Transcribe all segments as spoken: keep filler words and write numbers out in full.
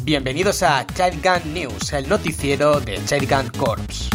Bienvenidos a Child Gun News, el noticiero de Child Gun Corps.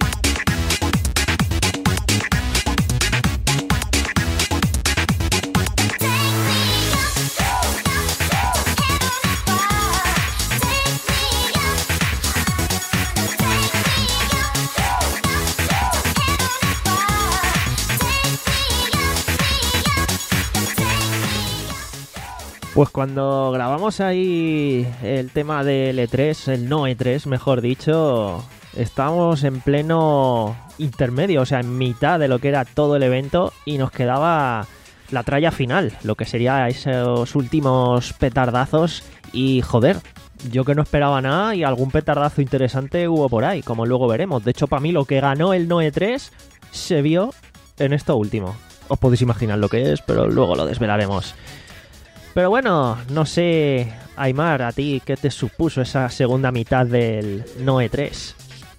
Pues cuando grabamos ahí el tema del E tres, el no E tres, mejor dicho, estábamos en pleno intermedio, o sea, en mitad de lo que era todo el evento y nos quedaba la tralla final, lo que sería esos últimos petardazos y, joder, yo que no esperaba nada y algún petardazo interesante hubo por ahí, como luego veremos. De hecho, para mí lo que ganó el no E tres se vio en esto último. Os podéis imaginar lo que es, pero luego lo desvelaremos. Pero bueno, no sé, Aimar, a ti, ¿qué te supuso esa segunda mitad del no E tres?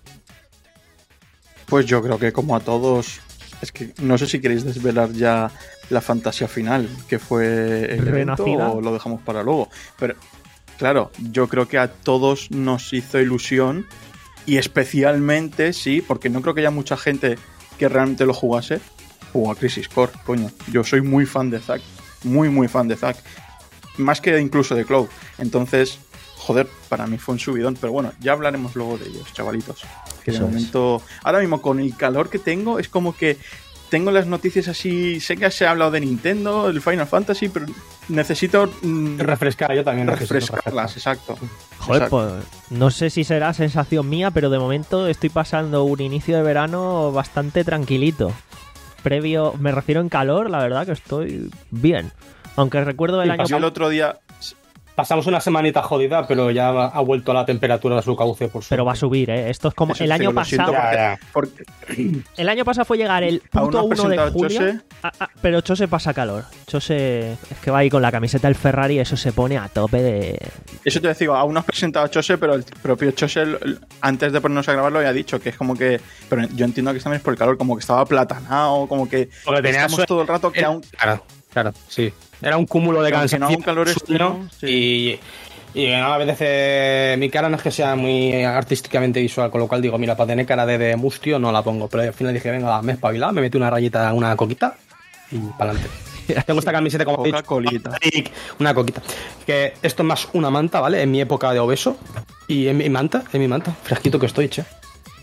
Pues yo creo que como a todos, es que no sé si queréis desvelar ya la fantasía final, que fue el evento, o lo dejamos para luego. Pero claro, yo creo que a todos nos hizo ilusión, y especialmente, sí, porque no creo que haya mucha gente que realmente lo jugase, jugó a Crisis Core, coño. Yo soy muy fan de Zack, muy muy fan de Zack. Más que incluso de Cloud. Entonces, joder, para mí fue un subidón. Pero bueno, ya hablaremos luego de ellos, chavalitos. Que de momento, ahora mismo con el calor que tengo, es como que tengo las noticias así. Sé que se ha hablado de Nintendo, el Final Fantasy, pero necesito mmm, refrescar, yo también refrescarlas, exacto. Joder, exacto. Pues no sé si será sensación mía, pero de momento estoy pasando un inicio de verano bastante tranquilito. Previo, me refiero en calor, la verdad que estoy bien. Aunque recuerdo el y año pasó el otro día. Pasamos una semanita jodida, pero ya ha vuelto a la temperatura de su cauce, por suerte. Pero va a subir, ¿eh? Esto es como Eso el año pasado. Porque, ya, ya. Porque... El año pasado fue llegar el puto uno de julio. Chose... Ah, ah, pero Chose pasa calor. Chose es que va ahí con la camiseta del Ferrari, eso se pone a tope de. Eso te digo, aún no has presentado a Chose, pero el propio Chose, antes de ponernos a grabarlo, ya ha dicho que es como que. Pero yo entiendo que también es por el calor, como que estaba aplatanado, como que. Porque estamos su... todo el rato que Era... aún. Claro, claro, sí. Era un cúmulo de cansancio, no, un calor extremo, sí. y, y no, a veces mi cara no es que sea muy artísticamente visual, con lo cual digo, mira, para tener cara de, de mustio no la pongo, pero al final dije, venga, me he espabilado, me metí una rayita, una coquita y para adelante. Tengo esta camiseta como Coca-Colita. Una coquita. Que esto es más una manta, ¿vale? En mi época de obeso. Y en mi manta, en mi manta, fresquito que estoy, che.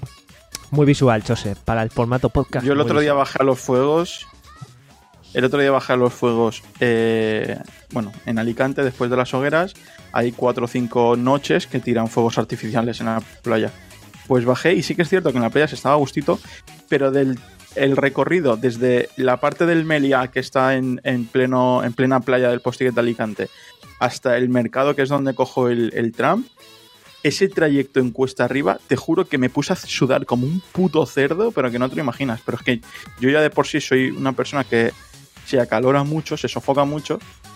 Muy visual, Chose, para el formato podcast. Yo el otro visual. día bajé a los fuegos. El otro día bajé a los fuegos, eh, bueno, en Alicante, después de las hogueras, hay cuatro o cinco noches que tiran fuegos artificiales en la playa. Pues bajé y sí que es cierto que en la playa se estaba a gustito, pero del el recorrido desde la parte del Meliá, que está en, en, pleno, en plena playa del Postiguet de Alicante, hasta el mercado, que es donde cojo el, el tram, ese trayecto en cuesta arriba, te juro que me puse a sudar como un puto cerdo, pero que no te lo imaginas. Pero es que yo ya de por sí soy una persona que se acalora mucho, se sofoca mucho,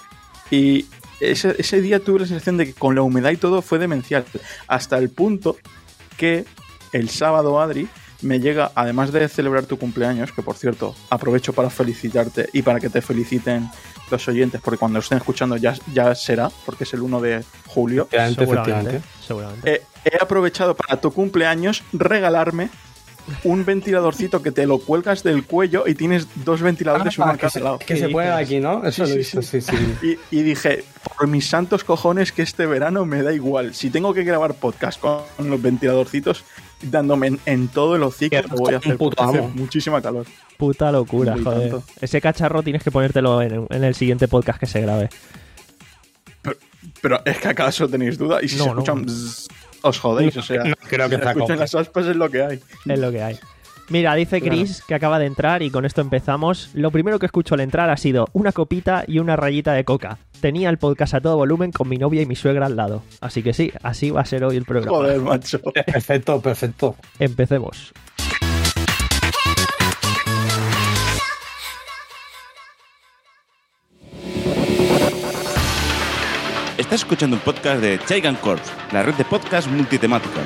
y ese, ese día tuve la sensación de que con la humedad y todo fue demencial, hasta el punto que el sábado, Adri, me llega, además de celebrar tu cumpleaños, que por cierto aprovecho para felicitarte y para que te feliciten los oyentes, porque cuando lo estén escuchando ya, ya será, porque es el uno de julio. Seguramente, seguramente. Eh, he aprovechado para tu cumpleaños regalarme un ventiladorcito que te lo cuelgas del cuello y tienes dos ventiladores, ah, uno a cada lado. Que se puede aquí, ¿no? Eso sí, lo he sí, visto, sí, sí. sí. Y, y dije, por mis santos cojones, que este verano me da igual. Si tengo que grabar podcast con los ventiladorcitos dándome en, en todo el hocico, lo voy a hacer, puto hace amo. muchísima calor. Puta locura, Muy joder. tanto. Ese cacharro tienes que ponértelo en, en el siguiente podcast que se grabe. Pero, pero es que acaso tenéis duda, y si no, se escuchan no. bzz, os jodéis, No, o sea, no creo que si se escuchan acople. las aspas es lo que hay. Es lo que hay. Mira, dice Chris, claro, que acaba de entrar y con esto empezamos. Lo primero que escucho al entrar ha sido una copita y una rayita de coca. Tenía el podcast a todo volumen con mi novia y mi suegra al lado. Así que sí, así va a ser hoy el programa. Joder, macho. Perfecto, perfecto. Empecemos. Estás escuchando un podcast de Child Gun Corps, la red de podcast multitemática.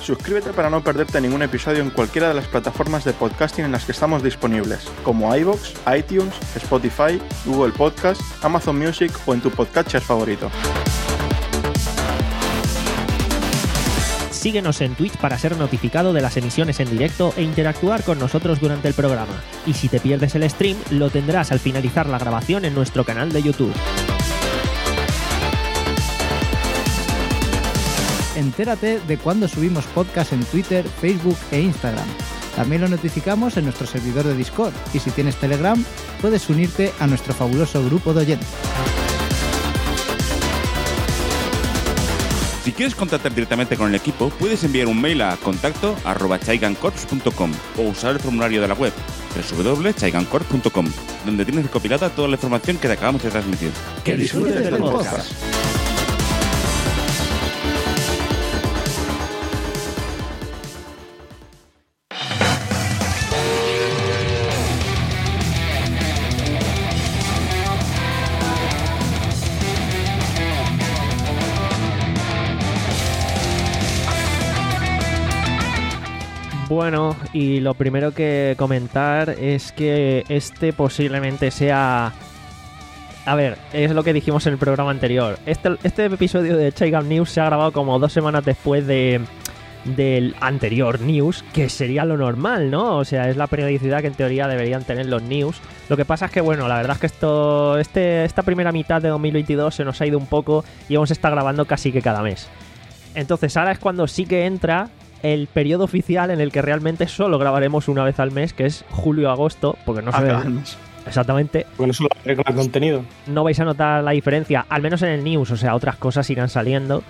Suscríbete para no perderte ningún episodio en cualquiera de las plataformas de podcasting en las que estamos disponibles, como iVoox, iTunes, Spotify, Google Podcast, Amazon Music o en tu podcatcher favorito. Síguenos en Twitch para ser notificado de las emisiones en directo e interactuar con nosotros durante el programa. Y si te pierdes el stream, lo tendrás al finalizar la grabación en nuestro canal de YouTube. Entérate de cuando subimos podcast en Twitter, Facebook e Instagram. También lo notificamos en nuestro servidor de Discord. Y si tienes Telegram, puedes unirte a nuestro fabuloso grupo de oyentes. Si quieres contactar directamente con el equipo, puedes enviar un mail a contacto arroba chaigancorps punto com o usar el formulario de la web doble u doble u doble u punto chaigancorps punto com, donde tienes recopilada toda la información que te acabamos de transmitir. ¡Que disfrutes del podcast! Bueno, y lo primero que comentar es que este posiblemente sea... A ver, es lo que dijimos en el programa anterior. Este, este episodio de Chaigan News se ha grabado como dos semanas después de del anterior News, que sería lo normal, ¿no? O sea, es la periodicidad que en teoría deberían tener los News. Lo que pasa es que, bueno, la verdad es que esto este esta primera mitad de dos mil veintidós se nos ha ido un poco y vamos a estar grabando casi que cada mes. Entonces ahora es cuando sí que entra el periodo oficial en el que realmente solo grabaremos una vez al mes, que es julio-agosto, porque no se ve exactamente. Bueno, eso lo con el contenido. No vais a notar la diferencia, al menos en el news, o sea, otras cosas irán saliendo.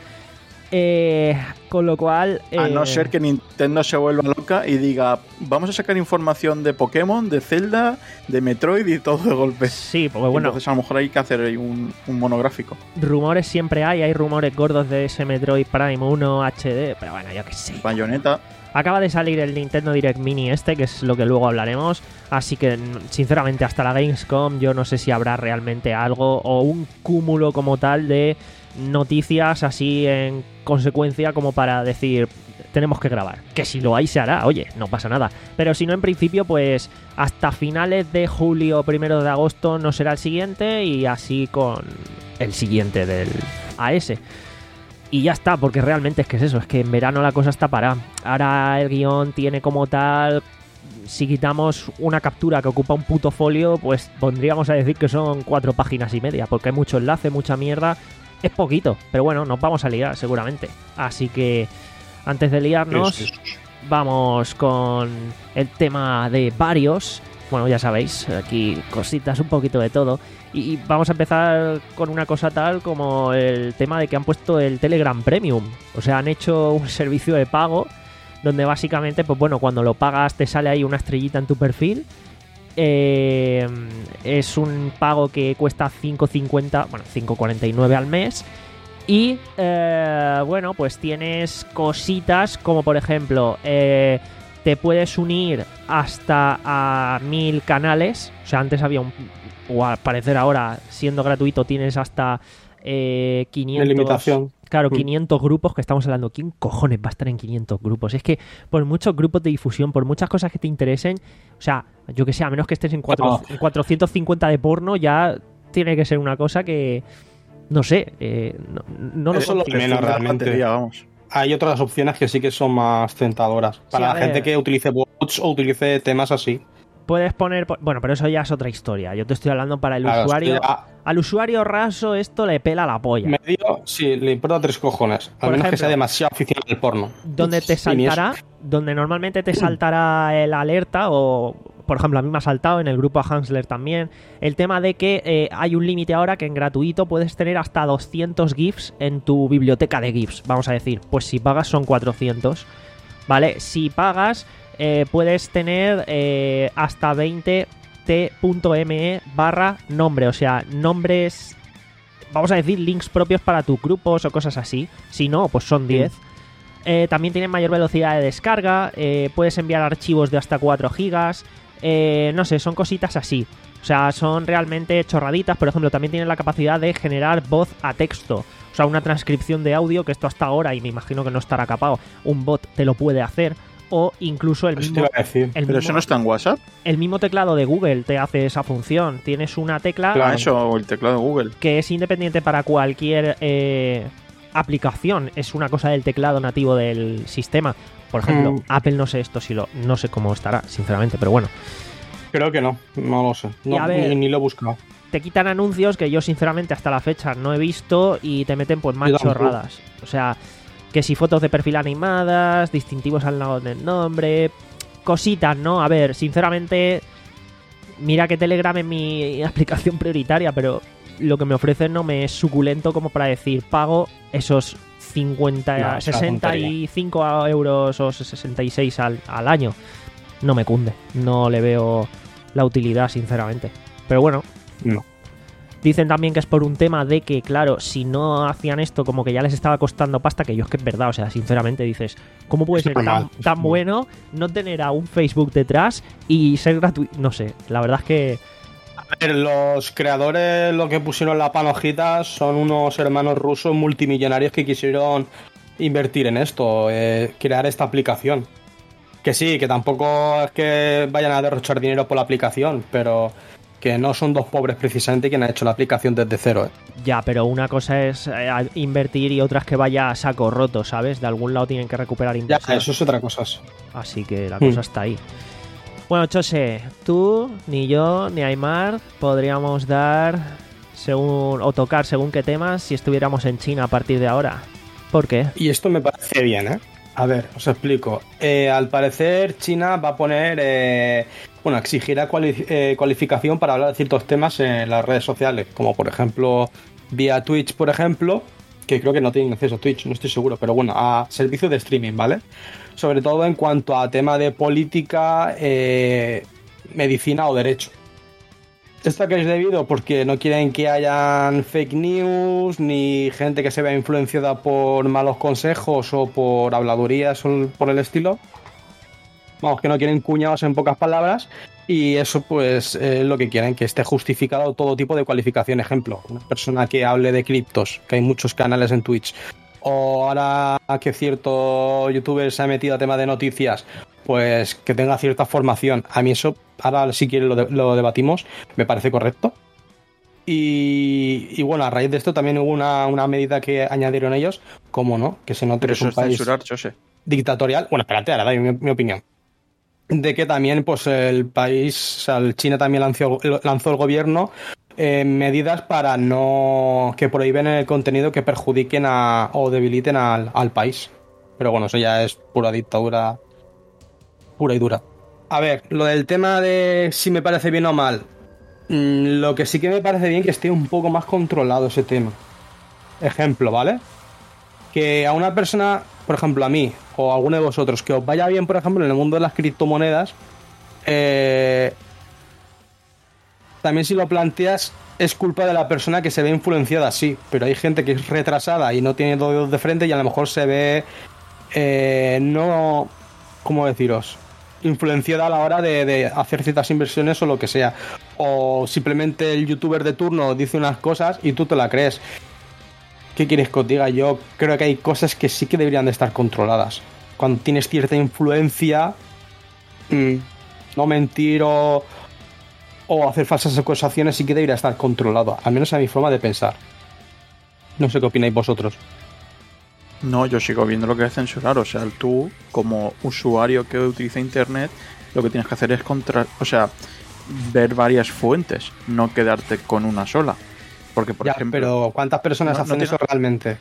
Eh, con lo cual... Eh... A no ser que Nintendo se vuelva loca y diga, vamos a sacar información de Pokémon, de Zelda, de Metroid y todo de golpe. Sí, porque bueno... Entonces a lo mejor hay que hacer un, un monográfico. Rumores siempre hay, hay rumores gordos de ese Metroid Prime uno H D, pero bueno, yo qué sé. Bayonetta. Acaba de salir el Nintendo Direct Mini este, que es lo que luego hablaremos, así que sinceramente hasta la Gamescom yo no sé si habrá realmente algo o un cúmulo como tal de noticias así en consecuencia como para decir tenemos que grabar, que si lo hay se hará, oye, no pasa nada, pero si no, en principio pues hasta finales de julio, primero de agosto no será el siguiente y así con el siguiente del A S. Y ya está, porque realmente es que es eso, es que en verano la cosa está parada. Ahora el guión tiene como tal, si quitamos una captura que ocupa un puto folio, pues pondríamos a decir que son cuatro páginas y media, porque hay mucho enlace, mucha mierda. Es poquito, pero bueno, nos vamos a liar seguramente. Así que antes de liarnos, es, es. vamos con el tema de varios. Bueno, ya sabéis, aquí cositas, un poquito de todo. Y vamos a empezar con una cosa tal como el tema de que han puesto el Telegram Premium. O sea, han hecho un servicio de pago donde básicamente, pues bueno, cuando lo pagas te sale ahí una estrellita en tu perfil. Eh, es un pago que cuesta cinco cincuenta, bueno, cinco cuarenta y nueve al mes. Y, eh, bueno, pues tienes cositas como por ejemplo... Eh, te puedes unir hasta a mil canales. O sea, antes había un... O al parecer ahora, siendo gratuito, tienes hasta eh, quinientos... De limitación. Claro, quinientos grupos, que estamos hablando. ¿Quién cojones va a estar en quinientos grupos? Es que por muchos grupos de difusión, por muchas cosas que te interesen, o sea, yo que sé, a menos que estés en, cuatro, oh. en cuatrocientos cincuenta de porno, ya tiene que ser una cosa que... No sé, eh, no, no Eso lo es lo menos realmente. Batería, vamos. Hay otras opciones que sí que son más tentadoras. Para sí, la gente que utilice bots o utilice temas así. Puedes poner... Bueno, pero eso ya es otra historia. Yo te estoy hablando para el claro, usuario... Ya... Al usuario raso esto le pela la polla. Medio, sí, le importa tres cojones. A menos que sea demasiado aficionado al porno. Donde te saltará... Donde normalmente te saltará el alerta o... Por ejemplo, a mí me ha saltado en el grupo a Hansler también el tema de que eh, hay un límite ahora que en gratuito puedes tener hasta doscientos GIFs en tu biblioteca de GIFs, vamos a decir. Pues si pagas son cuatrocientos, ¿vale? Si pagas eh, puedes tener eh, hasta veinte t.me barra nombre, o sea, nombres, vamos a decir, links propios para tus grupos o cosas así. Si no, pues son diez. Sí. Eh, también tienen mayor velocidad de descarga, eh, puedes enviar archivos de hasta cuatro gigas. Eh, no sé, son cositas así. O sea, son realmente chorraditas. Por ejemplo, también tienen la capacidad de generar voz a texto. O sea, una transcripción de audio, que esto hasta ahora, y me imagino que no estará capado, un bot te lo puede hacer. O incluso el mismo, el ¿Pero mismo, eso no está en WhatsApp? el mismo teclado de Google te hace esa función. Tienes una tecla Claro, eso, o el teclado de Google. que es independiente para cualquier eh, aplicación. Es una cosa del teclado nativo del sistema. Por ejemplo, Mm. Apple no sé esto, si lo, no sé cómo estará, sinceramente, pero bueno. Creo que no, no lo sé. Y No, a ver- ni, ni lo he buscado. Te quitan anuncios que yo sinceramente hasta la fecha no he visto y te meten pues más Yo tampoco. chorradas. O sea, que si fotos de perfil animadas, distintivos al lado del nombre, cositas, ¿no? A ver, sinceramente, mira que Telegram es mi aplicación prioritaria, pero lo que me ofrecen no me es suculento como para decir pago esos cincuenta, No, es una sesenta y cinco euros o sesenta y seis al, al año. No me cunde, no le veo la utilidad, sinceramente. Pero bueno, No. dicen también que es por un tema de que, claro, si no hacían esto, como que ya les estaba costando pasta, que yo es que es verdad, o sea, sinceramente dices, ¿cómo puede ser Está tan, mal, está tan mal. bueno no tener a un Facebook detrás y ser gratuito? No sé, la verdad es que A ver, los creadores, lo que pusieron la panojita, son unos hermanos rusos multimillonarios que quisieron invertir en esto, eh, crear esta aplicación. Que sí, que tampoco es que vayan a derrochar dinero por la aplicación, pero que no son dos pobres precisamente quienes han hecho la aplicación desde cero. ¿eh? ya, pero una cosa es eh, invertir y otra es que vaya a saco roto, ¿sabes? De algún lado tienen que recuperar Ya, inversión. eso es otra cosa. eso. Así que la Hmm. cosa está ahí. Bueno, Chose, tú, ni yo, ni Aymar podríamos dar según o tocar según qué temas si estuviéramos en China a partir de ahora. ¿Por qué? Y esto me parece bien, ¿eh? A ver, os explico. Eh, al parecer, China va a poner, eh, bueno, exigirá cuali- eh, cualificación para hablar de ciertos temas en las redes sociales, como por ejemplo, vía Twitch, por ejemplo, que creo que no tienen acceso a Twitch, no estoy seguro, pero bueno, a servicios de streaming, ¿vale? Sobre todo en cuanto a tema de política, eh, medicina o derecho. ¿Esto a qué es debido? Porque no quieren que hayan fake news, ni gente que se vea influenciada por malos consejos o por habladurías o por el estilo. Vamos, que no quieren cuñados en pocas palabras. Y eso pues es lo que quieren, que esté justificado todo tipo de cualificación. Ejemplo, una persona que hable de criptos, que hay muchos canales en Twitch. O ahora que cierto youtuber se ha metido a tema de noticias, pues que tenga cierta formación. A mí eso, ahora si quieres lo, de- lo debatimos, me parece correcto. Y, y bueno, a raíz de esto también hubo una, una medida que añadieron ellos, como no, que se note Pero que es eso un es país censurar, Chose. dictatorial. Bueno, espérate, ahora doy mi, mi opinión. De que también, pues el país, o sea, el China también lanzó, lanzó el gobierno eh, medidas para no. Que prohíben el contenido que perjudiquen a, o debiliten al, al país. Pero bueno, eso ya es pura dictadura pura y dura. A ver, lo del tema de si me parece bien o mal. mm, Lo que sí que me parece bien que esté un poco más controlado ese tema. Ejemplo, ¿vale? Que a una persona, por ejemplo a mí o a alguno de vosotros, que os vaya bien, por ejemplo, en el mundo de las criptomonedas, eh, también si lo planteas es culpa de la persona que se ve influenciada, sí, pero hay gente que es retrasada y no tiene dos dedos de frente y a lo mejor se ve eh, no, ¿cómo deciros? Influenciada a la hora de, de hacer ciertas inversiones o lo que sea, o simplemente el youtuber de turno dice unas cosas y tú te la crees. ¿Qué quieres que os diga? Yo creo que hay cosas que sí que deberían de estar controladas. Cuando tienes cierta influencia, mmm, no mentir o, o hacer falsas acusaciones sí que debería estar controlado. Al menos a mi forma de pensar. No sé qué opináis vosotros. No, yo sigo viendo lo que es censurar. O sea, tú, como usuario que utiliza internet, lo que tienes que hacer es contra, o sea, ver varias fuentes, no quedarte con una sola. Porque, por ya, ejemplo. pero ¿cuántas personas no, hacen no eso tiene... realmente?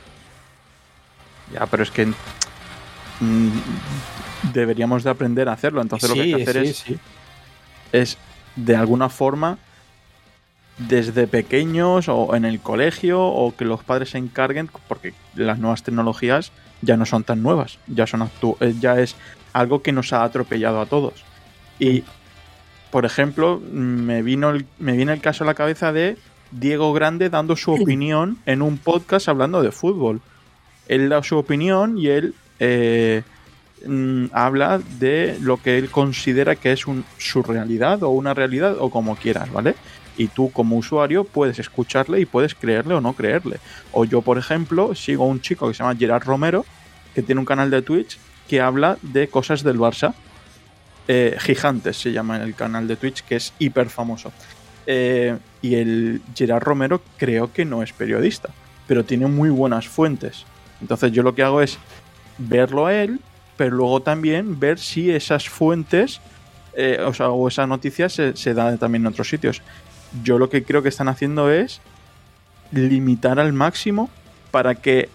Ya, pero es que mm, deberíamos de aprender a hacerlo. Entonces sí, lo que hay que hacer sí, es, sí. es, de alguna forma, desde pequeños o en el colegio, o que los padres se encarguen, porque las nuevas tecnologías ya no son tan nuevas, ya son actu ya es algo que nos ha atropellado a todos. Y, por ejemplo, me vino el, me viene el caso a la cabeza de Diego Grande dando su opinión en un podcast hablando de fútbol. Él da su opinión y él eh, mmm, habla de lo que él considera que es un, su realidad o una realidad o como quieras, ¿vale? Y tú como usuario puedes escucharle y puedes creerle o no creerle. O yo, por ejemplo, sigo a un chico que se llama Gerard Romero, que tiene un canal de Twitch que habla de cosas del Barça. Eh, Gigantes se llama el canal de Twitch, que es hiper famoso. Eh, y el Gerard Romero creo que no es periodista, pero tiene muy buenas fuentes. Entonces yo lo que hago es verlo a él, pero luego también ver si esas fuentes, eh, o sea, o esa noticia se, se da también en otros sitios. Yo lo que creo que están haciendo es limitar al máximo para que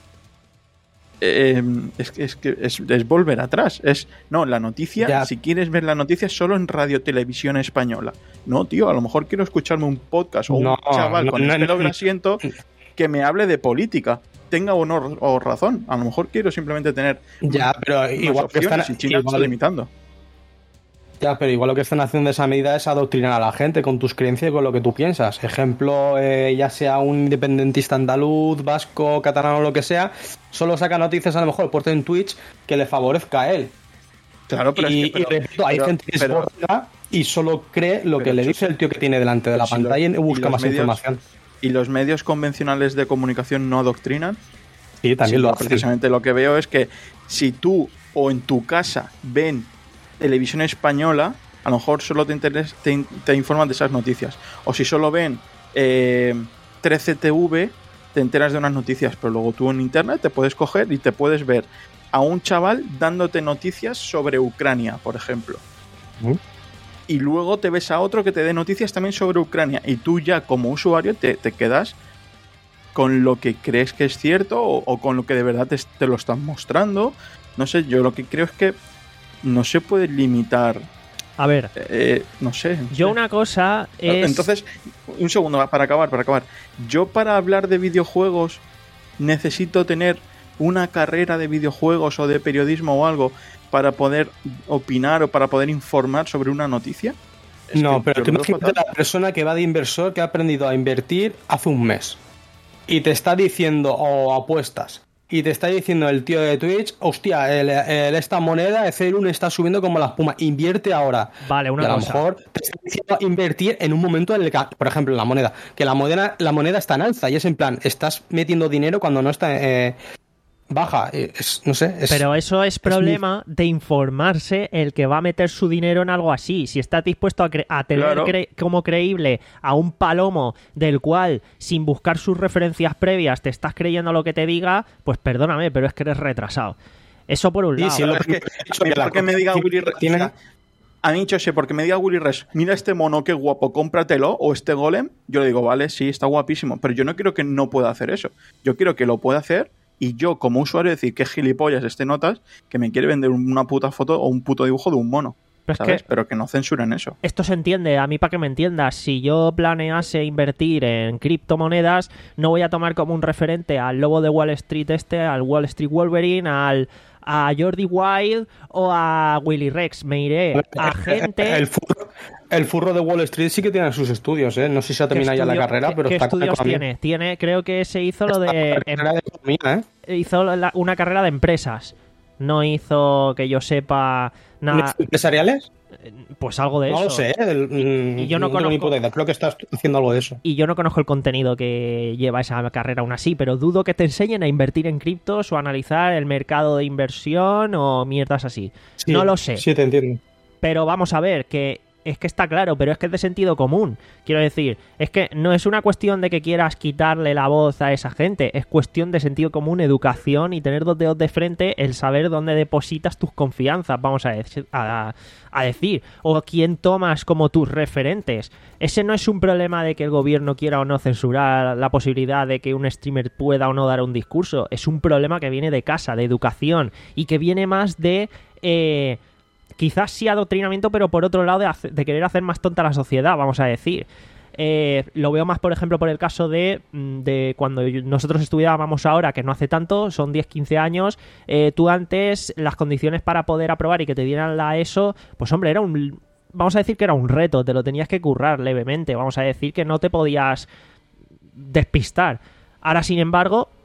eh, es, es que es, es volver atrás. Es no, la noticia, ya. Si quieres ver la noticia solo en Radio Televisión Española. No, tío, a lo mejor quiero escucharme un podcast o no, un chaval no, con no, el pelo no, grasiento que me hable de política. Tenga honor o razón. A lo mejor quiero simplemente tener ya, pero igual que están, y China igual, está limitando. Ya, pero igual lo que están haciendo de esa medida es adoctrinar a la gente con tus creencias y con lo que tú piensas. Ejemplo, eh, ya sea un independentista andaluz, vasco, catalán o lo que sea, solo saca noticias a lo mejor puesto en Twitch que le favorezca a él. Claro, pero y, es que, pero, y repito, hay pero, gente que pero, se borra y solo cree lo que le dice el tío que tiene delante de la si pantalla los, y busca y más medios, información. ¿Y los medios convencionales de comunicación no adoctrinan? Sí, también sí, lo hacen. Precisamente lo que veo es que si tú o en tu casa ven televisión española, a lo mejor solo te, interesa, te, te informan de esas noticias. O si solo ven eh, trece T V, te enteras de unas noticias, pero luego tú en internet te puedes coger y te puedes ver a un chaval dándote noticias sobre Ucrania, por ejemplo. ¿Mm? Y luego te ves a otro que te dé noticias también sobre Ucrania. Y tú ya como usuario te, te quedas con lo que crees que es cierto o, o con lo que de verdad te, te lo están mostrando. No sé, yo lo que creo es que no se puede limitar. A ver, eh, no sé. No yo sé. una cosa es... Entonces, un segundo, para acabar, para acabar. Yo para hablar de videojuegos necesito tener una carrera de videojuegos o de periodismo o algo para poder opinar o para poder informar sobre una noticia. Es no, pero tú imagínate la persona que va de inversor que ha aprendido a invertir hace un mes y te está diciendo, o oh, apuestas, y te está diciendo el tío de Twitch, hostia, el, el, esta moneda, Ethereum está subiendo como la espuma, invierte ahora. Vale, una y a cosa. lo mejor te está diciendo invertir en un momento en el que, por ejemplo, la moneda, que la moneda, la moneda está en alza y es en plan, estás metiendo dinero cuando no está... Eh, baja, es, no sé. Es, pero eso es problema es muy... de informarse el que va a meter su dinero en algo así. Si estás dispuesto a, cre- a tener claro. cre- como creíble a un palomo del cual, sin buscar sus referencias previas, te estás creyendo lo que te diga, pues perdóname, pero es que eres retrasado. Eso por un lado. Sí, sí, lo es que, a mí porque me diga Willy Res, tiene... a mí, Chose, porque me diga Willy Res, mira este mono, qué guapo, cómpratelo, o este golem, yo le digo, vale, sí, está guapísimo, pero yo no quiero que no pueda hacer eso. Yo quiero que lo pueda hacer. Y yo, como usuario, decir que gilipollas este notas que me quiere vender una puta foto o un puto dibujo de un mono. Pero, ¿sabes? Es que pero que no censuren eso. Esto se entiende, a mí para que me entiendas. Si yo planease invertir en criptomonedas, no voy a tomar como un referente al lobo de Wall Street este, al Wall Street Wolverine, al a Jordi Wild o a Willy Rex. Me iré a gente... El furro, el furro de Wall Street sí que tiene sus estudios, ¿eh? No sé si se ha terminado ya la carrera, ¿qué, pero ¿qué está estudios tiene? Tiene, creo que se hizo lo de... carrera de economía, ¿eh? Hizo la, una carrera de empresas. No hizo, que yo sepa, nada... ¿Empresariales? Pues algo de no eso. No lo sé, el, y yo no, no conozco, tengo ni puta idea. Creo que estás haciendo algo de eso. Y yo no conozco el contenido que lleva esa carrera aún así, pero dudo que te enseñen a invertir en criptos o a analizar el mercado de inversión o mierdas así. Sí, no lo sé. Sí, te entiendo. Pero vamos a ver, que es que está claro, pero es que es de sentido común. Quiero decir, es que no es una cuestión de que quieras quitarle la voz a esa gente, es cuestión de sentido común, educación y tener dos dedos de frente, el saber dónde depositas tus confianzas, vamos a, de- a, a decir, o quién tomas como tus referentes. Ese no es un problema de que el gobierno quiera o no censurar la posibilidad de que un streamer pueda o no dar un discurso, es un problema que viene de casa, de educación, y que viene más de... Eh, quizás sí adoctrinamiento, pero por otro lado de, hacer, de querer hacer más tonta a la sociedad, vamos a decir. Eh, lo veo más, por ejemplo, por el caso de, de cuando nosotros estudiábamos ahora, que no hace tanto, son diez quince años, eh, tú antes las condiciones para poder aprobar y que te dieran la ESO, pues hombre, era un... Vamos a decir que era un reto, te lo tenías que currar levemente, vamos a decir que no te podías despistar. Ahora, sin embargo...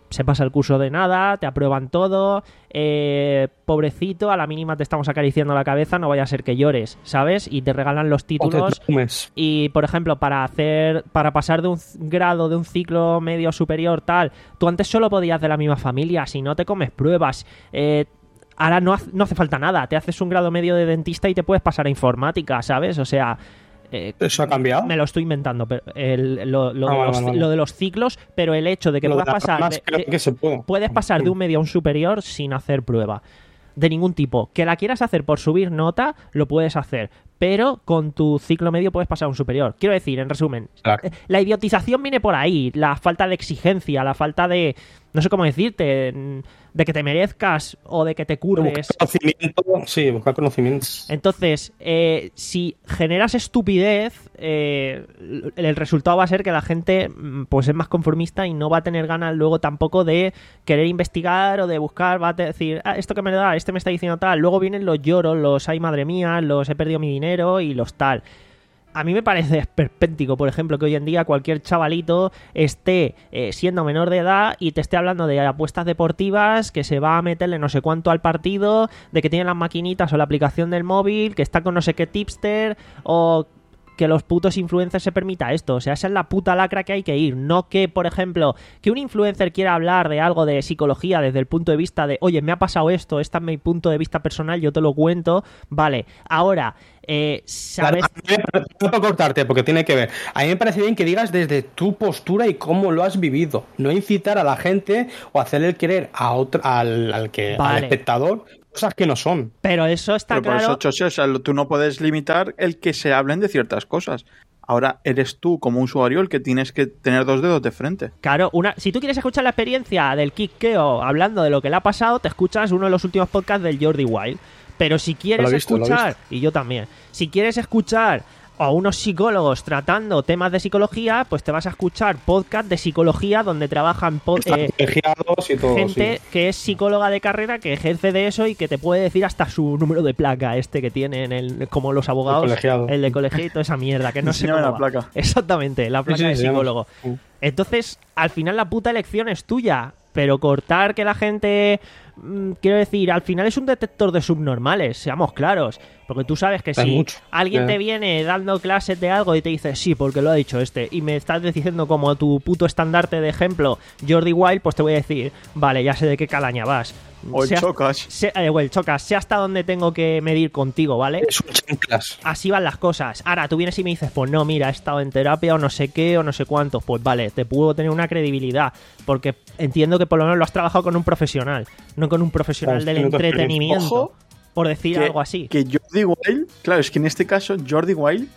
se pasa el curso de nada, te aprueban todo, eh, pobrecito, a la mínima te estamos acariciando la cabeza, no vaya a ser que llores, ¿sabes? Y te regalan los títulos. Y, por ejemplo, para hacer, para pasar de un grado, de un ciclo medio superior, tal, tú antes solo podías de la misma familia, si no te comes pruebas, eh, ahora no, no hace falta nada, te haces un grado medio de dentista y te puedes pasar a informática, ¿sabes? O sea... Eh, ¿Eso ha cambiado? Me lo estoy inventando, pero el, lo, lo, ah, de vale, los, vale. lo de los ciclos, pero el hecho de que lo puedas de pasar más, de, creo de, que se puede. puedes pasar de un medio a un superior sin hacer prueba de ningún tipo. Que la quieras hacer por subir nota, lo puedes hacer, pero con tu ciclo medio puedes pasar a un superior. Quiero decir, en resumen, claro. La idiotización viene por ahí, la falta de exigencia, la falta de, no sé cómo decirte, de que te merezcas o de que te curres. Buscar conocimiento, sí, buscar conocimientos. Entonces, eh, si generas estupidez, eh, el resultado va a ser que la gente pues es más conformista y no va a tener ganas luego tampoco de querer investigar o de buscar, va a decir, ah, esto que me da, este me está diciendo tal. Luego vienen los lloros, los ay madre mía, los he perdido mi dinero y los tal. A mí me parece esperpéntico, por ejemplo, que hoy en día cualquier chavalito esté eh, siendo menor de edad y te esté hablando de apuestas deportivas, que se va a meterle no sé cuánto al partido, de que tiene las maquinitas o la aplicación del móvil, que está con no sé qué tipster, o que los putos influencers se permita esto. O sea, esa es la puta lacra que hay que ir. No que, por ejemplo, que un influencer quiera hablar de algo de psicología desde el punto de vista de, oye, me ha pasado esto, este es mi punto de vista personal, yo te lo cuento. Vale, ahora... Eh, ¿sabes? Claro, no puedo cortarte porque tiene que ver. A mí me parece bien que digas desde tu postura y cómo lo has vivido, no incitar a la gente o hacerle querer a otro, al, al que vale. al espectador cosas que no son. Pero eso está Pero claro. Por eso, Chose, o sea, tú no puedes limitar el que se hablen de ciertas cosas. Ahora eres tú, como usuario, el que tienes que tener dos dedos de frente. Claro, una, si tú quieres escuchar la experiencia del Kikeo hablando de lo que le ha pasado, te escuchas uno de los últimos podcasts del Jordi Wild. Pero si quieres visto, escuchar, y yo también, si quieres escuchar a unos psicólogos tratando temas de psicología, pues te vas a escuchar podcast de psicología donde trabajan po- eh, y todo, gente sí. que es psicóloga de carrera, que ejerce de eso y que te puede decir hasta su número de placa este que tienen, el, como los abogados, el, colegiado. el de colegio y toda esa mierda, que no sé cómo la va. placa. Exactamente, la placa sí, sí, de sí, psicólogo. Sí. Entonces, al final la puta elección es tuya, pero cortar que la gente... Quiero decir, al final es un detector de subnormales, seamos claros. Porque tú sabes que Hay si mucho. alguien Yeah. te viene dando clases de algo y te dice, sí, porque lo ha dicho este, y me estás diciendo como tu puto estandarte de ejemplo, Jordi Wild, pues te voy a decir, vale, ya sé de qué calaña vas. O el Sé Chocas. Sé, eh, o el Chocas, sé hasta dónde tengo que medir contigo, ¿vale? Es un chanclas. Así van las cosas. Ahora, tú vienes y me dices, pues no, mira, he estado en terapia o no sé qué o no sé cuántos. Pues vale, te puedo tener una credibilidad, porque entiendo que por lo menos lo has trabajado con un profesional, no con un profesional del entretenimiento, Ojo, por decir que, algo así. Que Jordi Wild, claro, es que en este caso Jordi Wild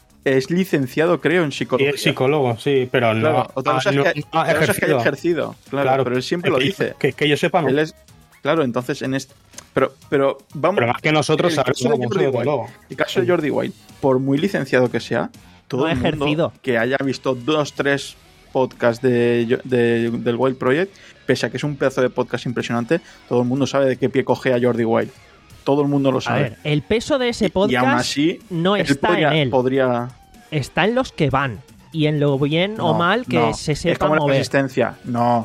es licenciado, creo, en Y psicología. es psicólogo, sí, pero no, Claro, otra cosa ah, no, es que, no ha otra cosa es que haya ejercido. ejercido, claro, Claro, pero él siempre lo que- dice. Que, que yo sepa, no. Él es, claro, entonces en este, pero, pero vamos. Pero más que nosotros el sabemos caso de cómo Jordi desde Wild, luego. el caso de Jordi Wild, por muy licenciado que sea, todo No ha el mundo ejercido. que haya visto dos, tres podcasts de, de- del Wild Project, pese a que es un pedazo de podcast impresionante, todo el mundo sabe de qué pie coge a Jordi Wild. Todo el mundo lo A sabe. ver, el peso de ese Y- podcast y aún así, no él está podría, en él, podría está en los que van y en lo bien o No, mal que no. se Es sepa como la mover. resistencia. No.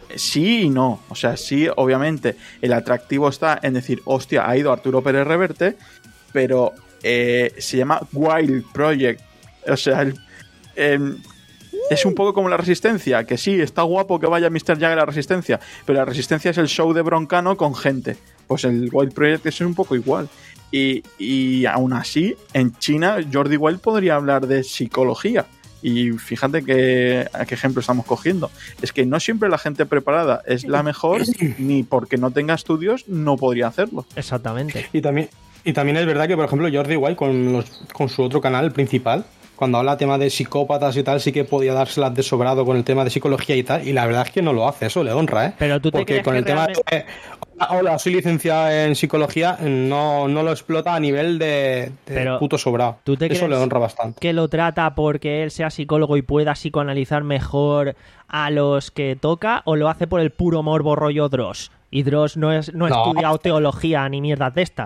Sí y no. O sea, sí, obviamente, el atractivo está en decir, hostia, ha ido Arturo Pérez Reverte, pero eh, se llama Wild Project. O sea, el, em, es un poco como la resistencia, que sí, está guapo que vaya mister Jagger a la resistencia, pero la resistencia es el show de Broncano con gente. Pues el Wild Project es un poco igual. Y, y aún así, en China, Jordi Wild podría hablar de psicología. Y fíjate que, a qué ejemplo estamos cogiendo. Es que no siempre la gente preparada es la mejor, ni porque no tenga estudios no podría hacerlo. Exactamente. Y también, y también es verdad que, por ejemplo, Jordi Wild con, los, con su otro canal, el principal, cuando habla tema de psicópatas y tal, sí que podía dárselas de sobrado con el tema de psicología y tal, y la verdad es que no lo hace, eso le honra, ¿eh? Pero tú te Porque crees con que el tema realmente- de, hola, hola, soy licenciado en psicología, no, no lo explota a nivel de, de Pero, puto sobrado. ¿tú te Eso crees le honra bastante. que lo trata porque él sea psicólogo y pueda psicoanalizar mejor a los que toca, o lo hace por el puro morbo rollo Dross? Y Dross no, es, no ha No. estudiado teología ni mierdas de estas.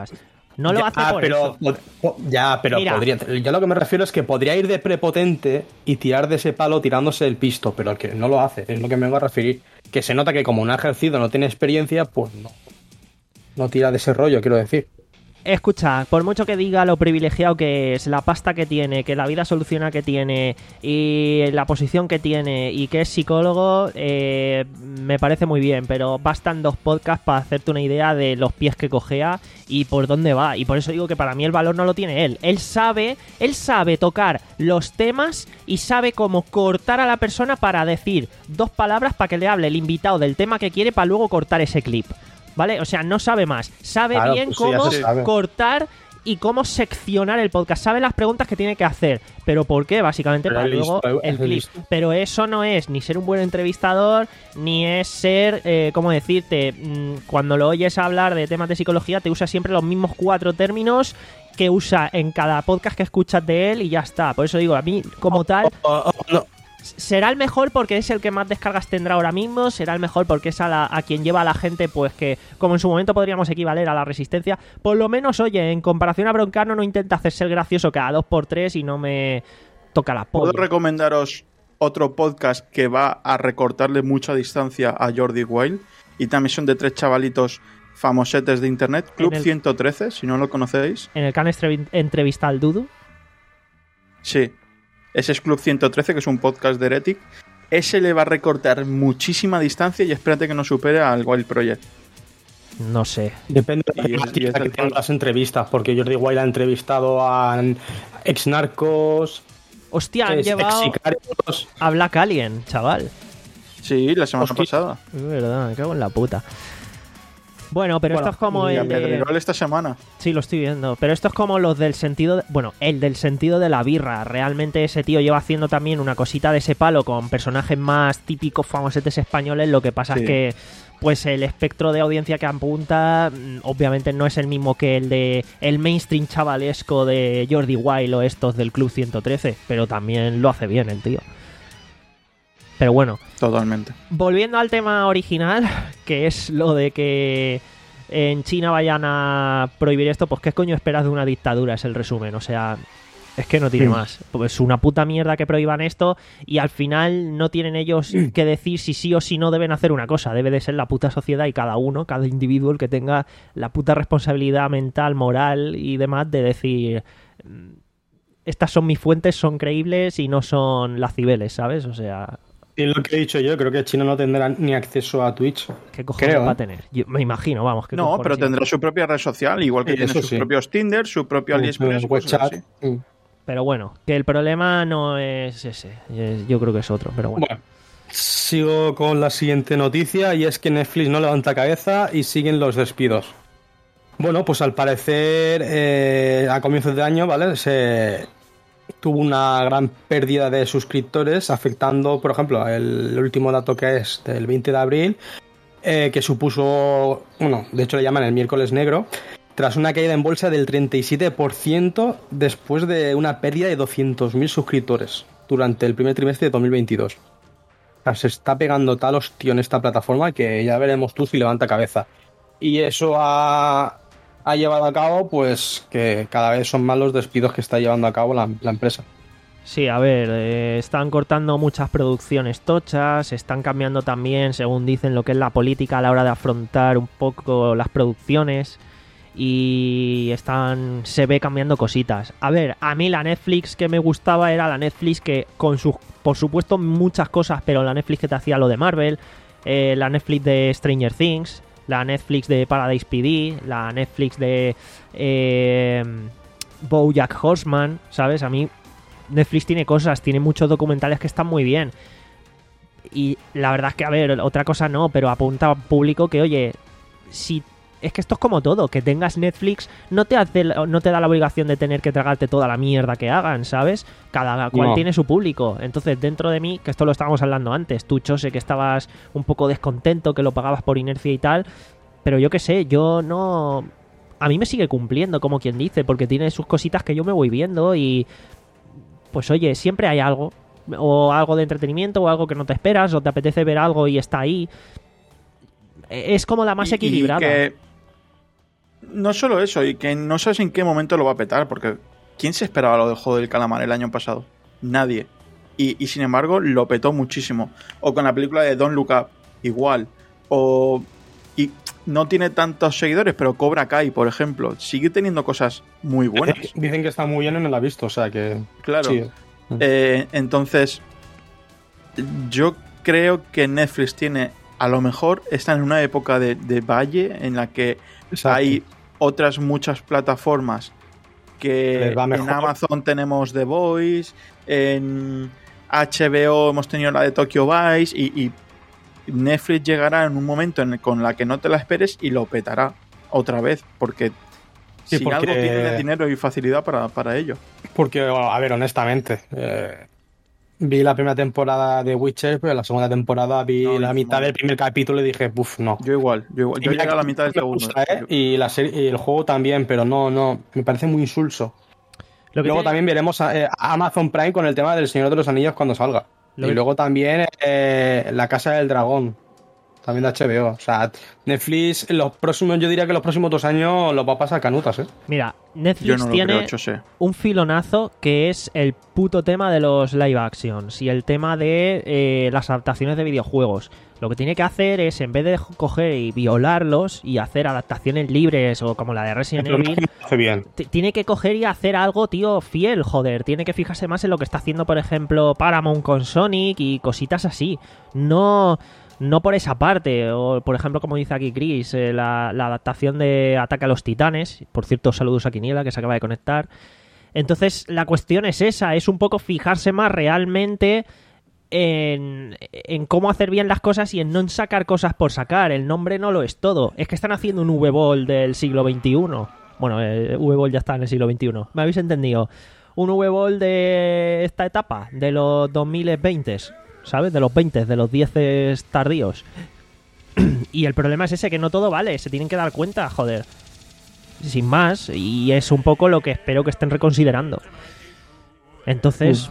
No lo ya, hace ah, por pero, eso. Ya, pero Mira. podría. Yo lo que me refiero es que podría ir de prepotente y tirar de ese palo tirándose el pisto, pero que no lo hace, es lo que me vengo a referir. Que se nota que como no ha ejercido, no tiene experiencia, pues no. No tira de ese rollo, quiero decir. Escucha, por mucho que diga lo privilegiado que es, la pasta que tiene, que la vida soluciona que tiene y la posición que tiene y que es psicólogo, eh, me parece muy bien, pero bastan dos podcasts para hacerte una idea de los pies que cojea y por dónde va. Y por eso digo que para mí el valor no lo tiene él. Él sabe, él sabe tocar los temas y sabe cómo cortar a la persona para decir dos palabras para que le hable el invitado del tema que quiere para luego cortar ese clip. ¿Vale? O sea, no sabe más. Sabe Claro, bien pues sí, ya cómo se sabe. cortar y cómo seccionar el podcast. Sabe las preguntas que tiene que hacer. ¿Pero por qué? Básicamente Pero para es luego listo, el es clip. listo. Pero eso no es ni ser un buen entrevistador, ni es ser, eh, ¿cómo decirte? Mm, Cuando lo oyes hablar de temas de psicología, te usa siempre los mismos cuatro términos que usa en cada podcast que escuchas de él y ya está. Por eso digo, a mí, como tal... Oh, oh, no. Será el mejor porque es el que más descargas tendrá ahora mismo. Será el mejor porque es a, la, a quien lleva a la gente, pues que, como en su momento podríamos equivaler a la Resistencia. Por lo menos, oye, en comparación a Broncano, no intenta hacerse el gracioso cada dos por tres y no me toca la ¿Puedo polla. recomendaros otro podcast que va a recortarle mucha distancia a Jordi Wild? Y también son de tres chavalitos famosetes de internet. Club En el- ciento trece, si no lo conocéis. En el can estrevi- entrevista al Dudu. Sí. Ese es Club ciento trece, que es un podcast de Heretic. Ese le va a recortar muchísima distancia y espérate que no supere al Wild Project. No sé. Depende de Y la es- y temática es que del tengan palo. las entrevistas, porque Jordi Wild ha entrevistado a ex narcos, Hostia, han ex llevado sicarios. a Black Alien, chaval. Sí, la semana Hostia. pasada. Es verdad, me cago en la puta. Bueno, pero Bueno, esto es como Y a el de... Pedrerol esta semana. Sí, lo estoy viendo. Pero esto es como los del sentido... de- Bueno, el del sentido de la birra. Realmente ese tío lleva haciendo también una cosita de ese palo con personajes más típicos famosetes españoles. Lo que pasa Sí. es que pues el espectro de audiencia que apunta mm, obviamente no es el mismo que el de el mainstream chavalesco de Jordi Wild o estos del Club ciento trece. Pero también lo hace bien el tío. Pero bueno, Totalmente. volviendo al tema original, que es lo de que en China vayan a prohibir esto, pues ¿qué coño esperas de una dictadura? Es el resumen, o sea, es que no tiene Sí. más. Pues una puta mierda que prohíban esto y al final no tienen ellos que decir si sí o si no deben hacer una cosa. Debe de ser la puta sociedad y cada uno, cada individuo el que tenga la puta responsabilidad mental, moral y demás de decir... mm, estas son mis fuentes, son creíbles y no son las cibeles, ¿sabes? O sea... Y lo que he dicho yo, creo que China no tendrá ni acceso a Twitch. ¿Qué cojones Creo, va a ¿eh? tener? Yo me imagino, vamos. ¿qué No, cojones pero iba a tendrá su propia red social, igual que Sí, tiene eso sus sí. propios Tinder, su propio AliExpress y cosas WeChat. así. Mm. Pero bueno, que el problema no es ese. es- Yo creo que es otro, pero bueno. Bueno, sigo con la siguiente noticia y es que Netflix no levanta cabeza y siguen los despidos. Bueno, pues al parecer eh, a comienzos de año, ¿vale? Se tuvo una gran pérdida de suscriptores, afectando, por ejemplo, el último dato que es del veinte de abril, eh, que supuso, bueno, de hecho le llaman el miércoles negro, tras una caída en bolsa del treinta y siete por ciento después de una pérdida de doscientos mil suscriptores durante el primer trimestre de dos mil veintidós. O sea, se está pegando tal hostia en esta plataforma que ya veremos tú si levanta cabeza. Y eso ha, ha llevado a cabo, pues, que cada vez son más los despidos que está llevando a cabo la, la empresa. Sí, a ver, eh, están cortando muchas producciones tochas, están cambiando también, según dicen, lo que es la política a la hora de afrontar un poco las producciones y están se ve cambiando cositas. A ver, a mí la Netflix que me gustaba era la Netflix que con sus, por supuesto, muchas cosas, pero la Netflix que te hacía lo de Marvel, eh, la Netflix de Stranger Things, la Netflix de Paradise P D, la Netflix de eh, BoJack Horseman, ¿sabes? A mí Netflix tiene cosas, tiene muchos documentales que están muy bien. Y la verdad es que, a ver, otra cosa no, pero apunta a público que, oye, si es que esto es como todo, que tengas Netflix no te hace, no te da la obligación de tener que tragarte toda la mierda que hagan, ¿sabes? Cada cual No. tiene su público. Entonces, dentro de mí, que esto lo estábamos hablando antes, tú, Chose, que estabas un poco descontento, que lo pagabas por inercia y tal, pero yo qué sé, yo no... A mí me sigue cumpliendo, como quien dice, porque tiene sus cositas que yo me voy viendo y... Pues oye, siempre hay algo, o algo de entretenimiento, o algo que no te esperas, o te apetece ver algo y está ahí. Es como la más Y- y equilibrada. que no solo eso, y que no sabes en qué momento lo va a petar, porque ¿quién se esperaba lo del juego del calamar el año pasado? Nadie. Y, y sin embargo lo petó muchísimo. O con la película de Don't Look Up, igual. O... y no tiene tantos seguidores, pero Cobra Kai, por ejemplo, sigue teniendo cosas muy buenas. Dicen que está muy bien y no la he visto, o sea que... Claro. Sí. Eh, entonces, yo creo que Netflix tiene, a lo mejor, está en una época de, de valle en la que Exacto. hay otras muchas plataformas que Les va en mejor. Amazon tenemos The Voice, en H B O hemos tenido la de Tokyo Vice y, y Netflix llegará en un momento en el, con la que no te la esperes y lo petará otra vez, porque Sí, si porque- algo tiene dinero y facilidad para, para ello. Porque, a ver, honestamente, eh, vi la primera temporada de Witcher, pero la segunda temporada vi No, la no, mitad no. del primer capítulo y dije, buf, no. Yo igual, yo igual. Y Yo mira llegué a la que mitad del me segundo. gusta, ¿eh? Y, la serie, y el juego también, pero no, no, me parece muy insulso. Lo que Luego tiene- también veremos a, eh, a Amazon Prime con el tema del Señor de los Anillos cuando salga. Lo y que- luego también eh, La Casa del Dragón, también de H B O. O sea, Netflix, en los próximos, yo diría que los próximos dos años los va a pasar canutas, ¿eh? Mira, Yo Netflix no lo tiene creo, José. un filonazo que es el puto tema de los live actions y el tema de eh, las adaptaciones de videojuegos. Lo que tiene que hacer es, en vez de coger y violarlos y hacer adaptaciones libres o como la de Resident Pero no Evil, lo hace bien. t- tiene que coger y hacer algo, tío, fiel, joder. Tiene que fijarse más en lo que está haciendo, por ejemplo, Paramount con Sonic y cositas así. No, no por esa parte. O, por ejemplo, como dice aquí Chris, eh, la, la adaptación de Ataque a los Titanes. Por cierto, saludos a Quiniela, que se acaba de conectar. Entonces, la cuestión es esa, es un poco fijarse más realmente en, en cómo hacer bien las cosas y en no sacar cosas por sacar. El nombre no lo es todo. Es que están haciendo un V-Ball del siglo veintiuno. Bueno, el V-Ball ya está en el siglo veintiuno. ¿Me habéis entendido? Un V-Ball de esta etapa, de los dos mil veinte, ¿sabes? De los veinte, de los diez tardíos. Y el problema es ese, que no todo vale. Se tienen que dar cuenta, joder. Sin más. Y es un poco lo que espero que estén reconsiderando. Entonces...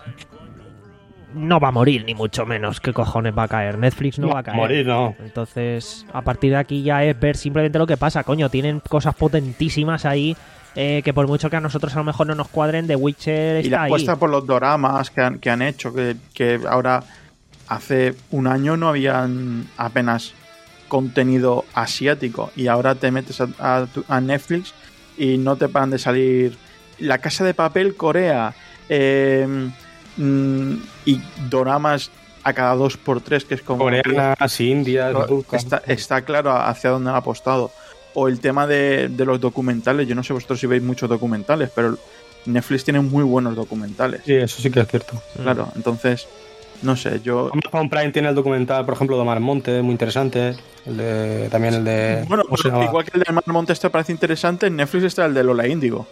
no va a morir, ni mucho menos. ¿Qué cojones va a caer? Netflix no, No va a caer. morir, no. Entonces, a partir de aquí ya es ver simplemente lo que pasa. Coño, tienen cosas potentísimas ahí eh, que por mucho que a nosotros a lo mejor no nos cuadren, The Witcher Y está la ahí. apuesta por los doramas que han, que han hecho, que, que ahora hace un año no habían apenas contenido asiático y ahora te metes a, a tu- a Netflix y no te paran de salir La Casa de Papel Corea eh, mm, y doramas a cada dos por tres, que es como... Coreanas, indias, turcas. Está, está claro hacia dónde han apostado. O el tema de, de los documentales. Yo no sé vosotros si veis muchos documentales, pero Netflix tiene muy buenos documentales. Sí, eso sí que es cierto. Claro, entonces, no sé, yo... Amazon Prime tiene el documental, por ejemplo, de Omar Monte, muy interesante. El de, también el de... Bueno, ¿cómo se pero llama? igual que el de Mar Montes te parece interesante, en Netflix está el de Lola Índigo.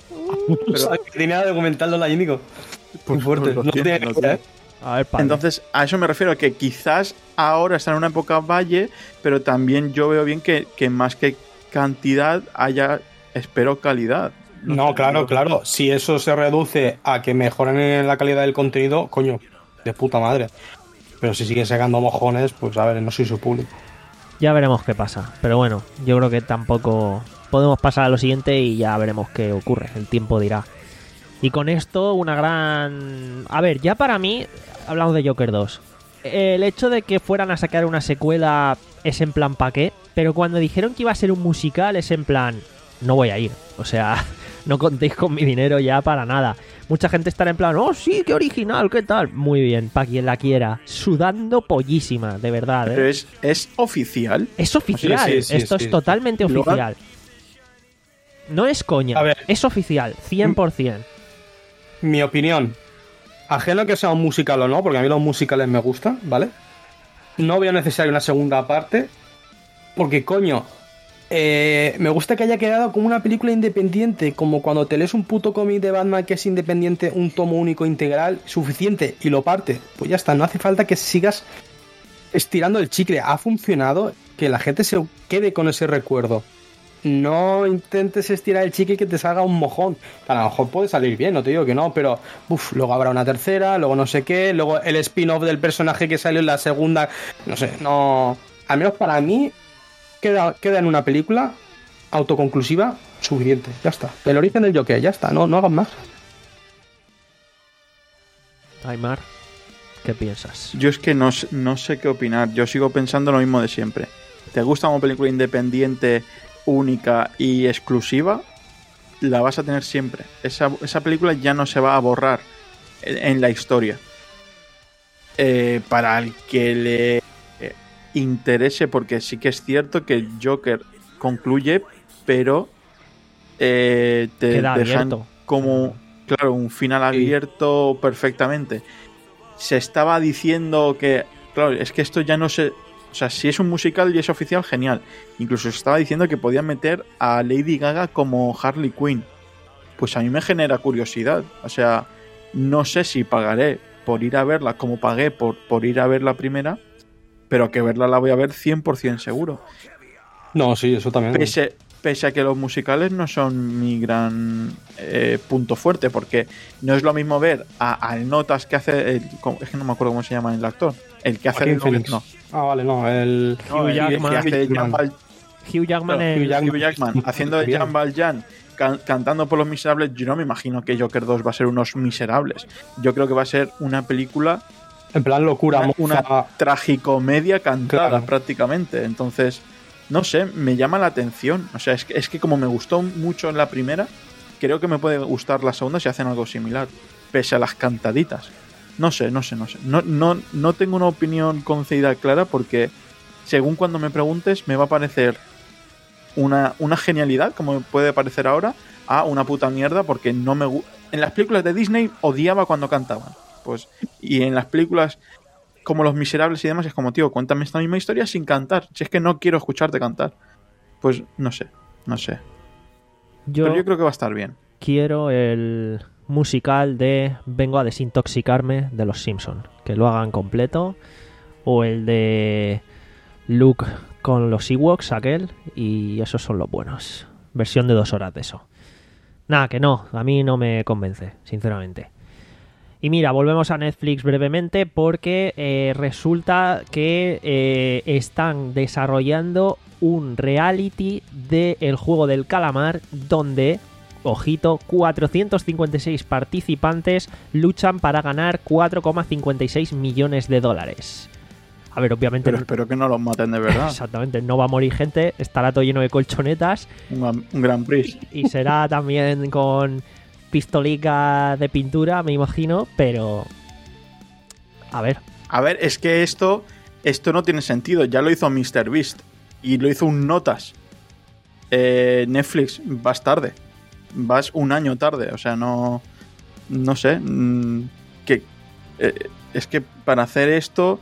¿Sabes que tenía el documental de la Índigo? Muy fuerte. lo no tiene, tiene lo que ver, ¿eh? A ver, padre. Entonces, a eso me refiero, que quizás ahora está en una época valle, pero también yo veo bien que, que más que cantidad haya, espero, calidad. No, sé, claro, yo- claro. Si eso se reduce a que mejoren en la calidad del contenido, coño, de puta madre. Pero si siguen sacando mojones, pues a ver, no soy su público. Ya veremos qué pasa. Pero bueno, yo creo que tampoco podemos pasar a lo siguiente y ya veremos qué ocurre. El tiempo dirá. Y con esto, una gran... A ver, ya para mí, hablamos de Joker dos. El hecho de que fueran a sacar una secuela es en plan ¿pa' qué? Pero cuando dijeron que iba a ser un musical es en plan... no voy a ir. O sea, no contéis con mi dinero ya para nada. Mucha gente estará en plan, oh sí, qué original, qué tal. Muy bien, para quien la quiera. Sudando pollísima, de verdad. ¿eh? Pero es, es oficial. Es oficial, Sí, sí, sí, esto sí. es totalmente Lo- oficial. No es coña, A ver. es oficial, cien por ciento. Mi opinión, ajeno a que sea un musical o no, porque a mí los musicales me gustan, ¿vale? No veo necesaria una segunda parte, porque coño, eh, me gusta que haya quedado como una película independiente, como cuando te lees un puto cómic de Batman que es independiente, un tomo único integral, suficiente, y lo parte. Pues ya está, no hace falta que sigas estirando el chicle. Ha funcionado, que la gente se quede con ese recuerdo. No intentes estirar el chicle y que te salga un mojón. A lo mejor puede salir bien, no te digo que no, pero uf, luego habrá una tercera, luego no sé qué, luego el spin-off del personaje que salió en la segunda, no sé, no... Al menos para mí queda, queda en una película autoconclusiva, suficiente, ya está. El origen del Joker, ya está, no, no hagan más. Aymar, ¿qué piensas? Yo es que no, no sé qué opinar. Yo sigo pensando lo mismo de siempre. ¿Te gusta como película independiente, única y exclusiva? La vas a tener siempre. Esa, esa película ya no se va a borrar en, en la historia. Eh, para el que le eh, interese, porque sí que es cierto que Joker concluye, pero eh, te Queda dejan abierto. como, claro, un final abierto perfectamente. Se estaba diciendo que, claro, es que esto ya no se... O sea, si es un musical y es oficial, genial. Incluso se estaba diciendo que podían meter a Lady Gaga como Harley Quinn. Pues a mí me genera curiosidad. O sea, no sé si pagaré por ir a verla como pagué por, por ir a ver la primera, pero que verla la voy a ver cien por ciento seguro. No, sí, eso también. Pese, pese a que los musicales no son mi gran eh, punto fuerte, porque no es lo mismo ver a, al Notas que hace... El, es que no me acuerdo cómo se llama el actor. El que hace... Joaquín el Phoenix. no. Ah, vale, no, el... Hugh el Jackman. que hace Jean Val- Hugh Jackman, claro, en- Hugh Jackman. Hugh Jackman haciendo de Bien. Jean Valjean, can- cantando por Los Miserables. Yo no me imagino que Joker dos va a ser unos miserables. Yo creo que va a ser una película, En plan locura, una, una mofa. tragicomedia cantada, Claro. prácticamente. Entonces, no sé, me llama la atención. O sea, es que, es que como me gustó mucho en la primera, creo que me puede gustar la segunda si hacen algo similar, pese a las cantaditas. No sé, no sé, no sé. No, no, no tengo una opinión concebida clara, porque según cuando me preguntes me va a parecer una, una genialidad, como me puede parecer ahora, a una puta mierda, porque no me gu- en las películas de Disney odiaba cuando cantaban. Pues, y en las películas como Los Miserables y demás es como, tío, cuéntame esta misma historia sin cantar. Si es que no quiero escucharte cantar. Pues no sé, no sé. yo, Pero yo creo que va a estar bien. quiero el musical de Vengo a desintoxicarme de los Simpson, que lo hagan completo, o el de Luke con los Ewoks, aquel, y esos son los buenos. Versión de dos horas de eso. Nada, que no, a mí no me convence, sinceramente. Y mira, volvemos a Netflix brevemente, porque eh, resulta que eh, están desarrollando un reality del juego del calamar donde, ojito, cuatrocientos cincuenta y seis participantes luchan para ganar cuatro coma cincuenta y seis millones de dólares. A ver, obviamente... Pero espero que no los maten de verdad. Exactamente, no va a morir gente, estará todo lleno de colchonetas Un, un Grand Prix. y será también con pistolica de pintura, me imagino, pero... A ver, A ver, es que esto, esto no tiene sentido. Ya lo hizo MrBeast y lo hizo un Notas. Eh, Netflix, vas tarde. Vas un año tarde. O sea, no... No sé. mmm, que, eh, es que para hacer esto...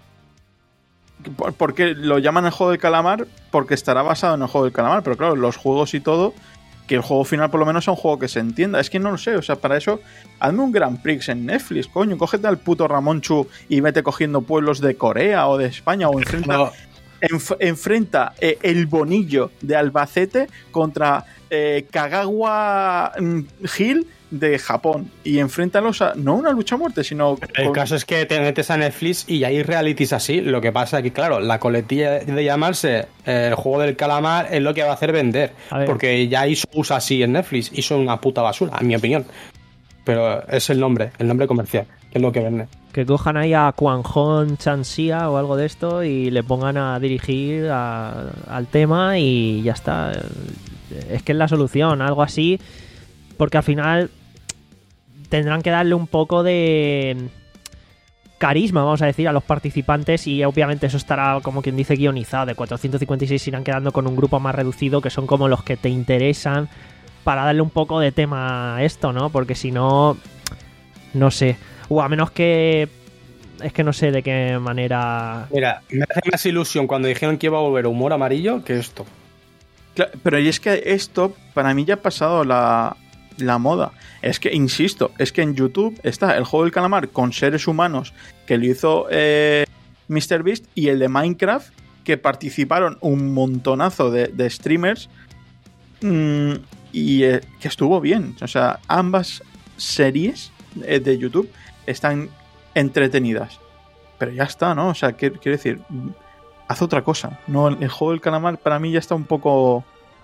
¿Por, por qué lo llaman el juego del calamar? Porque estará basado en el juego del calamar. Pero claro, los juegos y todo... Que el juego final por lo menos sea un juego que se entienda. Es que no lo sé, o sea, para eso hazme un Grand Prix en Netflix, coño. Cógete al puto Ramonchu y vete cogiendo pueblos de Corea o de España, o enfrenta, No. enf- enfrenta eh, el Bonillo de Albacete contra eh, Kagawa mm, Hill de Japón, y enfréntalos a no una lucha a muerte, sino El con- caso es que te metes a Netflix y hay realities así. Lo que pasa es que, claro, la coletilla de llamarse eh, el juego del calamar es lo que va a hacer vender. A ver. Porque ya hay shows así en Netflix y son una puta basura, en mi opinión. Pero es el nombre, el nombre comercial, que es lo que vende. que cojan ahí a Kwang Hong Chanxia o algo de esto y le pongan a dirigir a- al tema y ya está. Es que es la solución, algo así, porque al final tendrán que darle un poco de carisma, vamos a decir, a los participantes, y obviamente eso estará, como quien dice, guionizado. De cuatrocientos cincuenta y seis irán quedando con un grupo más reducido, que son como los que te interesan, para darle un poco de tema a esto, ¿no? Porque si no, no sé. O a menos que... Es que no sé de qué manera... Mira, me hace más ilusión cuando dijeron que iba a volver humor amarillo que esto. Claro, pero y es que esto para mí ya ha pasado la, la moda. Es que, insisto, es que en YouTube está el juego del calamar con seres humanos que lo hizo eh, MrBeast, y el de Minecraft, que participaron un montonazo de, de streamers mmm, y eh, que estuvo bien. O sea, ambas series eh, de YouTube están entretenidas. Pero ya está, ¿no? O sea, quiero, quiero decir, haz otra cosa. No, el juego del calamar para mí ya está un poco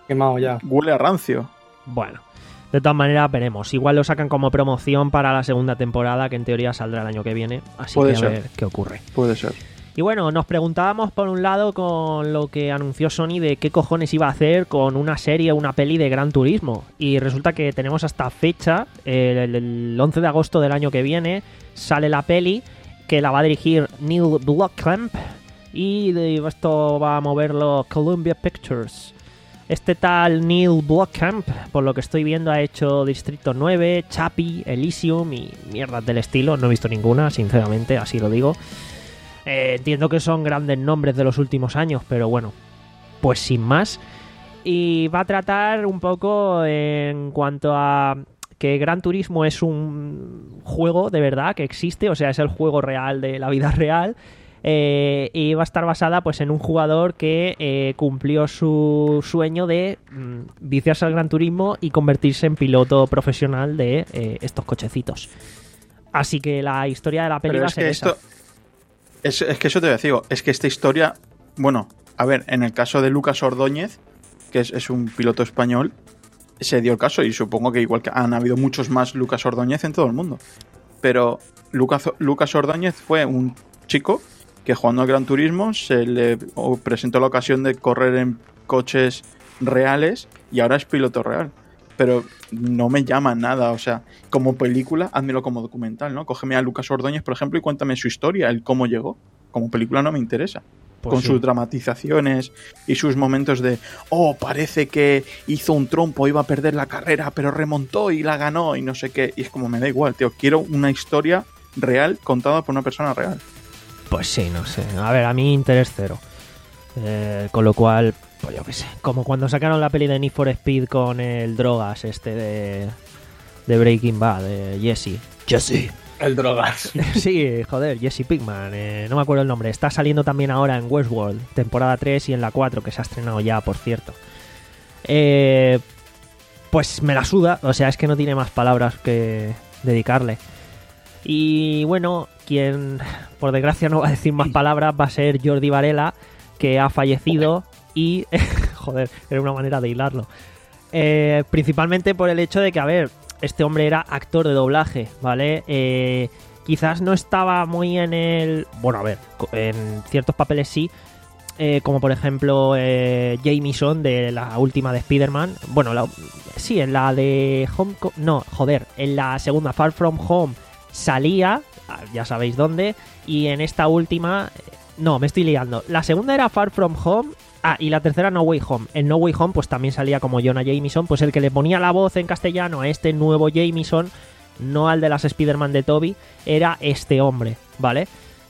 Quemado ya. Huele a rancio. Bueno, de todas maneras veremos. Igual lo sacan como promoción para la segunda temporada, que en teoría saldrá el año que viene. Así Puede que a ser. ver qué ocurre. Puede ser. Y bueno, nos preguntábamos por un lado con lo que anunció Sony de qué cojones iba a hacer con una serie o una peli de Gran Turismo. Y resulta que tenemos hasta fecha, el, el once de agosto del año que viene, sale la peli que la va a dirigir Neil Blomkamp y de esto va a moverlo Columbia Pictures. Este tal Neil Blomkamp, por lo que estoy viendo, ha hecho Distrito nueve, Chappie, Elysium y mierdas del estilo. No he visto ninguna, sinceramente, así lo digo. Eh, entiendo que son grandes nombres de los últimos años, pero bueno, pues sin más. Y va a tratar un poco en cuanto a que Gran Turismo es un juego de verdad que existe, o sea, es el juego real de la vida real. Eh, y va a estar basada pues en un jugador que eh, cumplió su sueño de mm, viciarse al Gran Turismo y convertirse en piloto profesional de eh, estos cochecitos. Así que la historia de la peli Pero va a es ser que esa. esto. Es, es que eso te voy a decir, es que esta historia, bueno, a ver, en el caso de Lucas Ordóñez, que es, es un piloto español, se dio el caso y supongo que igual que han habido muchos más Lucas Ordóñez en todo el mundo. Pero Lucas, Lucas Ordóñez fue un chico que jugando al Gran Turismo se le presentó la ocasión de correr en coches reales y ahora es piloto real. Pero no me llama nada, o sea, como película, házmelo como documental, ¿no? Cógeme a Lucas Ordóñez, por ejemplo, y cuéntame su historia, el cómo llegó. Como película no me interesa. Pues con sí. sus dramatizaciones y sus momentos de, oh, parece que hizo un trompo, iba a perder la carrera, pero remontó y la ganó y no sé qué. Y es como, me da igual, tío, quiero una historia real contada por una persona real. Pues sí, no sé. A ver, a mí interés cero. Eh, con lo cual, pues yo qué sé. Como cuando sacaron la peli de Need for Speed con el Drogas este de, de Breaking Bad, de Jesse. Jesse. El drogas. Sí, joder, Jesse Pinkman. Eh, no me acuerdo el nombre. Está saliendo también ahora en Westworld, temporada tres y en la cuatro, que se ha estrenado ya, por cierto. Eh, pues me la suda. O sea, es que no tiene más palabras que dedicarle. Y bueno, quien por desgracia no va a decir más palabras va a ser Jordi Varela, que ha fallecido y... joder, era una manera de hilarlo. Eh, principalmente por el hecho de que, a ver, este hombre era actor de doblaje, ¿vale? Eh, quizás no estaba muy en el... Bueno, a ver, en ciertos papeles sí, eh, como por ejemplo eh, Jameson de la última de Spider-Man. Bueno, la, sí, en la de Home... No, joder, en la segunda Far From Home salía, ya sabéis dónde, y en esta última... No, me estoy liando. La segunda era Far From Home. Ah, y la tercera No Way Home. En No Way Home pues también salía como Jonah Jameson, pues el que le ponía la voz en castellano a este nuevo Jameson, no al de las Spider-Man de Tobey, era este hombre, ¿vale?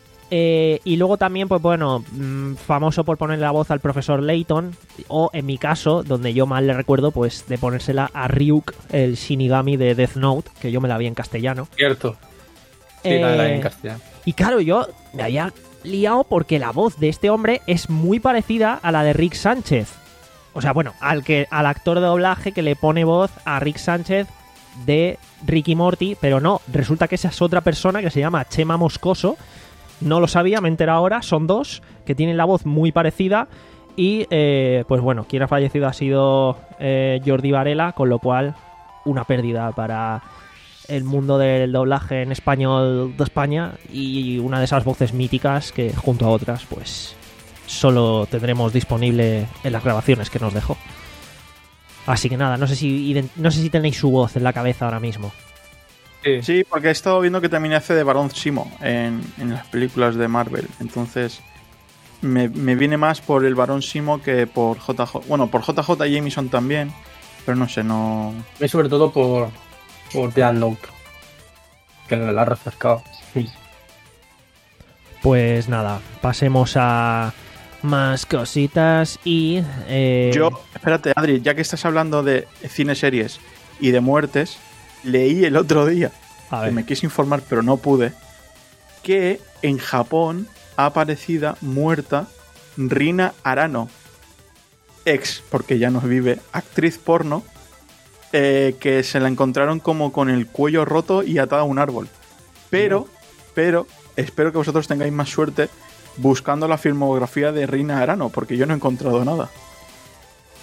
Eh, y luego también, pues bueno, mmm, famoso por ponerle la voz al profesor Layton, o en mi caso, donde yo mal le recuerdo, pues de ponérsela a Ryuk, el Shinigami de Death Note, que yo me la vi en castellano. Cierto. Sí, Eh, la verdad, en castellano. Y claro, yo me había liado porque la voz de este hombre es muy parecida a la de Rick Sánchez. O sea, bueno, al que al actor de doblaje que le pone voz a Rick Sánchez de Rick y Morty, pero no, resulta que esa es otra persona que se llama Chema Moscoso. No lo sabía, me he enterado ahora, son dos que tienen la voz muy parecida y eh, pues bueno, quien ha fallecido ha sido eh, Jordi Varela, con lo cual una pérdida para el mundo del doblaje en español de España y una de esas voces míticas que junto a otras pues solo tendremos disponible en las grabaciones que nos dejó. Así que nada, no sé si no sé si tenéis su voz en la cabeza ahora mismo. Sí. Sí, porque he estado viendo que también hace de Barón Simo en, en las películas de Marvel. Entonces me, me viene más por el Barón Simo que por J J. Bueno, por J J Jameson también, pero no sé, no... Es sobre todo por, por Death Note, que la ha refrescado. Sí. Pues nada, pasemos a más cositas y... Eh... Yo, espérate, Adri, ya que estás hablando de cine series y de muertes, leí el otro día, A que ver. me quise informar pero no pude, que en Japón ha aparecido muerta Rina Arano, ex, porque ya no vive, actriz porno, eh, que se la encontraron como con el cuello roto y atada a un árbol. Pero, pero, espero que vosotros tengáis más suerte buscando la filmografía de Rina Arano, porque yo no he encontrado nada.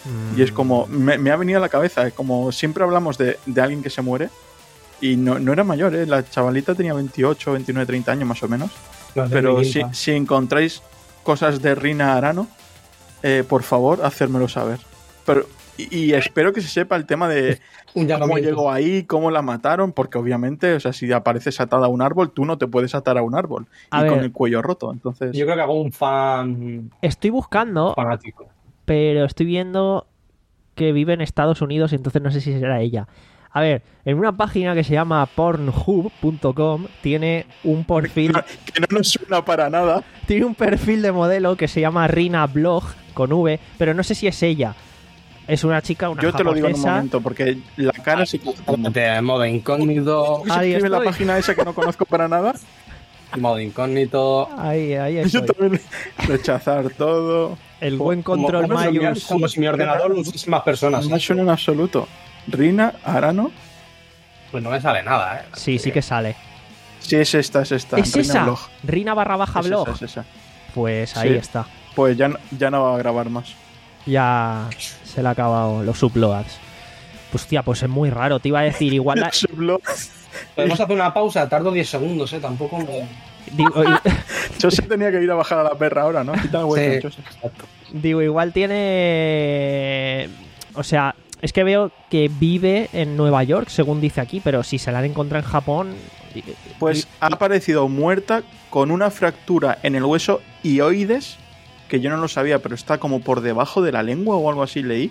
Y es como, me, me ha venido a la cabeza, como siempre hablamos de, de alguien que se muere, y no, no era mayor, ¿eh? La chavalita tenía veintiocho, veintinueve, treinta años más o menos. No, Pero si, si encontráis cosas de Rina Arano, eh, por favor, hacérmelo saber. Pero, y, y espero que se sepa el tema de Un cómo llegó ahí, cómo la mataron, porque obviamente, o sea, si apareces atada a un árbol, tú no te puedes atar a un árbol. A y ver. con el cuello roto, entonces... Yo creo que hago un fan Estoy buscando, fanático. pero estoy viendo que vive en Estados Unidos, entonces no sé si será ella. A ver, en una página que se llama pornhub punto com tiene un perfil, que no nos suena para nada. tiene un perfil de modelo que se llama Rina Blog con V, pero no sé si es ella. Es una chica, una Yo te lo digo en un japonesa. momento, porque la cara sí que... De modo incógnito. ¿Cómo se Ahí escribe la estoy. página esa que no conozco para nada? Modo incógnito. Ahí, ahí Yo estoy. también. Rechazar todo. El buen Como- control como, si mi- Mayus. como si mi ordenador lo usasen más personas. No suena en absoluto. Rina Arano. Pues no me sale nada, ¿eh? Sí, sí que sale. Sí, es esta, es esta. ¿Es Rina esa? Blog. Rina barra baja Es blog. esa, es esa. Pues ahí Sí. está. Pues ya, no- ya no va a grabar más. Ya se le ha acabado los uploads. Pues tía, pues es muy raro. Te iba a decir, igual la- Su blog. Podemos hacer una pausa, tardo diez segundos, ¿eh? Tampoco. me- digo, Yo se tenía que ir a bajar a la perra ahora, ¿no? Quita el hueco, Sí. José. digo, igual tiene... O sea, es que veo que vive en Nueva York, según dice aquí, pero si se la han encontrado en Japón... Pues ha aparecido muerta con una fractura en el hueso hioides, que yo no lo sabía, pero está como por debajo de la lengua o algo así leí.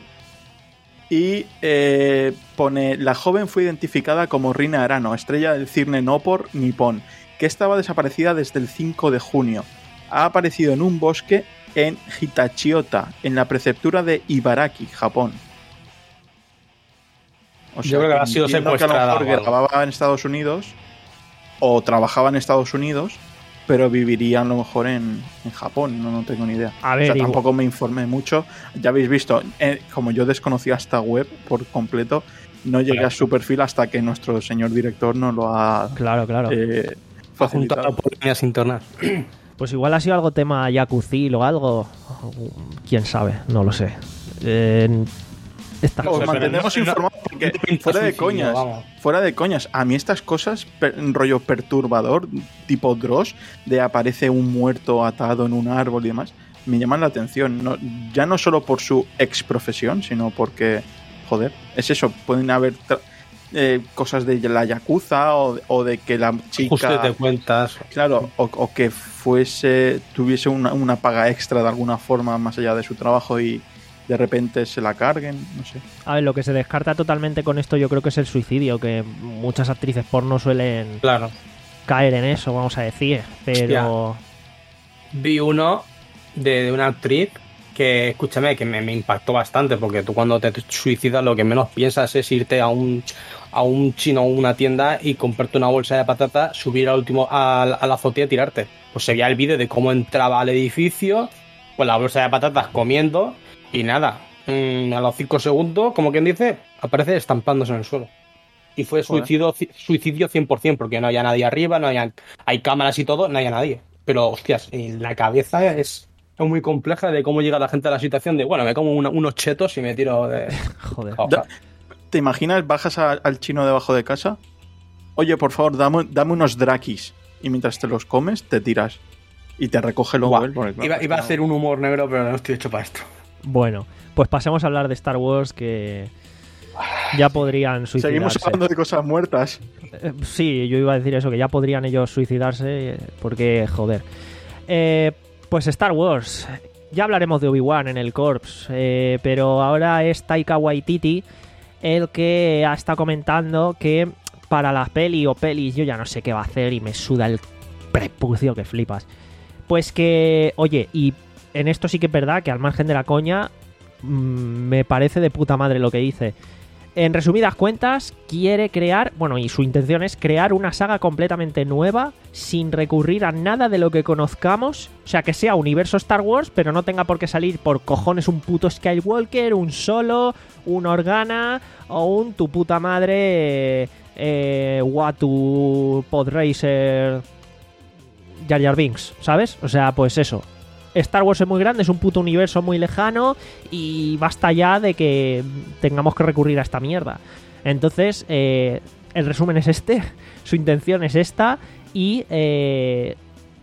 Y eh, pone, la joven fue identificada como Rina Arano, estrella del cirne Nopor nipón, que estaba desaparecida desde el cinco de junio. Ha aparecido en un bosque en Hitachiota, en la prefectura de Ibaraki, Japón. O Yo creo que ha sido entiendo que a secuestrada lo mejor o algo. grababa en Estados Unidos o trabajaba en Estados Unidos, pero viviría a lo mejor en, en Japón, no, no tengo ni idea. A ver, o sea, igual- tampoco me informé mucho. Ya habéis visto, eh, como yo desconocía esta web por completo, no llegué Claro. a su perfil hasta que nuestro señor director nos lo ha Claro, claro. eh, Juntar facilitado. por líneas internas. Pues igual ha sido algo tema Yakuza o algo. Quién sabe, no lo sé. Eh, esta Os Pero no- mantenemos no- informados porque no pinta fuera de suicidio, coñas, vamos. fuera de coñas, a mí estas cosas, per- rollo perturbador, tipo Dross, de aparece un muerto atado en un árbol y demás, me llaman la atención. No, ya no solo por su ex profesión, sino porque, joder, es eso, pueden haber tra- eh, cosas de la Yakuza o, o de que la Justo chica... te cuentas. Claro, o, o que fuese, tuviese una, una paga extra de alguna forma más allá de su trabajo y de repente se la carguen, no sé. A ver, lo que se descarta totalmente con esto yo creo que es el suicidio, que muchas actrices porno suelen Claro. caer en eso, vamos a decir. Pero... Vi uno de, de una actriz que, escúchame, que me, me impactó bastante, porque tú cuando te suicidas lo que menos piensas es irte a un a un chino o una tienda y comprarte una bolsa de patata, subir al último a, a la azotea y tirarte. Pues se veía el vídeo de cómo entraba al edificio, con la bolsa de patatas comiendo, y nada, mmm, a los cinco segundos, como quien dice, aparece estampándose en el suelo. Y fue suicidio, suicidio cien por ciento, porque no había nadie arriba, no había, hay cámaras y todo, no había nadie. Pero, hostias, en la cabeza es, es muy compleja de cómo llega la gente a la situación de, bueno, me como una- unos chetos y me tiro de... Joder. Ojalá. ¿Te imaginas? Bajas a- al chino debajo de casa. Oye, por favor, dame, dame unos drakis. Y mientras te los comes, te tiras. Y te recoge luego Buah, él. porque, claro, iba, iba a hacer un humor negro, pero no estoy hecho para esto. Bueno, pues pasemos a hablar de Star Wars, que ya podrían suicidarse. Seguimos hablando de cosas muertas. Eh, Sí, yo iba a decir eso, que ya podrían ellos suicidarse, eh, porque, joder. Eh, pues Star Wars, ya hablaremos de Obi-Wan en el Corps, eh, pero ahora es Taika Waititi el que ha estado comentando que para la peli o pelis yo ya no sé qué va a hacer y me suda el prepucio que flipas. Pues que, oye, y en esto sí que es verdad que al margen de la coña, mmm, me parece de puta madre lo que dice. En resumidas cuentas, quiere crear, bueno, y su intención es crear una saga completamente nueva, sin recurrir a nada de lo que conozcamos, o sea, que sea universo Star Wars, pero no tenga por qué salir por cojones un puto Skywalker, un Solo, un Organa o un tu puta madre eh, Watu Podracer Jar Jar Binks, ¿sabes? O sea, pues eso. Star Wars es muy grande, es un puto universo muy lejano y basta ya de que tengamos que recurrir a esta mierda. Entonces, eh, el resumen es este, su intención es esta y... Eh,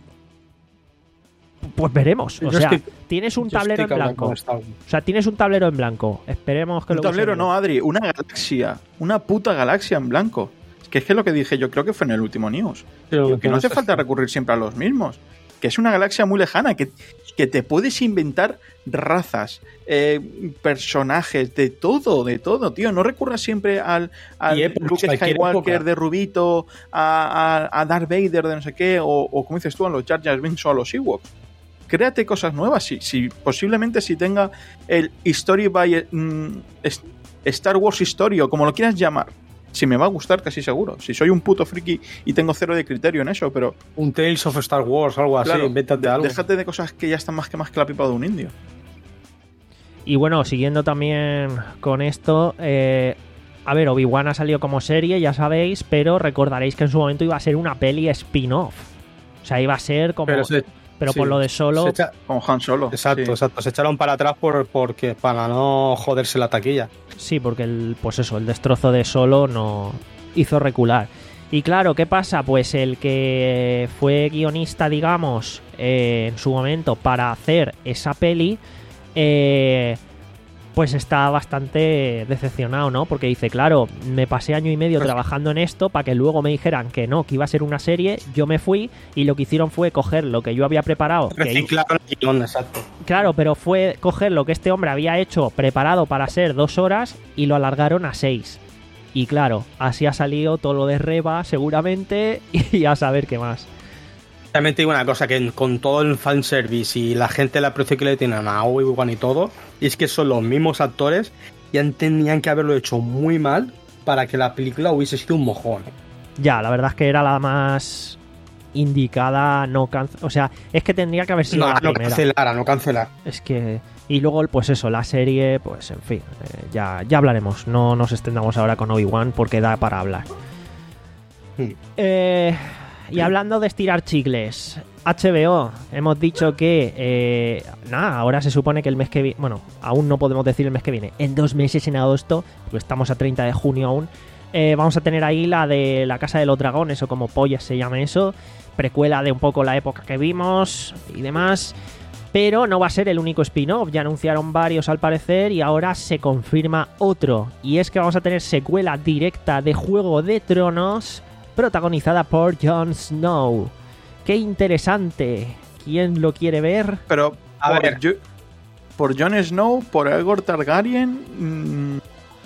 pues veremos. O Yo sea, estoy- tienes un yo tablero en estoy blanco. con Star Wars. O sea, tienes un tablero en blanco. Esperemos que Un lo tablero usen no, bien. Adri, una galaxia. Una puta galaxia en blanco. Es que es que lo que dije yo creo que fue en el último news. Pero Que no hace falta recurrir siempre a los mismos. Que es una galaxia muy lejana, que, que te puedes inventar razas, eh, personajes, de todo, de todo, tío. No recurras siempre al, al Y épocas, Luke cualquier Skywalker época. de Rubito, a, a, a Darth Vader de no sé qué, o, o como dices tú, a los Jar Jar Binks o a los Ewoks. Créate cosas nuevas, si, si posiblemente si tenga el History by mm, es- Star Wars History o como lo quieras llamar, si me va a gustar casi seguro. Si soy un puto friki y tengo cero de criterio en eso, pero Un Tales of Star Wars, algo así, claro, invéntate de- algo. déjate de cosas que ya están más que más que la pipa de un indio. Y bueno, siguiendo también con esto, eh, a ver, Obi-Wan ha salido como serie, ya sabéis, pero recordaréis que en su momento iba a ser una peli spin-off. O sea, iba a ser como... Pero, Pero, se- sí, por lo de Solo... se echa- Con Han Solo. exacto, sí. exacto. Se echaron para atrás por, porque, para no joderse la taquilla. Sí, porque el, pues eso, el destrozo de Solo no hizo recular. Y claro, ¿qué pasa? Pues el que fue guionista, digamos, eh, en su momento para hacer esa peli, eh, pues está bastante decepcionado, ¿no? Porque dice, claro, me pasé año y medio trabajando en esto para que luego me dijeran que no, que iba a ser una serie, yo me fui y lo que hicieron fue coger lo que yo había preparado. que Reciclaron el guión, exacto. Claro, pero fue coger lo que este hombre había hecho preparado para ser dos horas y lo alargaron a seis. Y claro, así ha salido todo lo de Reba, seguramente, y a saber qué más. Realmente digo una cosa, que con todo el fanservice y la gente el aprecio que le tienen a Obi-Wan y todo, y es que son los mismos actores y han- tenían que haberlo hecho muy mal para que la película hubiese sido un mojón. Ya, la verdad es que era la más indicada, no canc- o sea, es que tendría que haber sido No, la no primera. cancelar, no cancelar. Es que... Y luego, pues eso, la serie, pues en fin, eh, ya, ya hablaremos. No nos extendamos ahora con Obi-Wan porque da para hablar. Hmm. Eh, y hablando de estirar chicles, H B O, hemos dicho que... Eh, nada, ahora se supone que el mes que viene... Bueno, aún no podemos decir el mes que viene. En dos meses, en agosto, pues estamos a treinta de junio aún, eh, vamos a tener ahí la de la Casa de los Dragones, o como pollas se llama eso. Precuela de un poco la época que vimos y demás... Pero no va a ser el único spin-off, ya anunciaron varios al parecer y ahora se confirma otro. Y es que vamos a tener secuela directa de Juego de Tronos protagonizada por Jon Snow. ¡Qué interesante! ¿Quién lo quiere ver? Pero A por, ver. yo- por Jon Snow, por Aegon Targaryen, mm,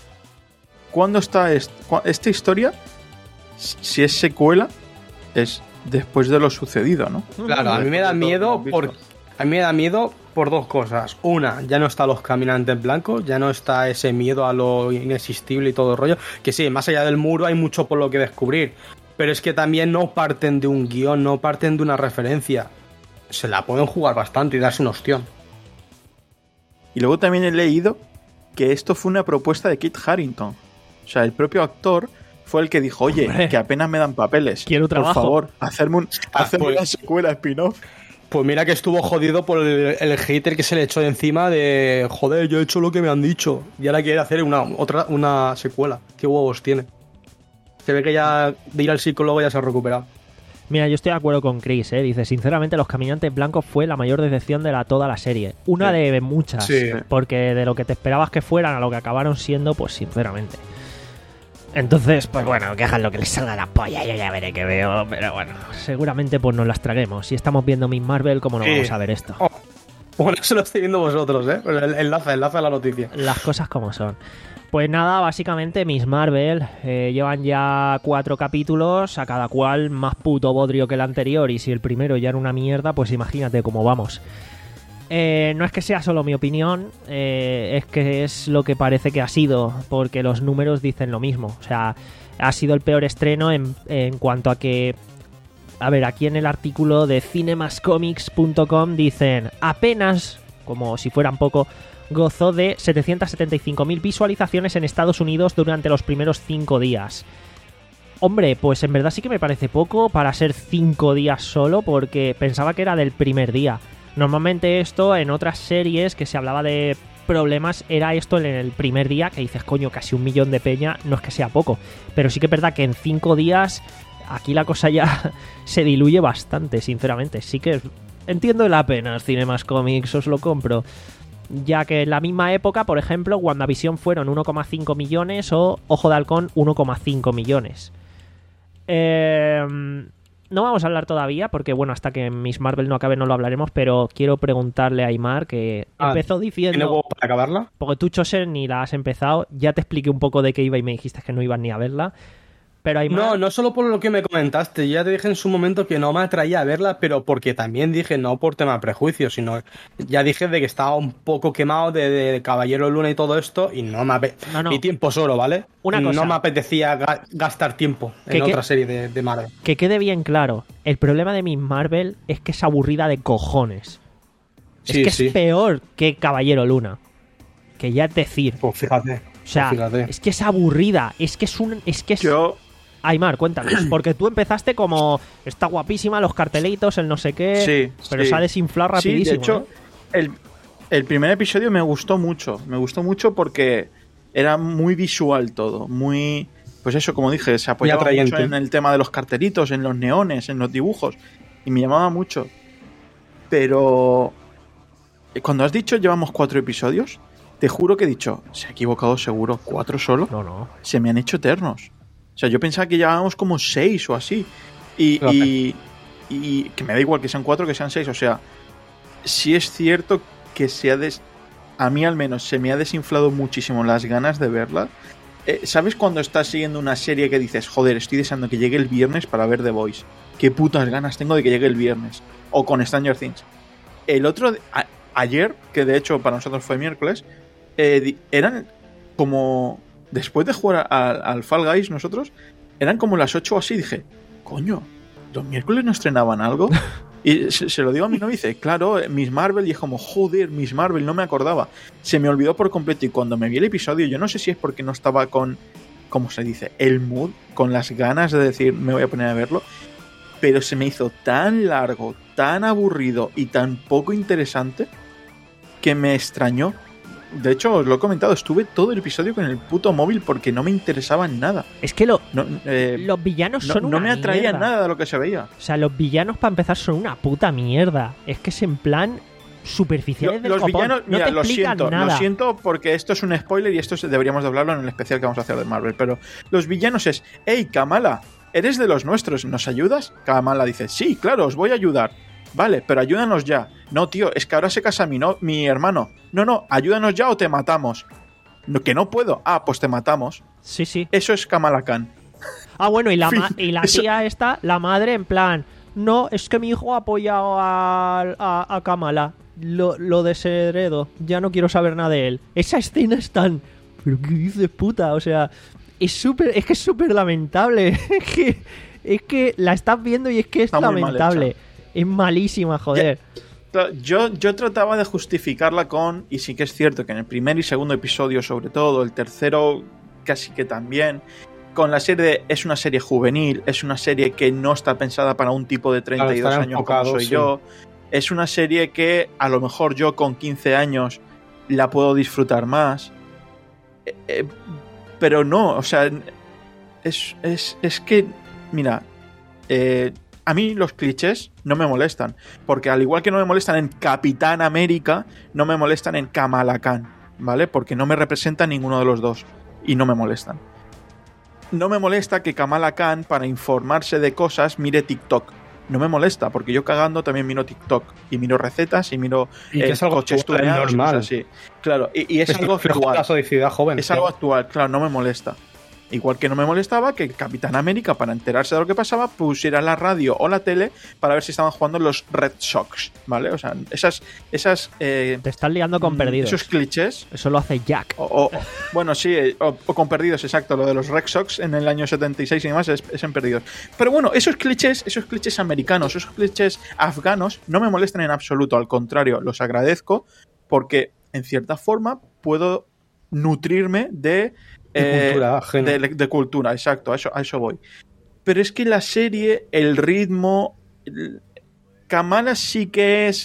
¿cuándo está est- cua- esta historia? Si es secuela, es después de lo sucedido, ¿no? Claro, a mí me da miedo por, a mí me da miedo por dos cosas. Una, ya no están los caminantes blancos, ya no está ese miedo a lo inexistible y todo el rollo. Que sí, más allá del muro hay mucho por lo que descubrir. Pero es que también no parten de un guión, no parten de una referencia. Se la pueden jugar bastante y darse un ostión. Y luego también he leído que esto fue una propuesta de Kit Harington. O sea, el propio actor fue el que dijo, oye, Hombre. que apenas me dan papeles. Quiero trabajo. Por favor, hacerme, un, Ah, hacerme pues- una secuela spin-off. Pues mira que estuvo jodido por el, el hater que se le echó de encima de joder, yo he hecho lo que me han dicho. Y ahora quiere hacer una otra una secuela. ¿Qué huevos tiene? Se ve que ya de ir al psicólogo ya se ha recuperado. Mira, yo estoy de acuerdo con Chris, ¿eh? Dice, sinceramente, Los Caminantes Blancos fue la mayor decepción de la, toda la serie. Una Sí. de muchas. Sí. Porque de lo que te esperabas que fueran a lo que acabaron siendo, pues sinceramente. Entonces, pues bueno, que hagan lo que les salga la polla, yo ya veré qué veo. Pero bueno, seguramente pues nos las traguemos. Si estamos viendo Miss Marvel, ¿cómo no Sí. vamos a ver esto? Oh, bueno, eso lo estoy viendo vosotros, ¿eh? El- Enlaza, enlaza la noticia. Las cosas como son. Pues nada, básicamente Miss Marvel eh, llevan ya cuatro capítulos, a cada cual más puto bodrio que el anterior, y si el primero ya era una mierda, pues imagínate cómo vamos. Eh, no es que sea solo mi opinión, eh, es que es lo que parece que ha sido, porque los números dicen lo mismo. O sea, ha sido el peor estreno en, en cuanto a que... A ver, aquí en el artículo de cinemascomics punto com dicen apenas, como si fueran poco, gozó de setecientas setenta y cinco mil visualizaciones en Estados Unidos durante los primeros cinco días. Hombre, pues en verdad sí que me parece poco para ser cinco días solo, porque pensaba que era del primer día. Normalmente esto en otras series que se hablaba de problemas era esto en el primer día, que dices, coño, casi un millón de peña, no es que sea poco, pero sí que es verdad que en cinco días aquí la cosa ya se diluye bastante, sinceramente. Sí que entiendo la pena, Cinemas Comics, os lo compro. Ya que en la misma época, por ejemplo, WandaVision fueron uno coma cinco millones o Ojo de Halcón uno coma cinco millones. Eh, no vamos a hablar todavía porque, bueno, hasta que Miss Marvel no acabe no lo hablaremos, pero quiero preguntarle a Aimar, que Ah, empezó diciendo... ¿Tiene huevo para acabarla? Porque tú, Chosen, ni la has empezado. Ya te expliqué un poco de qué iba y me dijiste que no ibas ni a verla. Pero Aimar... No, no solo por lo que me comentaste, ya te dije en su momento que no me atraía a verla, pero porque también dije, no por tema de prejuicios, sino ya dije de que estaba un poco quemado de, de Caballero Luna y todo esto, y no me apetecía. No, no. Mi tiempo solo, ¿vale? Una cosa. No me apetecía ga- gastar tiempo ¿Qué, en qué? otra serie de, de Marvel. Que quede bien claro, el problema de Miss Marvel es que es aburrida de cojones. Sí, es que sí. es peor que Caballero Luna. Que ya es decir. Pues fíjate. O sea, pues fíjate. es que es aburrida. Es que es un. Es que es. Yo, Aimar, cuéntanos. Porque tú empezaste como. Está guapísima, los cartelitos, el no sé qué. Sí, Pero sí. se ha desinflado rapidísimo. Sí, de hecho, ¿eh? el, el primer episodio me gustó mucho. Me gustó mucho porque era muy visual todo. Muy. Pues eso, como dije, se apoyaba atrayente. mucho en el tema de los cartelitos, en los neones, en los dibujos. Y me llamaba mucho. Pero. Cuando has dicho llevamos cuatro episodios, te juro que he dicho, se ha equivocado seguro, cuatro solo. No, no. Se me han hecho eternos. O sea, yo pensaba que llevábamos como seis o así. Y, y, y que me da igual que sean cuatro que sean seis. O sea, sí es cierto que se ha des... a mí al menos se me ha desinflado muchísimo las ganas de verla. Eh, ¿Sabes cuando estás siguiendo una serie que dices, joder, estoy deseando que llegue el viernes para ver The Voice? Qué putas ganas tengo de que llegue el viernes. O con Stranger Things. El otro... A, ayer, que de hecho para nosotros fue miércoles, eh, di- eran como... Después de jugar al, al Fall Guys nosotros, eran como las ocho o así. Dije, coño, ¿los miércoles no estrenaban algo? Y se, se lo digo a mi novia y dice, claro, Miss Marvel. Y es como, joder, Miss Marvel, no me acordaba. Se me olvidó por completo. Y cuando me vi el episodio, yo no sé si es porque no estaba con, ¿cómo se dice? El mood, con las ganas de decir, me voy a poner a verlo. Pero se me hizo tan largo, tan aburrido y tan poco interesante que me extrañó. De hecho, os lo he comentado, estuve todo el episodio con el puto móvil porque no me interesaba en nada. Es que lo, No, eh, los villanos no, son no una me atraía mierda. nada de lo que se veía. O sea, los villanos para empezar son una puta mierda. Es que es en plan superficiales Lo- del los copón. villanos, no mira, te lo explican siento, nada. lo siento porque esto es un spoiler y esto es- deberíamos de hablarlo en el especial que vamos a hacer de Marvel. Pero los villanos es, hey, Kamala, ¿eres de los nuestros? ¿Nos ayudas? Kamala dice, sí, claro, os voy a ayudar. Vale, pero ayúdanos ya. No, tío, es que ahora se casa mi, no, mi hermano. No, no, ayúdanos ya o te matamos. No, que no puedo. Ah, pues te matamos. Sí, sí. Eso es Kamala Khan. Ah, bueno, y la, Fin. ma- y la Eso- tía esta, la madre, en plan, no, es que mi hijo ha apoyado a, a, a Kamala. Lo, lo desheredo. Ya no quiero saber nada de él. Esa escena es tan... ¿Pero qué dices, puta? O sea, es súper... Es que es súper lamentable. Es que, es que la estás viendo y es que es Está muy mal lamentable. hecha. Es malísima, joder. Yo, yo trataba de justificarla con, y sí que es cierto que en el primer y segundo episodio sobre todo, el tercero casi que también, con la serie de, es una serie juvenil, es una serie que no está pensada para un tipo de treinta y dos Claro, está años enfocado, como soy sí. yo, es una serie que a lo mejor yo con quince años la puedo disfrutar más, eh, eh, pero no, o sea, es, es, es que, mira, eh, a mí los clichés no me molestan, porque al igual que no me molestan en Capitán América, no me molestan en Kamala Khan, ¿vale? Porque no me representan ninguno de los dos y no me molestan. No me molesta que Kamala Khan, para informarse de cosas, mire TikTok. No me molesta, porque yo cagando también miro TikTok y miro recetas y miro Y que eh, es algo coches actual, tuneados y normal. cosas así. Claro, y, y es, Es algo reflejo de actual. la sociedad joven. Es algo actual, claro, no me molesta. Igual que no me molestaba que Capitán América, para enterarse de lo que pasaba, pusiera la radio o la tele para ver si estaban jugando los Red Sox, ¿vale? O sea, esas... esas eh, Te estás liando con mm, perdidos. Esos clichés... Eso lo hace Jack. O, o- bueno, sí, eh, o, o con perdidos, exacto. Lo de los Red Sox en el año setenta y seis y demás es, es en perdidos. Pero bueno, esos clichés, esos clichés americanos, esos clichés afganos, no me molestan en absoluto. Al contrario, los agradezco porque, en cierta forma, puedo nutrirme de... De eh, cultura ajena. de, de cultura, exacto, a eso, a eso voy. Pero es que la serie, el ritmo... el- Kamala sí que es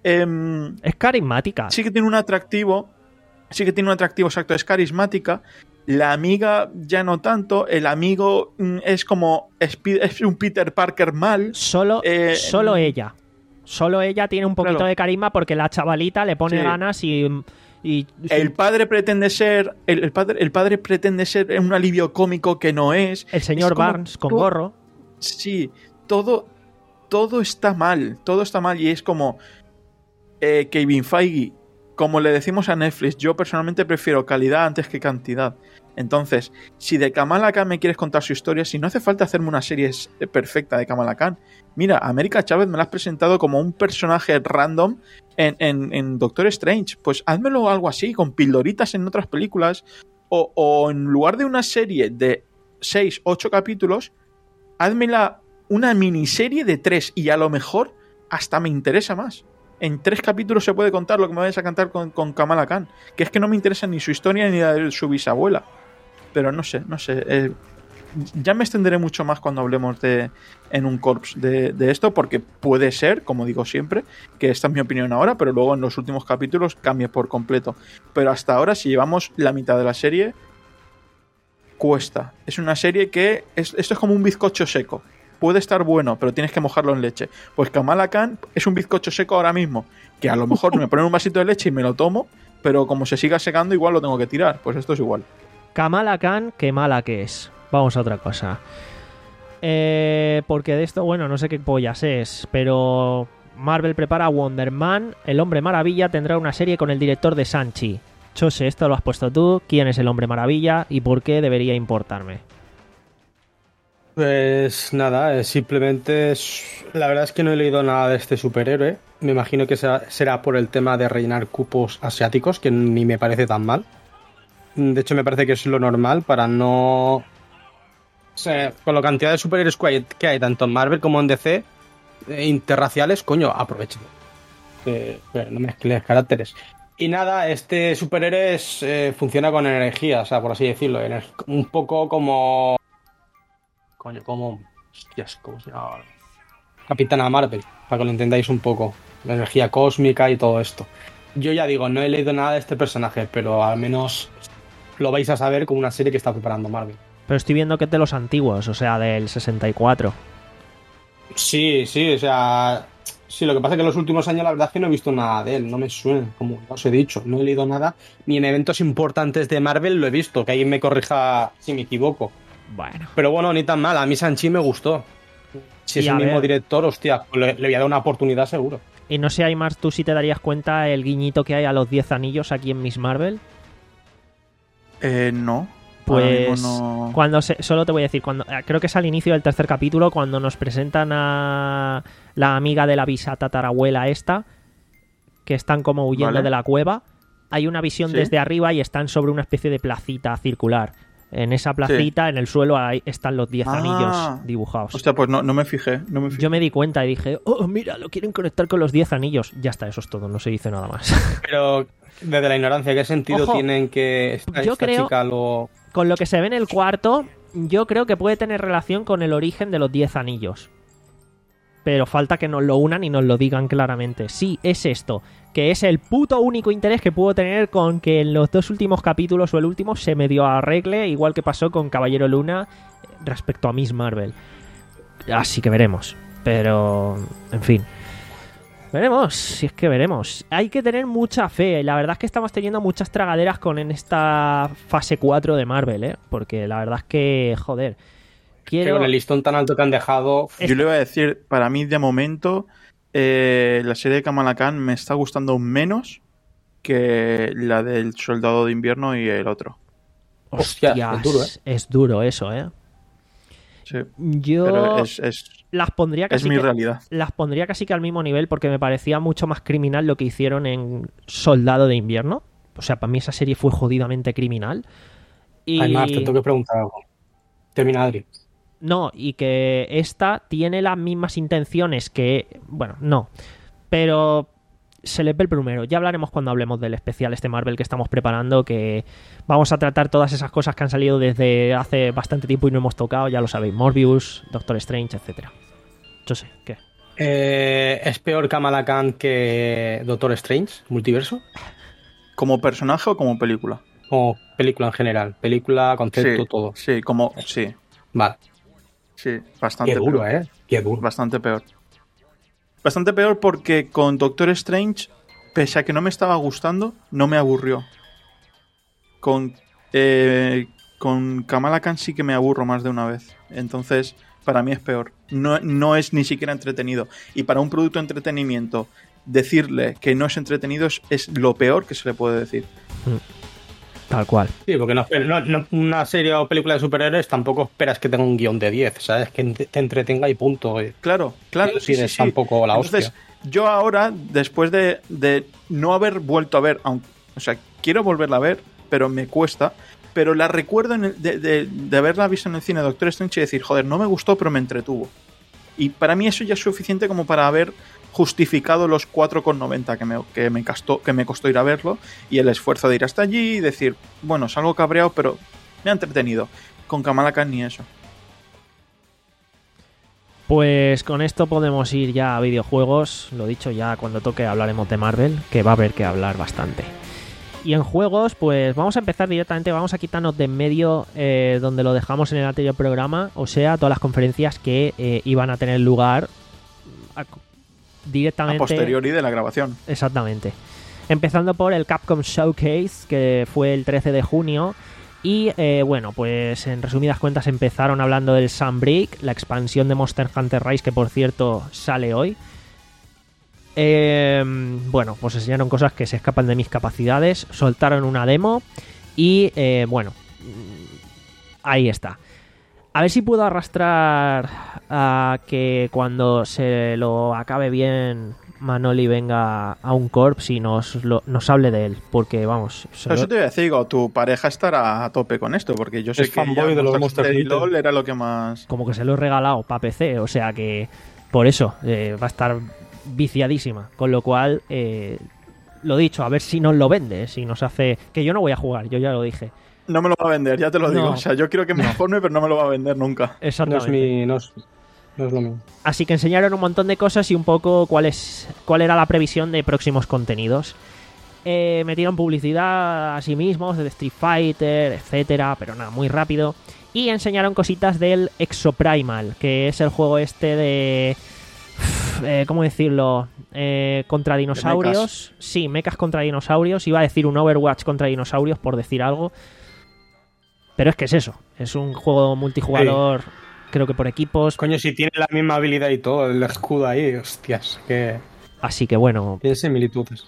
Eh, Es carismática. sí que tiene un atractivo. Sí que tiene un atractivo, exacto. Es carismática. La amiga ya no tanto. El amigo mm, es como. Es, es un Peter Parker mal. Solo, Eh, solo ella. Solo ella tiene un poquito Claro. de carisma porque la chavalita le pone Sí. ganas y... y El padre pretende ser. El, el padre, el padre pretende ser un alivio cómico que no es. el señor Es como Barnes con todo- gorro. Sí, todo, todo está mal, todo está mal y es como eh, Kevin Feige, como le decimos a Netflix, yo personalmente prefiero calidad antes que cantidad. Entonces, si de Kamala Khan me quieres contar su historia, si no hace falta hacerme una serie perfecta de Kamala Khan, mira, América Chávez me la has presentado como un personaje random en, en, en Doctor Strange, pues házmelo algo así, con pildoritas en otras películas, o, o en lugar de una serie de seis, ocho capítulos, házmela una miniserie de tres y a lo mejor hasta me interesa más. En tres capítulos se puede contar lo que me vayas a cantar con, con Kamala Khan, que es que no me interesa ni su historia ni la de su bisabuela. Pero no sé, no sé. Eh, ya me extenderé mucho más cuando hablemos de en un corps de, de esto, porque puede ser, como digo siempre, que esta es mi opinión ahora, pero luego en los últimos capítulos cambie por completo. Pero hasta ahora, si llevamos la mitad de la serie, cuesta. Es una serie que es, esto es como un bizcocho seco. Puede estar bueno, pero tienes que mojarlo en leche. Pues Kamala Khan es un bizcocho seco ahora mismo, que a lo mejor me ponen un vasito de leche y me lo tomo, pero como se siga secando igual lo tengo que tirar. Pues esto es igual. Kamala Khan, qué mala que es. Vamos a otra cosa. Eh, porque de esto, bueno, no sé qué pollas es, pero Marvel prepara Wonder Man. El Hombre Maravilla tendrá una serie con el director de Shang-Chi. Chose, esto lo has puesto tú. ¿Quién es el Hombre Maravilla y por qué debería importarme? Pues nada, eh, simplemente es- la verdad es que no he leído nada de este superhéroe. Me imagino que será, será por el tema de rellenar cupos asiáticos, que ni me parece tan mal. De hecho, me parece que es lo normal para no... O sea, con la cantidad de superhéroes que hay, que hay tanto en Marvel como en D C, eh, interraciales, coño, aprovechen. Eh, pero no mezcles caracteres. Y nada, este superhéroe es, eh, funciona con energía, o sea, por así decirlo. ener- Un poco como... Coño, como... Hostias, ¿cómo se llama? Capitana Marvel, para que lo entendáis un poco. La energía cósmica y todo esto. Yo ya digo, no he leído nada de este personaje, pero al menos lo vais a saber con una serie que está preparando Marvel. Pero estoy viendo que es de los antiguos, o sea, del sesenta y cuatro. Sí, sí, o sea... Sí, lo que pasa es que en los últimos años la verdad es que no he visto nada de él, no me suena, como ya os he dicho, no he leído nada, ni en eventos importantes de Marvel lo he visto, que alguien me corrija si me equivoco. Bueno. Pero bueno, ni tan mal, a mí Shang-Chi me gustó. Si es Y el a mismo ver. director, hostia, pues le, le voy a dar una oportunidad seguro. Y no sé, Aymar, tú si te darías cuenta el guiñito que hay a los diez anillos aquí en Miss Marvel. Eh, no. Pues Ahora mismo no. cuando se, solo te voy a decir, cuando eh, creo que es al inicio del tercer capítulo, cuando nos presentan a la amiga de la bisa tatarabuela esta, que están como huyendo Vale. de la cueva, hay una visión Sí. desde arriba y están sobre una especie de placita circular. En esa placita, en el suelo, ahí están los diez Ah. anillos dibujados. Hostia, pues no, no me fijé. No me fijé. Yo me di cuenta y dije, oh, mira, lo quieren conectar con los diez anillos. Ya está, eso es todo, no se dice nada más. Pero desde la ignorancia, ¿qué sentido Ojo, tienen que esta, yo esta creo- chica lo... Con lo que se ve en el cuarto, yo creo que puede tener relación con el origen de los diez anillos. Pero falta que nos lo unan y nos lo digan claramente. Sí, es esto. Que es el puto único interés que puedo tener con que en los dos últimos capítulos o el último se medio arregle, igual que pasó con Caballero Luna respecto a Miss Marvel. Así que veremos. Pero, en fin. Veremos, si es que veremos. Hay que tener mucha fe. La verdad es que estamos teniendo muchas tragaderas con en esta fase cuatro de Marvel, ¿eh? Porque la verdad es que, joder. Que Quiero... con el listón tan alto que han dejado... Yo le iba a decir, para mí de momento, eh, la serie de Kamala Khan me está gustando menos que la del Soldado de Invierno y el otro. Hostia, Hostias, es duro, ¿eh? es duro eso, ¿eh? Sí, Yo pero es, es, las pondría es casi mi que... realidad. las pondría casi que al mismo nivel porque me parecía mucho más criminal lo que hicieron en Soldado de Invierno. O sea, para mí esa serie fue jodidamente criminal. Y... Además, te tengo que preguntar algo. Termina, Adri. No, y que esta tiene las mismas intenciones que... Bueno, no. Pero se le ve el primero. Ya hablaremos cuando hablemos del especial este Marvel que estamos preparando, que vamos a tratar todas esas cosas que han salido desde hace bastante tiempo y no hemos tocado, ya lo sabéis. Morbius, Doctor Strange, etcétera. Yo sé, ¿qué? Eh, ¿Es peor Kamala Khan que Doctor Strange, multiverso? ¿Como personaje o como película? O película en general, película, concepto, Sí, todo. sí, como, sí, Vale. sí, bastante Qué duro, peor. ¿eh? Qué duro. Bastante peor. Bastante peor porque con Doctor Strange, pese a que no me estaba gustando, no me aburrió. Con, eh, con Kamala Khan sí que me aburro más de una vez. Entonces, para mí es peor. No, no es ni siquiera entretenido. Y para un producto de entretenimiento, decirle que no es entretenido es, es lo peor que se le puede decir. Tal cual. Sí, porque no, no, no- una serie o película de superhéroes tampoco esperas que tenga un guión de diez, ¿sabes? Que te entretenga y punto. Claro, claro. No Sí, sí, tienes sí. tampoco la Entonces, hostia. yo ahora, después de, de no haber vuelto a ver, aunque, o sea, quiero volverla a ver, pero me cuesta, pero la recuerdo en el- de, de, de haberla visto en el cine Doctor Strange y decir, joder, no me gustó, pero me entretuvo. Y para mí eso ya es suficiente como para haber justificado los cuatro con noventa que me, que me, costó, que me costó ir a verlo y el esfuerzo de ir hasta allí y decir, bueno, salgo cabreado, pero me ha entretenido. Con Kamala Khan ni eso. Pues con esto podemos ir ya a videojuegos. Lo dicho, ya cuando toque hablaremos de Marvel, que va a haber que hablar bastante. Y en juegos, pues vamos a empezar directamente, vamos a quitarnos de en medio eh, donde lo dejamos en el anterior programa, o sea, todas las conferencias que eh, iban a tener lugar a- directamente... A posteriori de la grabación. Exactamente. Empezando por el Capcom Showcase, que fue el trece de junio. Y eh, bueno, pues en resumidas cuentas empezaron hablando del Sunbreak, la expansión de Monster Hunter Rise, que por cierto sale hoy. Eh, bueno, pues enseñaron cosas que se escapan de mis capacidades, soltaron una demo y eh, bueno, ahí está. A ver si puedo arrastrar a que cuando se lo acabe bien Manoli venga a un corps y nos, lo- nos hable de él, porque vamos... se Pero lo- eso te voy a decir, digo, tu pareja estará a tope con esto, porque yo sé Es que fanboy ella de los Monster Monster Hunter y Hunter. LOL era lo que más... como que se lo he regalado para P C, o sea que por eso eh, va a estar viciadísima, con lo cual eh, lo dicho, a ver si nos lo vende, si nos hace... que yo no voy a jugar, yo ya lo dije. No me lo va a vender, ya te lo digo. No. O sea, yo quiero que me informe, pero no me lo va a vender nunca. No es, Exactamente. mi, no, es, no es lo mío. Así que enseñaron un montón de cosas y un poco cuál, es, cuál era la previsión de próximos contenidos. Eh, metieron publicidad a sí mismos de Street Fighter, etcétera, pero nada, muy rápido. Y enseñaron cositas del Exoprimal, que es el juego este de... Eh, ¿Cómo decirlo? Eh, contra dinosaurios. Sí, mechas contra dinosaurios. Iba a decir un Overwatch contra dinosaurios, por decir algo. Pero es que es eso. Es un juego multijugador, creo que por equipos. Coño, si tiene la misma habilidad y todo, el escudo ahí, hostias, que Así que bueno, tiene similitudes.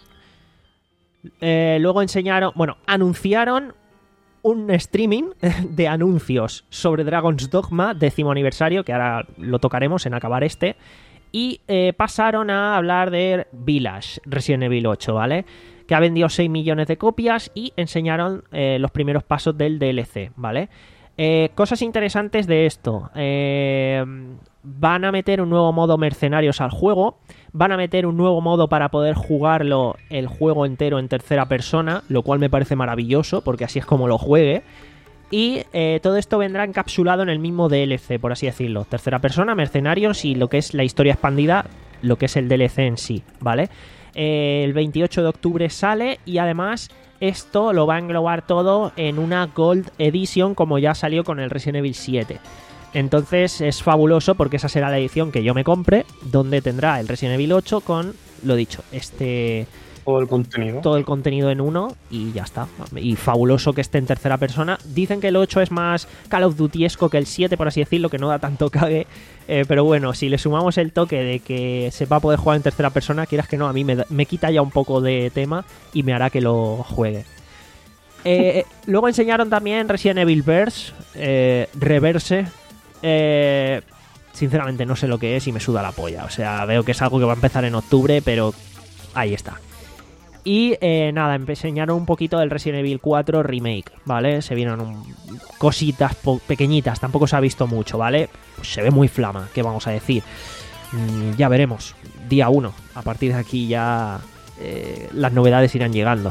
Eh, luego enseñaron, bueno, anunciaron un streaming de anuncios sobre Dragon's Dogma, décimo aniversario, que ahora lo tocaremos en acabar este. Y eh, pasaron a hablar de Village, Resident Evil ocho, ¿vale? Que ha vendido seis millones de copias y enseñaron eh, los primeros pasos del D L C, ¿vale? Eh, cosas interesantes de esto. Eh, van a meter un nuevo modo mercenarios al juego. Van a meter un nuevo modo para poder jugarlo el juego entero en tercera persona, lo cual me parece maravilloso, porque así es como lo juegue. Y eh, todo esto vendrá encapsulado en el mismo D L C, por así decirlo. Tercera persona, mercenarios y lo que es la historia expandida, lo que es el D L C en sí, ¿vale? Eh, el veintiocho de octubre sale y además esto lo va a englobar todo en una Gold Edition como ya salió con el Resident Evil siete. Entonces es fabuloso porque esa será la edición que yo me compre, donde tendrá el Resident Evil ocho con, lo dicho, este... Todo el contenido. todo el contenido en uno y ya está. Y fabuloso que esté en tercera persona. Dicen que el ocho es más Call of Duty-esco que el siete, por así decirlo, que no da tanto cague. Eh, pero bueno, si le sumamos el toque de que se va a poder jugar en tercera persona, quieras que no, a mí me, da- me quita ya un poco de tema y me hará que lo juegue. Eh, luego enseñaron también Resident Evil Verse, eh, Reverse. Eh, sinceramente no sé lo que es y me suda la polla. O sea, veo que es algo que va a empezar en octubre, pero ahí está. Y eh, nada, enseñaron un poquito del Resident Evil cuatro Remake, ¿vale? Se vieron un- cositas po- pequeñitas, tampoco se ha visto mucho, ¿vale? Pues se ve muy flama, ¿qué vamos a decir? Mm, ya veremos, día uno. A partir de aquí ya eh, las novedades irán llegando.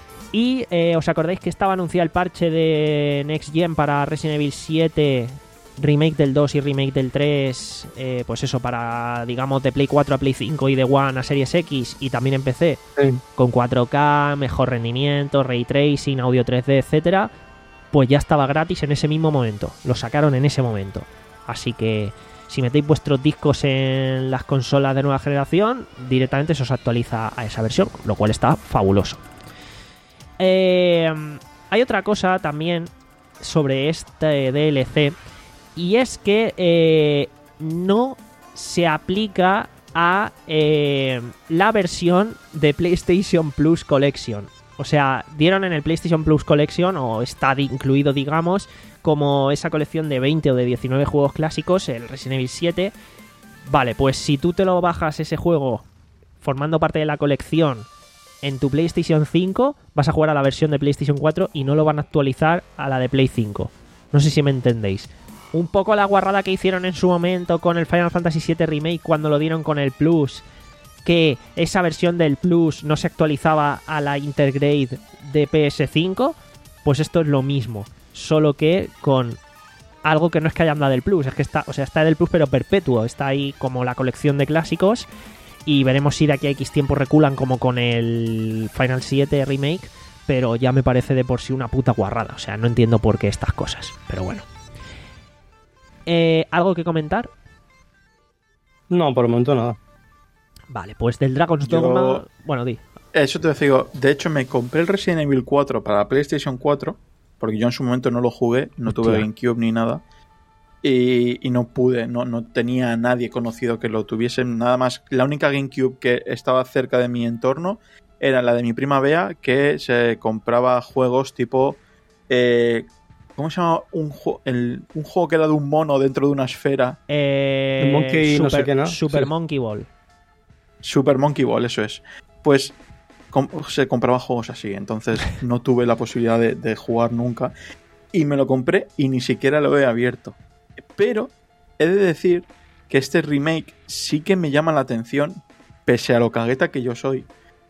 Y eh, os acordáis que estaba anunciado el parche de Next Gen para Resident Evil siete remake del dos y remake del tres, eh, pues eso, para, digamos, de Play cuatro a Play cinco y de One a Series X y también en P C, Sí. con cuatro K, mejor rendimiento, ray tracing, audio tres D, etcétera, pues ya estaba gratis en ese mismo momento. Lo sacaron en ese momento. Así que si metéis vuestros discos en las consolas de nueva generación, directamente se os actualiza a esa versión, lo cual está fabuloso. Eh, hay otra cosa también sobre este D L C, y es que eh, no se aplica a eh, la versión de PlayStation Plus Collection. O sea, dieron en el PlayStation Plus Collection, o está incluido, digamos, como esa colección de veinte o de diecinueve juegos clásicos, el Resident Evil siete. Vale, pues si tú te lo bajas ese juego formando parte de la colección en tu PlayStation cinco, vas a jugar a la versión de PlayStation cuatro y no lo van a actualizar a la de Play cinco. No sé si me entendéis. Un poco la guarrada que hicieron en su momento con el Final Fantasy siete Remake cuando lo dieron con el Plus, que esa versión del Plus no se actualizaba a la Intergrade de P S cinco, pues esto es lo mismo, solo que con algo que no es que hayan dado del Plus, es que está, o sea, está del Plus pero perpetuo, está ahí como la colección de clásicos, y veremos si de aquí a X tiempo reculan como con el Final siete Remake, pero ya me parece de por sí una puta guarrada, o sea, no entiendo por qué estas cosas, pero bueno. Eh, ¿Algo que comentar? No, por el momento nada. Vale, pues del Dragon's Yo- Dogma... Bueno, di. Eso te digo, de hecho me compré el Resident Evil cuatro para la PlayStation cuatro, porque yo en su momento no lo jugué, no tuve Hostia. GameCube ni nada, y, y no pude, no, no tenía a nadie conocido que lo tuviese, nada más. La única GameCube que estaba cerca de mi entorno era la de mi prima Bea, que se compraba juegos tipo... Eh, ¿Cómo se llama? Un, ju- el- un juego que era de un mono dentro de una esfera. Eh, El Monkey no Super, sé qué, ¿no? Super Sí. Monkey Ball. Super Monkey Ball, eso es. Pues com- se compraba juegos así, entonces no tuve la posibilidad de, de jugar nunca. Y me lo compré y ni siquiera lo he abierto. Pero he de decir que este remake sí que me llama la atención, pese a lo cagueta que yo soy.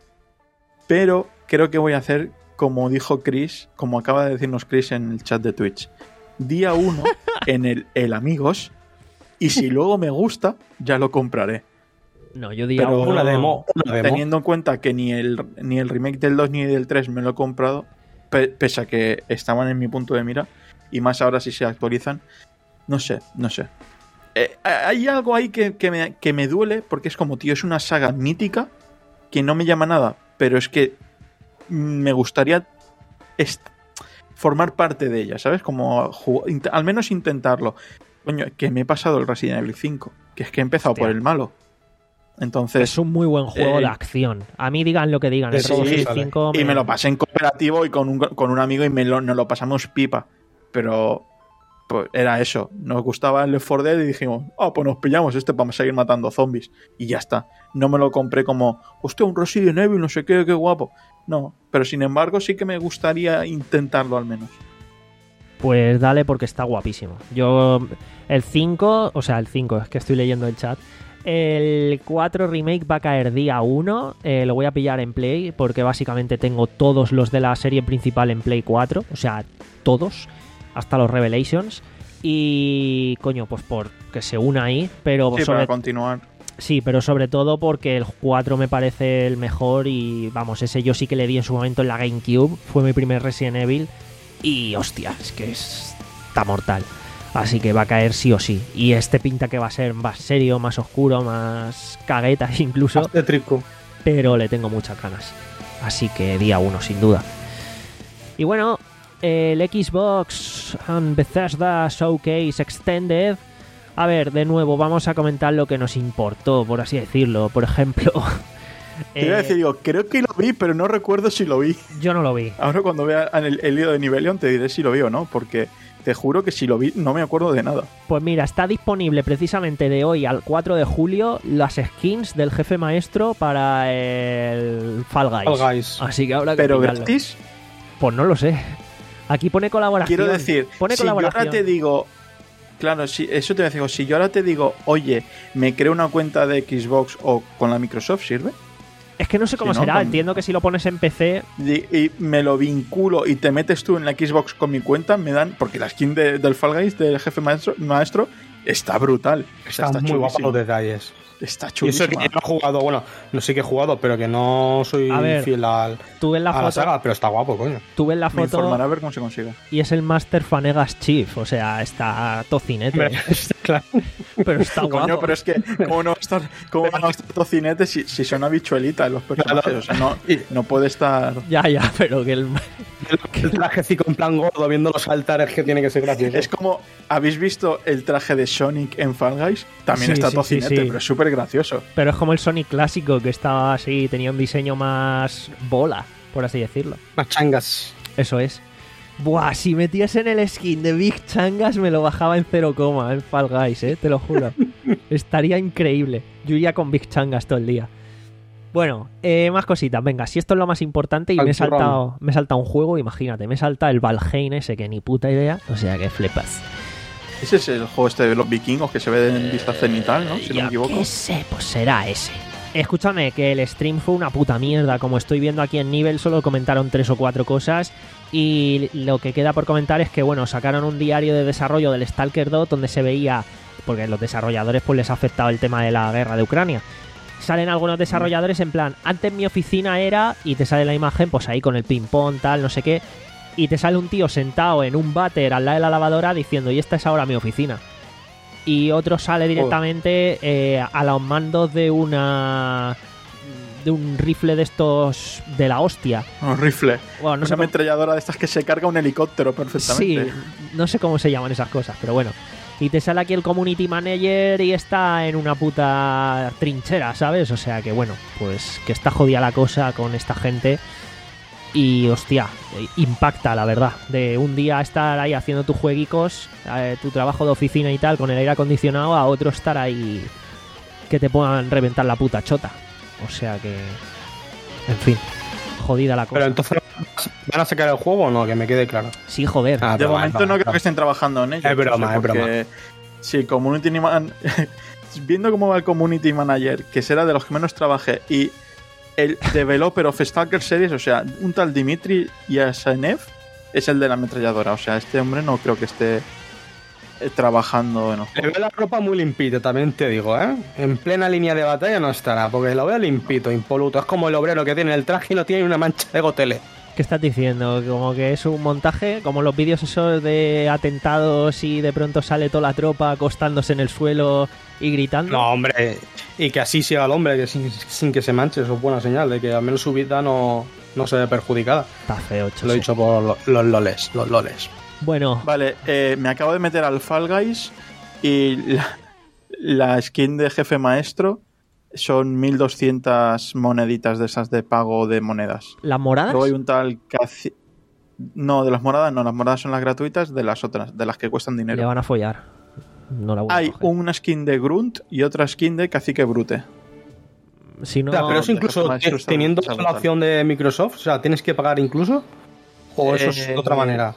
Pero creo que voy a hacer como dijo Chris, como acaba de decirnos Chris en el chat de Twitch. Día uno en el, el Amigos, y si luego me gusta, ya lo compraré. No, yo diría Pero uno- Una demo, una demo. Teniendo en cuenta que ni el, ni el remake del dos ni del tres me lo he comprado, pe- pese a que estaban en mi punto de mira, y más ahora si se actualizan, no sé, no sé. Eh, hay algo ahí que, que, me, que me duele, porque es como, tío, es una saga mítica que no me llama nada, pero es que me gustaría est- formar parte de ella, ¿sabes? Como jug- int- al menos intentarlo. Coño, que me he pasado el Resident Evil cinco, que es que he empezado Hostia. por el malo. Entonces... Es un muy buen juego Eh, de acción. A mí digan lo que digan. de El Resident sí, Evil sale. cinco Y me lo pasé en cooperativo y con un, con un amigo y me lo, nos lo pasamos pipa. Pero pues, era eso. Nos gustaba el Left four Dead y dijimos, oh, pues nos pillamos este para seguir matando zombies. Y ya está. No me lo compré como, hostia, un Resident Evil, no sé qué, qué guapo. No, pero sin embargo sí que me gustaría intentarlo al menos. Pues dale, porque está guapísimo. Yo, el cinco, o sea, el cinco, es que estoy leyendo el chat. El cuatro Remake va a caer día uno. Eh, lo voy a pillar en Play, porque básicamente tengo todos los de la serie principal en Play cuatro. O sea, todos, hasta los Revelations. Y, coño, pues porque se una ahí. Pero Sí, sobre para continuar. Sí, pero sobre todo porque el cuatro me parece el mejor y vamos, ese yo sí que le di en su momento en la GameCube, fue mi primer Resident Evil y hostia, es que es- está mortal. Así que va a caer sí o sí. Y este pinta que va a ser más serio, más oscuro, más cagueta incluso, Hazte trico. pero le tengo muchas ganas. Así que día uno, sin duda. Y bueno, el Xbox and Bethesda Showcase Extended. A ver, de nuevo, vamos a comentar lo que nos importó, por así decirlo. Por ejemplo... Te iba a eh, decir, digo, creo que lo vi, pero no recuerdo si lo vi. yo no lo vi. Ahora cuando vea el, el lío de Nivelion te diré si lo vi o no, porque te juro que si lo vi no me acuerdo de nada. Pues mira, está disponible precisamente de hoy al cuatro de julio las skins del jefe maestro para el Fall Guys. Fall Guys. Así que habrá que Pero pillarlo. gratis, Pues no lo sé. Aquí pone colaboración. quiero decir, pone si yo colaboración. ahora te digo... Claro, si, eso te voy a decir, si yo ahora te digo, oye, me creo una cuenta de Xbox o con la Microsoft, ¿sirve? Es que no sé cómo Sí, ¿no? será, Con- entiendo que si lo pones en P C... Y, y me lo vinculo y te metes tú en la Xbox con mi cuenta, me dan. Porque la skin de- del Fall Guys, del jefe maestro, maestro está brutal. O sea, Están muy guapos chulísimo. los detalles. Está Y eso que chulísima. yo no he jugado, bueno, no sé que he jugado, pero que no soy A ver, fiel al, Tú ves la a la foto, saga, pero está guapo, coño. tú ves la Me foto informará a ver cómo se consigue. y es el Master Fanegas Chief, o sea, está tocinete, Claro. pero está guapo. Coño, pero es que, ¿cómo no va a estar, cómo van a estar tocinetes si, si son habichuelitas los personajes? O sea, no, no puede estar. Ya, ya, pero que el... El trajecico en plan gordo viendo los altares que tiene que ser gracioso. Es como, ¿habéis visto el traje de Sonic en Fall Guys? También Sí, está sí, tocinete, sí, sí. pero es súper gracioso. Pero es como el Sonic clásico, que estaba así, tenía un diseño más bola, por así decirlo. Más changas. Eso es. Buah, si metiesen el skin de Big Changas me lo bajaba en cero coma en Fall Guys, eh, te lo juro. Estaría increíble. Yo iría con Big Changas todo el día. Bueno, eh, más cositas. Venga, si esto es lo más importante y Al me he turrón. saltado, me he saltado un juego, imagínate, me he saltado el Valheim ese que ni puta idea, o sea que flipas. Ese es el juego este de los vikingos que se ve en vista cenital, ¿no? Si no Yo me equivoco. qué sé, pues será ese. Escúchame, que el stream fue una puta mierda. Como estoy viendo aquí en Nivel, solo comentaron tres o cuatro cosas. Y lo que queda por comentar es que, bueno, sacaron un diario de desarrollo del Stalker dos donde se veía, porque a los desarrolladores pues les ha afectado el tema de la guerra de Ucrania. Salen algunos desarrolladores en plan, antes mi oficina era, y te sale la imagen, pues ahí con el ping-pong, tal, no sé qué. Y te sale un tío sentado en un váter al lado de la lavadora diciendo, y esta es ahora mi oficina. Y otro sale directamente eh, a los mandos de una de un rifle de estos de la hostia. Un rifle. Bueno, no Una sé cómo, ametralladora de estas que se carga un helicóptero sí, perfectamente. no sé cómo se llaman esas cosas, pero bueno. Y te sale aquí el community manager y está en una puta trinchera, ¿sabes? O sea que bueno, pues que está jodida la cosa con esta gente. Y hostia, eh, impacta la verdad. De un día estar ahí haciendo tus jueguicos, eh, tu trabajo de oficina y tal, con el aire acondicionado, a otro estar ahí que te puedan reventar la puta chota. O sea que, en fin, jodida la cosa. Pero entonces, ¿van a sacar el juego o no? Que me quede claro. Sí, joder. Ah, De broma, momento broma, no creo broma. que estén trabajando en ello. Es broma, es porque si Community Man... Viendo cómo va el Community Manager, que será de los que menos trabajé, y el Developer of Stalker Series, o sea, un tal Dimitri Yasanev, es el de la ametralladora. O sea, este hombre no creo que esté eh, trabajando en el Le juego. veo la ropa muy limpita, también te digo, ¿eh? En plena línea de batalla no estará, porque lo veo limpito, impoluto. Es como el obrero que tiene el traje y no tiene una mancha de gotele. ¿Qué estás diciendo? Como que es un montaje, como los vídeos esos de atentados y de pronto sale toda la tropa acostándose en el suelo y gritando. No, hombre, y que así siga el hombre, que sin, sin que se manche, eso es buena señal, de que al menos su vida no, no se ve perjudicada. Está feo, Lo he sí. dicho por lo- los loles, los loles. Bueno, Vale, eh, me acabo de meter al Fall Guys y la, la skin de jefe maestro son mil doscientas moneditas de esas de pago de monedas. ¿las moradas? Luego hay un tal Caci... No, de las moradas no, las moradas son las gratuitas, de las otras, de las que cuestan Le dinero. van a follar. No la voy a Hay coger. una skin de Grunt y otra skin de Cacique Brute. Si no, O sea, pero eso de incluso jefe maestro está- teniendo está la brutal. opción de Microsoft, o sea, ¿tienes que pagar incluso? ¿O eso es Eh, de otra manera?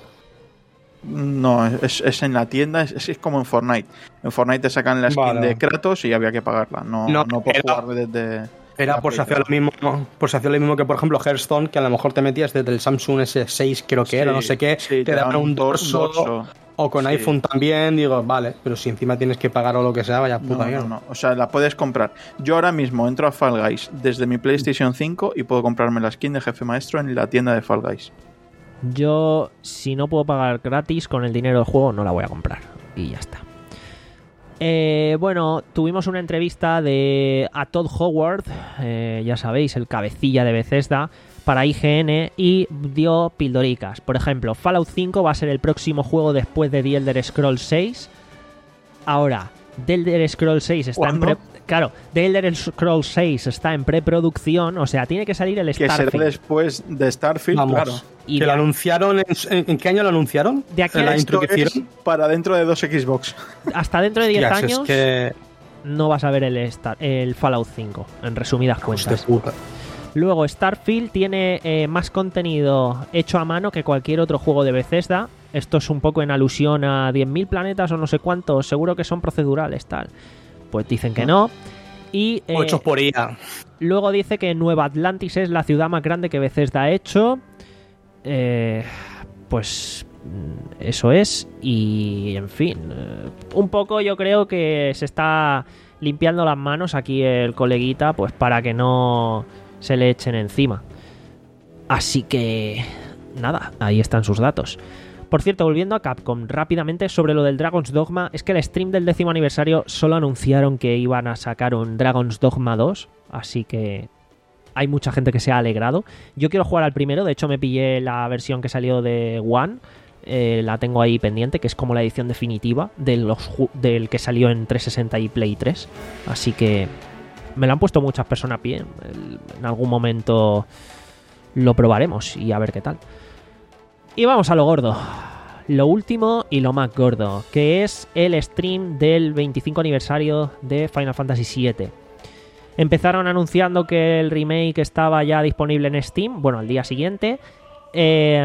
No, es, es en la tienda, es, es como en Fortnite. En Fortnite te sacan la skin Vale. de Kratos y había que pagarla. No, No, no, por era- jugar desde... Era la por si Play hacía lo mismo, ¿no? Por si hacía lo mismo que, por ejemplo, Hearthstone, que a lo mejor te metías desde el Samsung ese seis, creo que era, Sí, no sé qué, sí, te daban un dorso, dorso. o con Sí. iPhone también, digo, vale, pero si encima tienes que pagar o lo que sea, vaya No, puta no, mierda. no. O sea, la puedes comprar. Yo ahora mismo entro a Fall Guys desde mi PlayStation cinco y puedo comprarme la skin de jefe maestro en la tienda de Fall Guys. yo, si no puedo pagar gratis con el dinero del juego, no la voy a comprar. Y ya está. Eh, bueno, tuvimos una entrevista de a Todd Howard, eh, ya sabéis, el cabecilla de Bethesda, para I G N, y dio pildoricas. Por ejemplo, Fallout cinco va a ser el próximo juego después de The Elder Scrolls seis. Ahora, The Elder Scrolls seis está en ¿Cuándo? pre... Claro, The Elder Scrolls seis está en preproducción, o sea, tiene que salir el Que será Starfield. después de Starfield, Vamos, claro. Y que de lo a- anunciaron, en, en- ¿en qué año lo anunciaron? De aquí ¿En a la intro Esto que es hicieron? para dentro de dos Xbox. Hasta dentro de diez Hostias, años es que... no vas a ver el, Star- el Fallout cinco, en resumidas Hostia cuentas. puta. Luego, Starfield tiene eh, más contenido hecho a mano que cualquier otro juego de Bethesda. Esto es un poco en alusión a diez mil planetas o no sé cuántos. Seguro que son procedurales, tal. Pues dicen que no. Y eh, O hechos por I A. luego dice que Nueva Atlantis es la ciudad más grande que Bethesda ha hecho. Eh, pues eso es. Y en fin, eh, un poco yo creo que se está limpiando las manos aquí el coleguita, pues para que no se le echen encima. Así que nada, ahí están sus datos. Por cierto, volviendo a Capcom, rápidamente sobre lo del Dragon's Dogma, es que el stream del décimo aniversario solo anunciaron que iban a sacar un Dragon's Dogma dos, así que hay mucha gente que se ha alegrado. Yo quiero jugar al primero, de hecho me pillé la versión que salió de One, eh, la tengo ahí pendiente, que es como la edición definitiva de los ju- del que salió en trescientos sesenta y Play tres, así que me lo han puesto muchas personas bien. En algún momento lo probaremos y a ver qué tal. Y vamos a lo gordo. Lo último y lo más gordo, que es el stream del veinticinco aniversario de Final Fantasy siete. Empezaron anunciando que el remake estaba ya disponible en Steam, bueno, al día siguiente. Eh,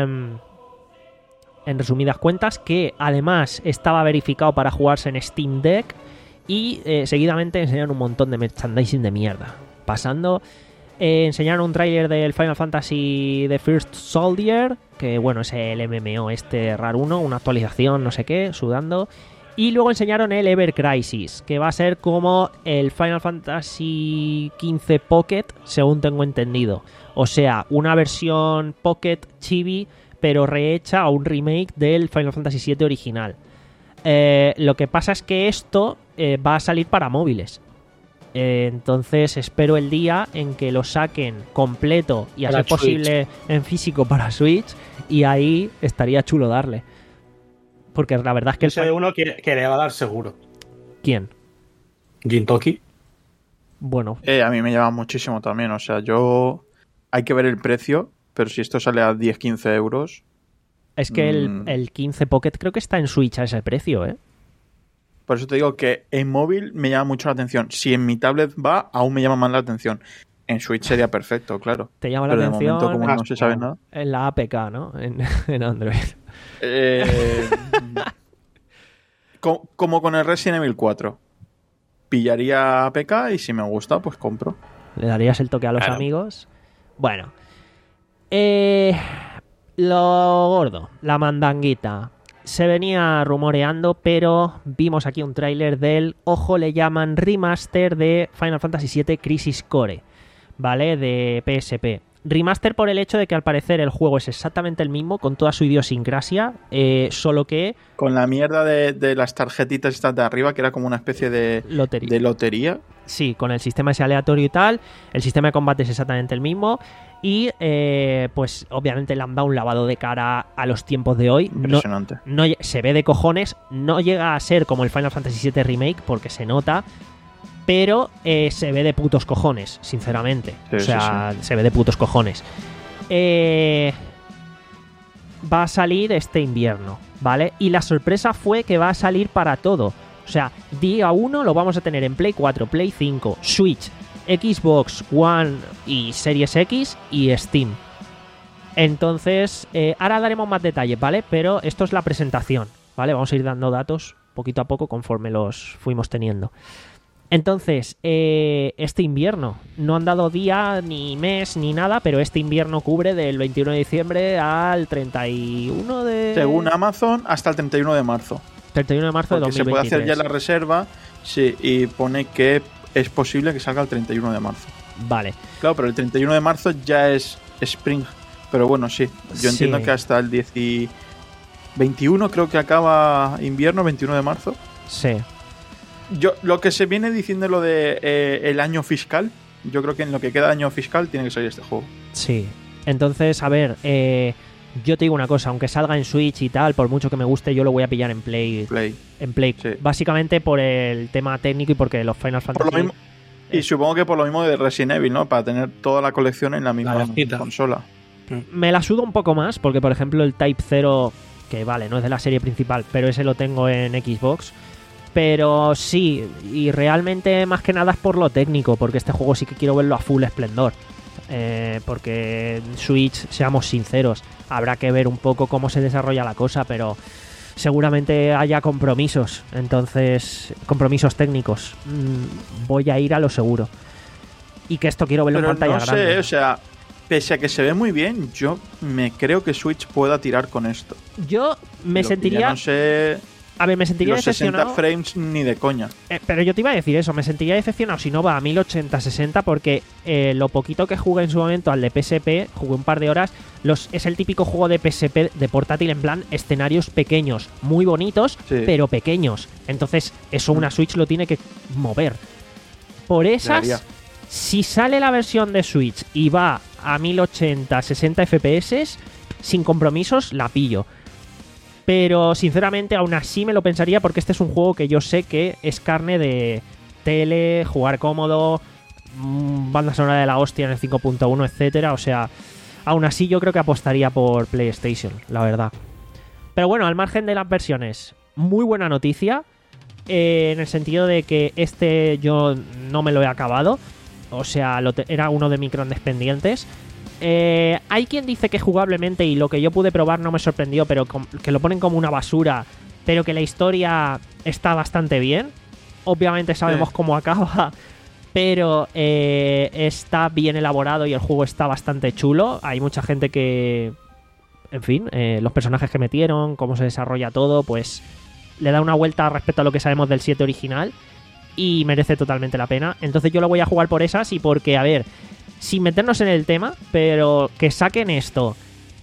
en resumidas cuentas, que además estaba verificado para jugarse en Steam Deck. Y eh, seguidamente enseñaron un montón de merchandising de mierda. Pasando... Eh, enseñaron un tráiler del Final Fantasy The First Soldier, que bueno, es el M M O este raruno, una actualización, no sé qué, sudando. Y luego enseñaron el Ever Crisis, que va a ser como el Final Fantasy quince Pocket, según tengo entendido. O sea, una versión Pocket chibi, pero rehecha a un remake del Final Fantasy siete original. Eh, lo que pasa es que esto eh, va a salir para móviles. Eh, entonces espero el día en que lo saquen completo y a ser posible en físico para Switch, y ahí estaría chulo darle, porque la verdad es que Ese el... uno que, que le va a dar seguro. ¿Quién? Gintoki. Bueno, Eh, a mí me llama muchísimo también. O sea, yo... Hay que ver el precio, pero si esto sale a diez a quince euros... es que el, mm, el quince Pocket creo que está en Switch a ese precio, ¿eh? Por eso te digo que en móvil me llama mucho la atención. Si en mi tablet va, aún me llama más la atención. En Switch sería perfecto, claro. Te llama la Pero de atención momento, como no se sabe nada... en la A P K, ¿no? En, en Android. Eh, co- como con el Resident Evil cuatro. Pillaría A P K y si me gusta, pues compro. ¿Le darías el toque a los Claro. amigos? Bueno. Eh, lo gordo, la mandanguita. Se venía rumoreando, pero vimos aquí un tráiler del, ojo, le llaman remaster de Final Fantasy siete Crisis Core, ¿vale? De P S P. Remaster por el hecho de que al parecer el juego es exactamente el mismo, con toda su idiosincrasia, eh, solo que... Con la mierda de, de las tarjetitas estas de arriba, que era como una especie de Lotería. de lotería. Sí, con el sistema ese aleatorio y tal. El sistema de combate es exactamente el mismo. Y eh, pues obviamente le han dado un lavado de cara a los tiempos de hoy. No, Impresionante. no lle- se ve de cojones. No llega a ser como el Final Fantasy siete Remake, porque se nota. Pero eh, se ve de putos cojones, sinceramente. Sí, o sea, sí, se ve de putos cojones. Eh, va a salir este invierno, ¿vale? Y la sorpresa fue que va a salir para todo. O sea, día uno lo vamos a tener en Play cuatro, Play cinco, Switch, Xbox One y Series X y Steam. Entonces, eh, ahora daremos más detalles, ¿vale? Pero esto es la presentación, ¿vale? Vamos a ir dando datos poquito a poco conforme los fuimos teniendo. Entonces, eh, este invierno, no han dado día, ni mes, ni nada, pero este invierno cubre del veintiuno de diciembre al treinta y uno de... Según Amazon, hasta el treinta y uno de marzo. treinta y uno de marzo de Porque dos se mil puede veintitrés. hacer ya la reserva, sí, y pone que es posible que salga el treinta y uno de marzo. Vale. Claro, pero el treinta y uno de marzo ya es Spring. Pero bueno, sí, yo entiendo Sí. que hasta el diez y veintiuno creo que acaba invierno, veintiuno de marzo. Sí. Yo, lo que se viene diciendo lo de eh, el año fiscal, yo creo que en lo que queda de año fiscal tiene que salir este juego. Sí. Entonces, a ver, eh, yo te digo una cosa, aunque salga en Switch y tal, por mucho que me guste, yo lo voy a pillar en Play. Play. En Play. Sí. Básicamente por el tema técnico y porque los Final Fantasy... Por lo mismo, y supongo que por lo mismo de Resident Evil, ¿no? Para tener toda la colección en la misma verdecita. consola. Me la sudo un poco más, porque por ejemplo el Type cero, que vale, no es de la serie principal, pero ese lo tengo en Xbox. Pero sí, y realmente más que nada es por lo técnico, porque este juego sí que quiero verlo a full esplendor. Eh, porque en Switch, seamos sinceros, habrá que ver un poco cómo se desarrolla la cosa, pero seguramente haya compromisos, entonces compromisos técnicos. Mm, voy a ir a lo seguro. Y que esto quiero verlo Pero en pantalla no sé, grande. o sea, pese a que se ve muy bien, yo me creo que Switch pueda tirar con esto. Yo me Lo que sentiría... ya no sé A ver, me sentiría los sesenta decepcionado. frames ni de coña. Eh, pero yo te iba a decir eso, me sentiría decepcionado si no va a mil ochenta sesenta porque eh, lo poquito que jugué en su momento al de P S P, jugué un par de horas, los, es el típico juego de P S P de portátil en plan escenarios pequeños, muy bonitos, Sí. pero pequeños. Entonces eso una Switch lo tiene que mover. Por esas, Debería. si sale la versión de Switch y va a mil ochenta sesenta F P S, sin compromisos, la pillo. Pero sinceramente aún así me lo pensaría porque este es un juego que yo sé que es carne de tele, jugar cómodo, mmm, banda sonora de la hostia en el cinco punto uno, etcétera. O sea, aún así yo creo que apostaría por PlayStation, la verdad. Pero bueno, al margen de las versiones, muy buena noticia. Eh, en el sentido de que este yo no me lo he acabado. O sea, lo te- era uno de mis grandes pendientes. Eh, hay quien dice que jugablemente, y lo que yo pude probar no me sorprendió, pero com- que lo ponen como una basura, pero que la historia está bastante bien. Obviamente sabemos Sí. cómo acaba, pero eh, está bien elaborado y el juego está bastante chulo. Hay mucha gente que, en fin, eh, los personajes que metieron, cómo se desarrolla todo, pues le da una vuelta respecto a lo que sabemos del siete original y merece totalmente la pena. Entonces yo lo voy a jugar por esas y porque, a ver, sin meternos en el tema, pero que saquen esto,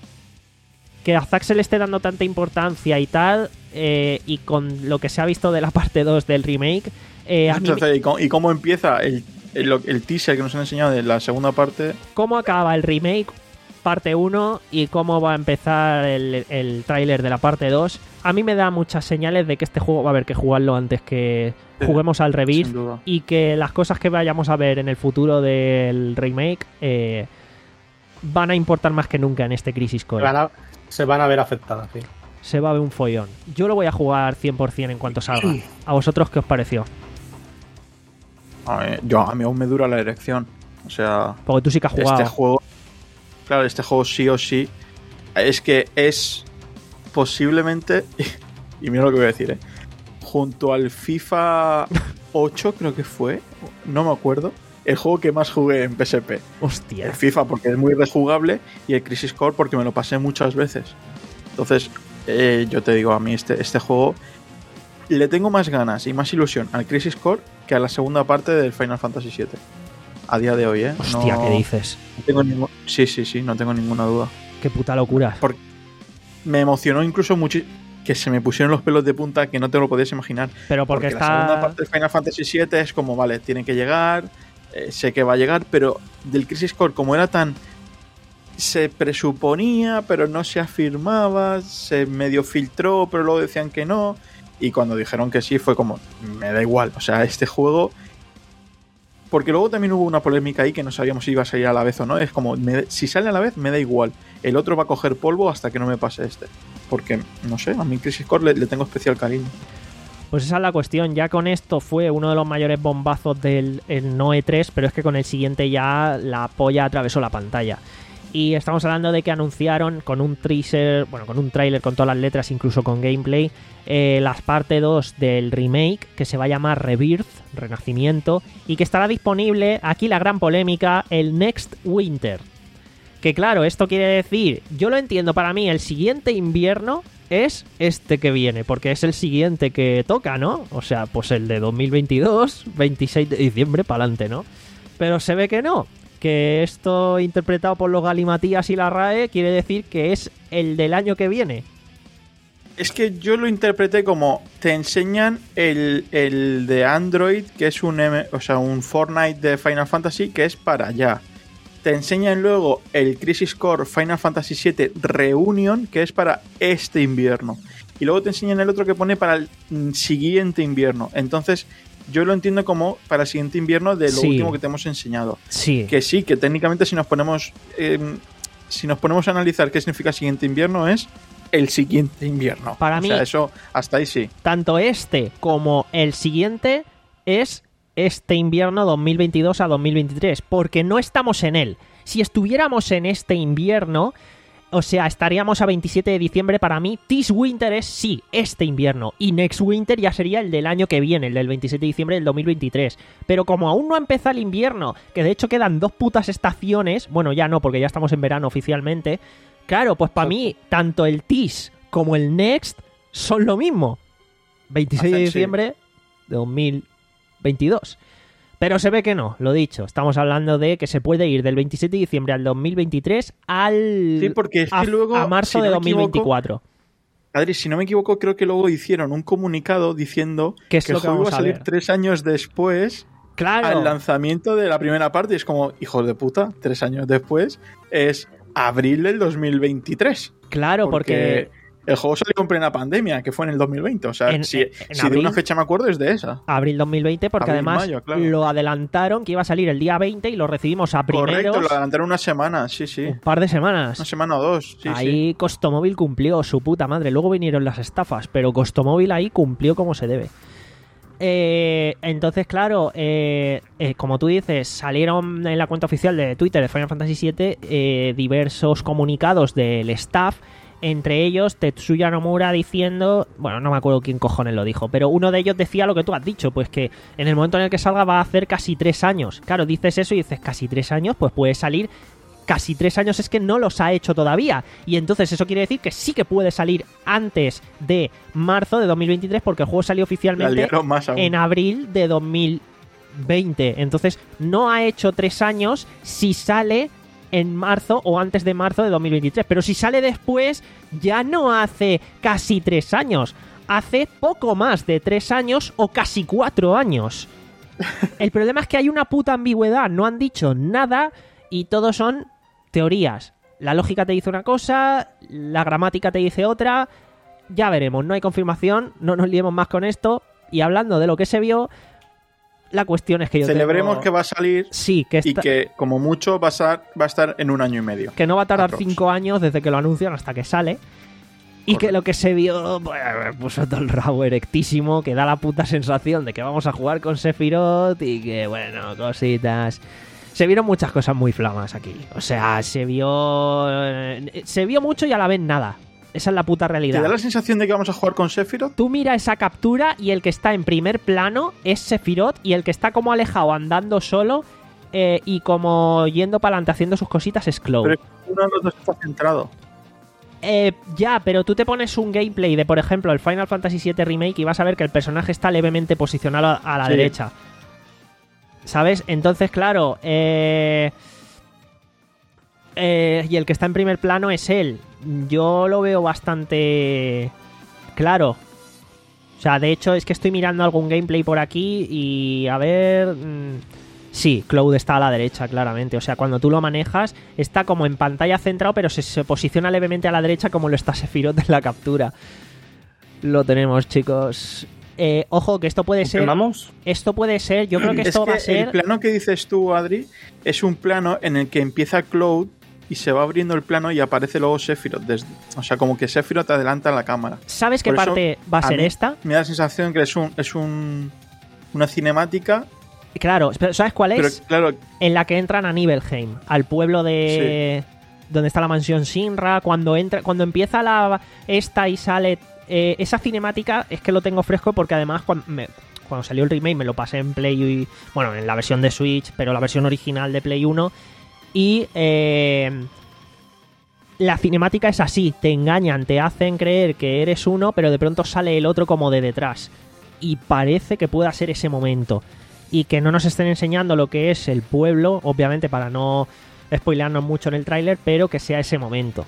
que a Zack se le esté dando tanta importancia y tal, eh, y con lo que se ha visto de la parte dos del remake, eh, a mí me- Entonces, ¿y cómo, y cómo empieza el, el, el teaser que nos han enseñado de la segunda parte? cómo acaba el remake parte uno y cómo va a empezar el, el tráiler de la parte dos, a mí me da muchas señales de que este juego va a haber que jugarlo antes que Sí, juguemos al Rebirth, sin duda. y que las cosas que vayamos a ver en el futuro del remake eh, van a importar más que nunca en este Crisis Se Core. van a, se van a ver afectadas, sí. Se va a ver un follón. Yo lo voy a jugar cien por ciento en cuanto salga. ¿A vosotros qué os pareció? A mí, yo, a mí aún me dura la erección. O sea, Porque tú sí que has jugado. este juego, claro, este juego sí o sí, es que es posiblemente, y mira lo que voy a decir, ¿eh? Junto al FIFA ocho, creo que fue, no me acuerdo, el juego que más jugué en P S P. Hostia. El FIFA porque es muy rejugable y el Crisis Core porque me lo pasé muchas veces. Entonces, eh, yo te digo, a mí este, este juego le tengo más ganas y más ilusión al Crisis Core que a la segunda parte del Final Fantasy siete. A día de hoy, ¿eh? Hostia, No- ¿qué dices? no tengo ningún... Sí, sí, sí, no tengo ninguna duda. Qué puta locura. Porque me emocionó incluso mucho que se me pusieron los pelos de punta que no te lo podías imaginar. Pero porque, Porque la segunda está... parte del Final Fantasy siete es como, vale, tiene que llegar, eh, sé que va a llegar, pero del Crisis Core, como era tan... Se presuponía, pero no se afirmaba, se medio filtró, pero luego decían que no, y cuando dijeron que sí fue como, me da igual, o sea, este juego... Porque luego también hubo una polémica ahí que no sabíamos si iba a salir a la vez o no, es como, me- si sale a la vez me da igual, el otro va a coger polvo hasta que no me pase este. Porque, no sé, a mí Crisis Core le, le tengo especial cariño. Pues esa es la cuestión. Ya con esto fue uno de los mayores bombazos del el no E tres, pero es que con el siguiente ya la polla atravesó la pantalla. Y estamos hablando de que anunciaron con un teaser, bueno, con un tráiler con todas las letras, incluso con gameplay, eh, las parte dos del remake, que se va a llamar Rebirth, Renacimiento, y que estará disponible, aquí la gran polémica, el Next Winter. Que claro, esto quiere decir, yo lo entiendo, para mí el siguiente invierno es este que viene, porque es el siguiente que toca, ¿no? O sea, pues el de dos mil veintidós, veintiséis de diciembre, para adelante, ¿no? Pero se ve que no, que esto interpretado por los galimatías y la R A E quiere decir que es el del año que viene. Es que yo lo interpreté como te enseñan el, el de Android, que es un, M- o sea, un Fortnite de Final Fantasy, que es para allá. Te enseñan luego el Crisis Core Final Fantasy siete Reunion, que es para este invierno. Y luego te enseñan el otro que pone para el mm, siguiente invierno. Entonces, yo lo entiendo como para el siguiente invierno de lo Sí. último que te hemos enseñado. Sí. Que sí, que técnicamente si nos ponemos eh, si nos ponemos a analizar qué significa siguiente invierno es el siguiente invierno. Para o mí- sea, eso hasta ahí sí. Tanto este como el siguiente es este invierno dos mil veintidós a dos mil veintitrés, porque no estamos en él. Si estuviéramos en este invierno, O sea, estaríamos a veintisiete de diciembre. Para mí, This Winter es sí, este invierno. Y Next Winter ya sería el del año que viene, el del veintisiete de diciembre del dos mil veintitrés. Pero como aún no ha empezado el invierno, que de hecho quedan dos putas estaciones, bueno, ya no, porque ya estamos en verano oficialmente. Claro, pues para mí, tanto el This como el Next son lo mismo. veintiséis de diciembre de dos mil veintidós. Pero se ve que no, lo dicho. Estamos hablando de que se puede ir del veintisiete de diciembre al dos mil veintitrés al Sí, porque es que a, luego, a marzo si de no dos mil veinticuatro. Equivoco, Adri, si no me equivoco, creo que luego hicieron un comunicado diciendo ¿Qué es que lo el que juego vamos iba a a salir ver? tres años después Claro. al lanzamiento de la primera parte. Y es como, hijos de puta, tres años después es abril del dos mil veintitrés. Claro, porque, porque el juego salió en plena pandemia, que fue en el dos mil veinte. O sea, En- si, en si abril- de una fecha me acuerdo es de esa. abril dos mil veinte, porque Abril, además mayo, claro. lo adelantaron que iba a salir el día veinte y lo recibimos a primeros Correcto, lo adelantaron una semana, sí, sí. un par de semanas. Una semana o dos, sí, ahí sí. Costomóvil cumplió su puta madre. Luego vinieron las estafas, pero Costomóvil ahí cumplió como se debe. Eh, entonces, claro, eh, eh, como tú dices, salieron en la cuenta oficial de Twitter de Final Fantasy siete eh, diversos comunicados del staff, entre ellos Tetsuya Nomura diciendo, bueno, no me acuerdo quién cojones lo dijo, pero uno de ellos decía lo que tú has dicho, pues que en el momento en el que salga va a hacer casi tres años. Claro, dices eso y dices casi tres años, pues puede salir casi tres años, es que no los ha hecho todavía. Y entonces eso quiere decir que sí que puede salir antes de marzo de dos mil veintitrés, porque el juego salió La oficialmente liaron más aún. en abril de dos mil veinte. Entonces no ha hecho tres años si sale en marzo o antes de marzo de dos mil veintitrés. Pero si sale después, ya no hace casi tres años. Hace poco más de tres años o casi cuatro años. El problema es que hay una puta ambigüedad. No han dicho nada y todo son teorías. La lógica te dice una cosa, la gramática te dice otra. Ya veremos, no hay confirmación, no nos liemos más con esto. Y hablando de lo que se vio, la cuestión es que yo Celebremos tengo... que va a salir Sí, que, y está... que como mucho va a, estar, va a estar en un año y medio. que no va a tardar Aprox. cinco años desde que lo anuncian hasta que sale. Y Correcto. que lo que se vio, pues, me puso todo el rabo erectísimo, que da la puta sensación de que vamos a jugar con Sephiroth y que, bueno, cositas. Se vieron muchas cosas muy flamas aquí. O sea, se vio... eh, Se vio mucho y a la vez nada. Esa es la puta ¿Te realidad. da la sensación de que vamos a jugar con Sephiroth? Tú mira esa captura y el que está en primer plano es Sephiroth y el que está como alejado andando solo eh, y como yendo para adelante haciendo sus cositas es Cloud. Pero uno de los dos está centrado. Eh, ya, pero tú te pones un gameplay de, por ejemplo, el Final Fantasy siete Remake y vas a ver que el personaje está levemente posicionado a, a la Sí. derecha. ¿Sabes? Entonces, claro, eh, eh, y el que está en primer plano es él. Yo lo veo bastante claro. O sea, de hecho, es que estoy mirando algún gameplay por aquí y a ver... Mmm, sí, Cloud está a la derecha, claramente. O sea, cuando tú lo manejas, está como en pantalla centrado, pero se, se posiciona levemente a la derecha como lo está Sephiroth en la captura. Lo tenemos, chicos. Eh, ojo, que esto puede ser... ¿Confirmamos? Esto puede ser... Yo creo que Es esto que va a ser... el plano que dices tú, Adri, es un plano en el que empieza Cloud y se va abriendo el plano y aparece luego Sephiroth. Desde, o sea, como que Sephiroth adelanta la cámara. ¿Sabes qué Por eso, parte va a ser mí esta? Me da la sensación que es un es un una cinemática, Claro, pero ¿sabes cuál pero es? claro, En la que entran a Nibelheim, al pueblo de... donde está la mansión Shinra. Cuando entra, cuando empieza la esta y sale... Eh, esa cinemática es que lo tengo fresco porque además cuando, me, cuando salió el remake me lo pasé en Play... Y, bueno, en la versión de Switch, pero la versión original de Play uno. Y... Eh, la cinemática es así, te engañan, te hacen creer que eres uno, pero de pronto sale el otro como de detrás. Y parece que pueda ser ese momento. Y que no nos estén enseñando lo que es el pueblo, obviamente para no spoilearnos mucho en el tráiler, pero que sea ese momento.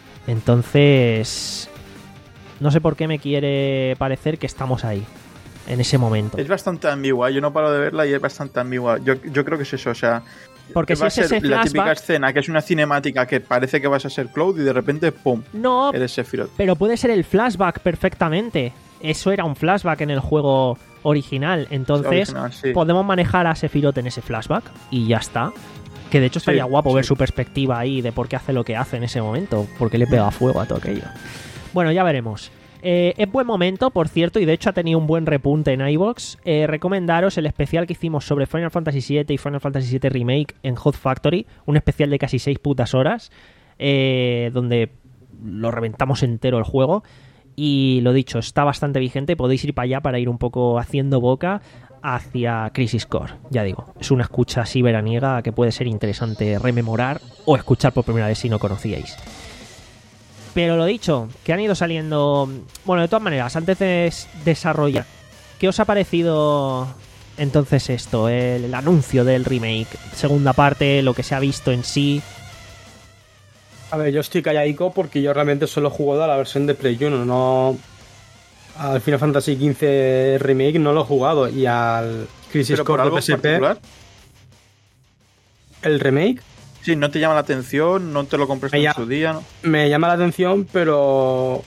Entonces, no sé por qué me quiere parecer que estamos ahí, en ese momento. es bastante ambigua. Yo no paro de verla y es bastante ambigua. Yo, yo creo que es eso, o sea, Porque va si a es ser ese la típica flashback... escena que es una cinemática que parece que vas a ser Cloud y de repente, ¡pum!, No, eres Sephiroth. pero puede ser el flashback perfectamente. Eso era un flashback en el juego original. Entonces, Original, sí. podemos manejar a Sephiroth en ese flashback y ya está. Que de hecho estaría Sí, guapo ver sí. su perspectiva ahí de por qué hace lo que hace en ese momento. Porque le pega fuego a todo aquello. Bueno, ya veremos. Eh, es buen momento, por cierto, y de hecho ha tenido un buen repunte en iVoox. Eh, recomendaros el especial que hicimos sobre Final Fantasy siete y Final Fantasy siete Remake en Hot Factory. Un especial de casi seis putas horas. eh, donde lo reventamos entero el juego. Y lo dicho, está bastante vigente. Podéis ir para allá para ir un poco haciendo boca hacia Crisis Core. Ya digo, es una escucha así veraniega que puede ser interesante rememorar o escuchar por primera vez si no conocíais. Pero lo dicho, que han ido saliendo... Bueno, de todas maneras, antes de desarrollar, ¿qué os ha parecido entonces esto? El, el anuncio del remake, segunda parte, lo que se ha visto en sí... A ver, yo estoy calladico porque yo realmente solo he jugado a la versión de Play uno, no... Al Final Fantasy quince Remake no lo he jugado, y al Crisis Core de P S P... particular? ¿El remake? Sí, ¿no te llama la atención? ¿No te lo compraste en su día? ¿no? Me llama la atención, pero...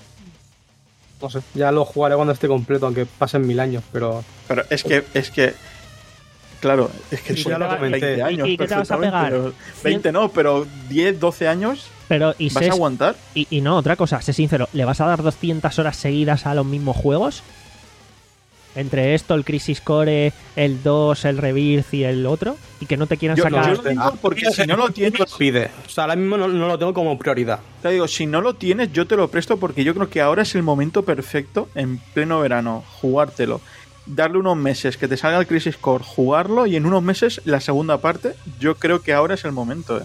No sé, ya lo jugaré cuando esté completo, aunque pasen mil años, pero... Pero es que... Es que claro, es que Sí, son ya lo comenté. veinte años. ¿Y- y qué te vas a perfectamente, pegar? pero veinte no, pero diez, doce años... Pero, y ¿Vas sé- a aguantar? Y, y no, otra cosa, sé sincero, ¿le vas a dar doscientas horas seguidas a los mismos juegos? Entre esto, el Crisis Core, el dos, el Rebirth y el otro, y que no te quieran Yo, sacar... yo lo digo porque si no lo tienes... lo pide. O sea, ahora mismo no, no lo tengo como prioridad. Te digo, si no lo tienes, yo te lo presto porque yo creo que ahora es el momento perfecto, en pleno verano, jugártelo. Darle unos meses, que te salga el Crisis Core, jugarlo y en unos meses la segunda parte, yo creo que ahora es el momento. ¿eh?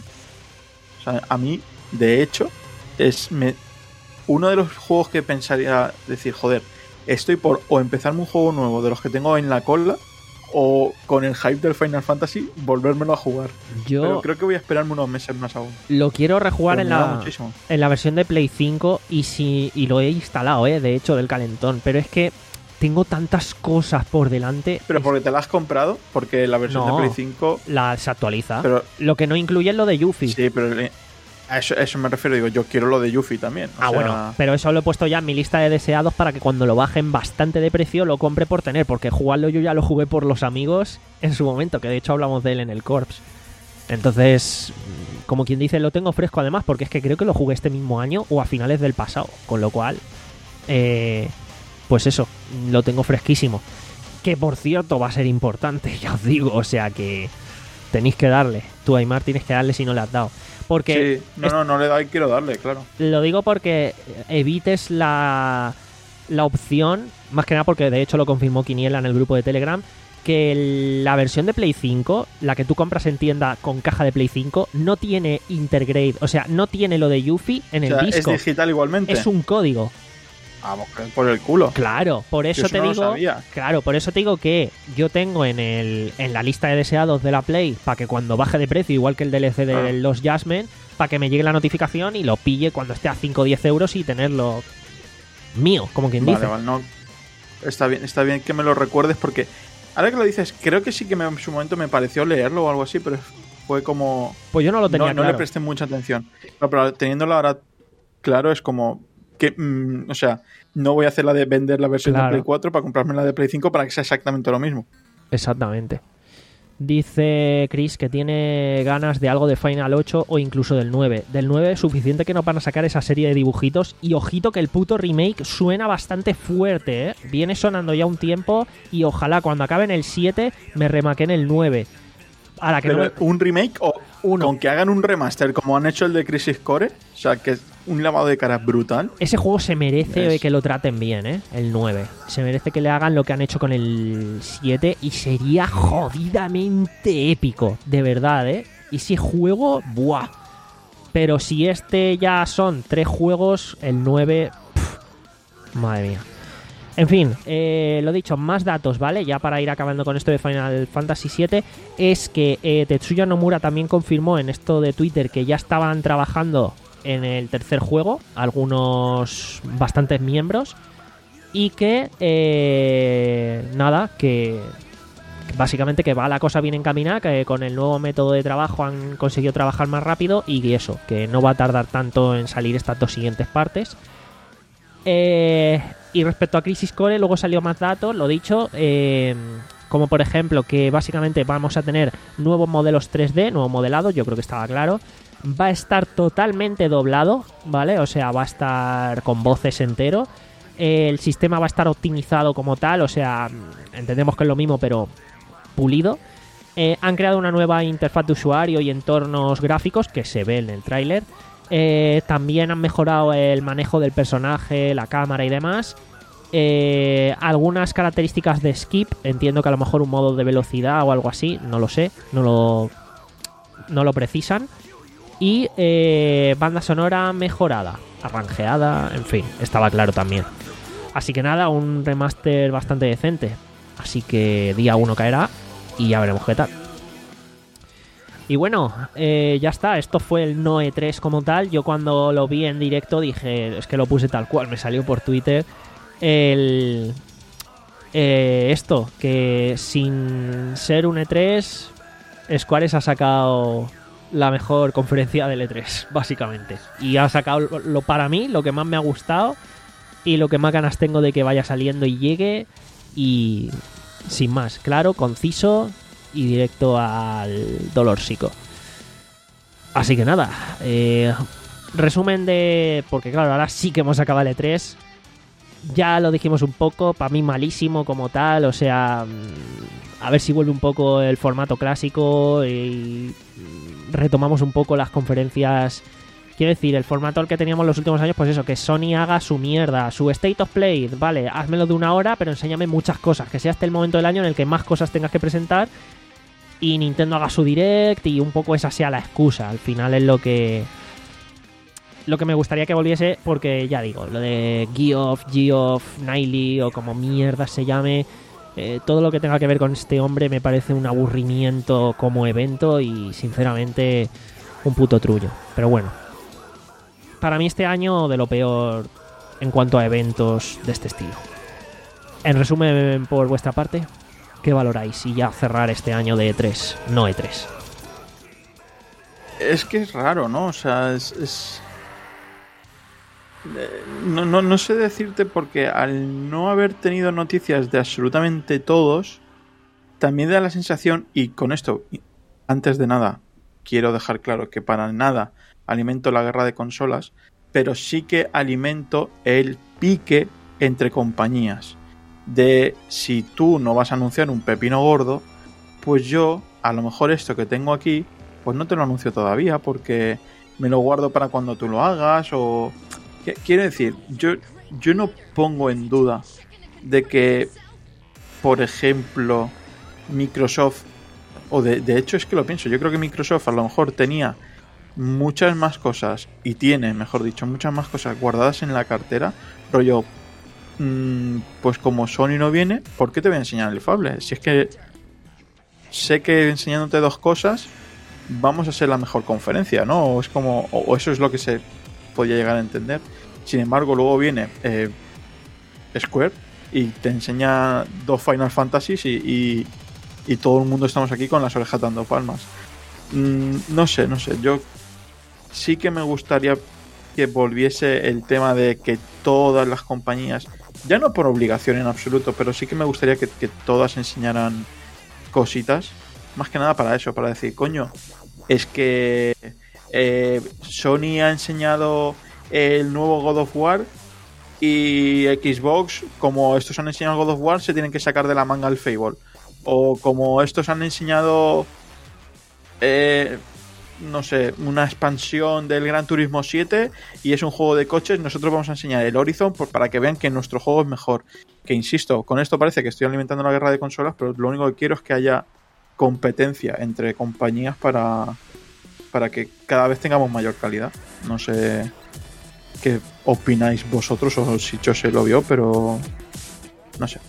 O sea, a mí, de hecho, es me, uno de los juegos que pensaría decir, joder, estoy por o empezarme un juego nuevo de los que tengo en la cola o con el hype del Final Fantasy volvérmelo a jugar. Yo Pero creo que voy a esperarme unos meses más aún. lo quiero rejugar Pero en me da la, muchísimo. en la versión de Play cinco y, si, y lo he instalado, eh, de hecho, del calentón, pero es que tengo tantas cosas por delante. Pero porque te la has comprado, porque la versión No. de Play cinco... La se actualiza. Pero Lo que no incluye es lo de Yuffie. sí, pero eh, a eso, a eso me refiero. Digo, yo quiero lo de Yuffie también. o Ah, sea, bueno, pero eso lo he puesto ya en mi lista de deseados para que cuando lo bajen bastante de precio lo compre por tener, porque jugarlo yo ya lo jugué por los amigos en su momento, que de hecho hablamos de él en el Corps. Entonces, como quien dice, lo tengo fresco además, porque es que creo que lo jugué este mismo año o a finales del pasado, con lo cual, eh, pues eso, lo tengo fresquísimo. Que por cierto va a ser importante, ya os digo, o sea que tenéis que darle. Tú, Aymar, tienes que darle si no le has dado. Porque Sí, no, no, no le doy, quiero darle, claro. lo digo porque evites la, la opción, más que nada porque de hecho lo confirmó Quiniela en el grupo de Telegram, que el- la versión de Play cinco, la que tú compras en tienda con caja de Play cinco, no tiene Intergrade, o sea, no tiene lo de Yuffie en O el sea, disco. es digital igualmente. Es un código. Vamos, que por el culo. Claro, por eso, Yo eso te no lo digo, sabía. claro, por eso te digo que yo tengo en el en la lista de deseados de la Play para que cuando baje de precio, igual que el D L C de Ah. los Jasmine, para que me llegue la notificación y lo pille cuando esté a cinco o diez euros y tenerlo mío, como quien Vale, dice. vale, no. Está bien, está bien que me lo recuerdes porque ahora que lo dices, creo que sí que me- en su momento me pareció leerlo o algo así, pero fue como... Pues yo no lo tenía no, no claro. le presté mucha atención. No, pero teniéndolo ahora claro es como que, mm, o sea, no voy a hacer la de vender la versión Claro. de Play cuatro para comprarme la de Play cinco para que sea exactamente lo mismo. Exactamente. Dice Chris que tiene ganas de algo de Final ocho o incluso del nueve. Del nueve es suficiente que no van a sacar esa serie de dibujitos. Y ojito que el puto remake suena bastante fuerte, ¿eh? Viene sonando ya un tiempo y ojalá cuando acabe en el siete me remaquen el nueve. Ahora que Pero no me- un remake o Uno. con que hagan un remaster como han hecho el de Crisis Core, o sea, que es un lavado de cara brutal. Ese juego se merece Es- que lo traten bien, ¿eh? El nueve. Se merece que le hagan lo que han hecho con el siete y sería jodidamente épico, de verdad, ¿eh? Y si juego, ¡buah! Pero si este ya son tres juegos, el nueve... pff, madre mía. En fin, eh, lo dicho, más datos, ¿vale? Ya para ir acabando con esto de Final Fantasy siete, es que eh, Tetsuya Nomura también confirmó en esto de Twitter que ya estaban trabajando en el tercer juego, algunos bastantes miembros, y que, eh, nada, que, que básicamente que va la cosa bien encaminada, que con el nuevo método de trabajo han conseguido trabajar más rápido y eso, que no va a tardar tanto en salir estas dos siguientes partes. Eh, y respecto a Crisis Core, luego salió más datos, lo dicho, eh, como por ejemplo que básicamente vamos a tener nuevos modelos tres D, nuevo modelado, yo creo que estaba claro. Va a estar totalmente doblado, ¿vale? O sea, va a estar con voces entero. El sistema va a estar optimizado como tal, o sea, entendemos que es lo mismo, pero pulido. Eh, han creado una nueva interfaz de usuario y entornos gráficos que se ve en el tráiler. Eh, también han mejorado el manejo del personaje, la cámara y demás. Eh, algunas características de skip, entiendo que a lo mejor un modo de velocidad o algo así, no lo sé, no lo, no lo precisan. Y eh, banda sonora mejorada, arranjeada, en fin, estaba claro también. Así que nada, un remaster bastante decente. Así que día uno caerá y ya veremos qué tal. Y bueno, eh, ya está, esto fue el No E tres como tal. Yo cuando lo vi en directo dije, es que lo puse tal cual, me salió por Twitter el eh, esto, que sin ser un E tres, Squares ha sacado la mejor conferencia del E tres, básicamente. Y ha sacado lo, lo para mí, lo que más me ha gustado y lo que más ganas tengo de que vaya saliendo y llegue. Y sin más, claro, conciso y directo al dolorcico. Así que nada, eh, resumen de... Porque claro, ahora sí que hemos acabado el E tres. Ya lo dijimos un poco, para mí malísimo como tal. O sea, a ver si vuelve un poco el formato clásico y retomamos un poco las conferencias. Quiero decir, el formato al que teníamos los últimos años, pues eso, que Sony haga su mierda, su State of Play, vale, házmelo de una hora, pero enséñame muchas cosas, que sea este el momento del año en el que más cosas tengas que presentar, y Nintendo haga su Direct y un poco esa sea la excusa. Al final es lo que lo que me gustaría que volviese, porque ya digo, lo de Geoff, Geoff, Niley o como mierda se llame, eh, todo lo que tenga que ver con este hombre me parece un aburrimiento como evento y sinceramente un puto trullo. Pero bueno, para mí este año de lo peor en cuanto a eventos de este estilo. En resumen, por vuestra parte, ¿qué valoráis? Y ya cerrar este año de E tres, no E tres. Es que es raro, ¿no? O sea, es... es... No, no, no sé decirte, porque al no haber tenido noticias de absolutamente todos, también da la sensación, y con esto, antes de nada, quiero dejar claro que para nada alimento la guerra de consolas, pero sí que alimento el pique entre compañías. De si tú no vas a anunciar un pepino gordo, pues yo, a lo mejor esto que tengo aquí, pues no te lo anuncio todavía porque me lo guardo para cuando tú lo hagas. O quiero decir, yo, yo no pongo en duda de que, por ejemplo, Microsoft, o de, de hecho es que lo pienso, yo creo que Microsoft a lo mejor tenía muchas más cosas, y tiene, mejor dicho, muchas más cosas guardadas en la cartera, rollo, mmm, pues como Sony no viene, ¿por qué te voy a enseñar el Fable? Si es que sé que enseñándote dos cosas vamos a hacer la mejor conferencia, ¿no? O es como, o, o eso es lo que se podía llegar a entender. Sin embargo, luego viene eh, Square y te enseña dos Final Fantasies y, y, y todo el mundo estamos aquí con las orejas dando palmas. Mm, no sé, no sé, yo sí que me gustaría que volviese el tema de que todas las compañías, ya no por obligación en absoluto, pero sí que me gustaría que, que todas enseñaran cositas, más que nada para eso, para decir, coño, es que eh, Sony ha enseñado el nuevo God of War y Xbox, como estos han enseñado God of War, se tienen que sacar de la manga el Fable, o como estos han enseñado eh, no sé, una expansión del Gran Turismo siete y es un juego de coches, nosotros vamos a enseñar el Horizon por, para que vean que nuestro juego es mejor. Que insisto, con esto parece que estoy alimentando la guerra de consolas, pero lo único que quiero es que haya competencia entre compañías para, para que cada vez tengamos mayor calidad. No sé qué opináis vosotros o si Chose lo vio, pero no sé.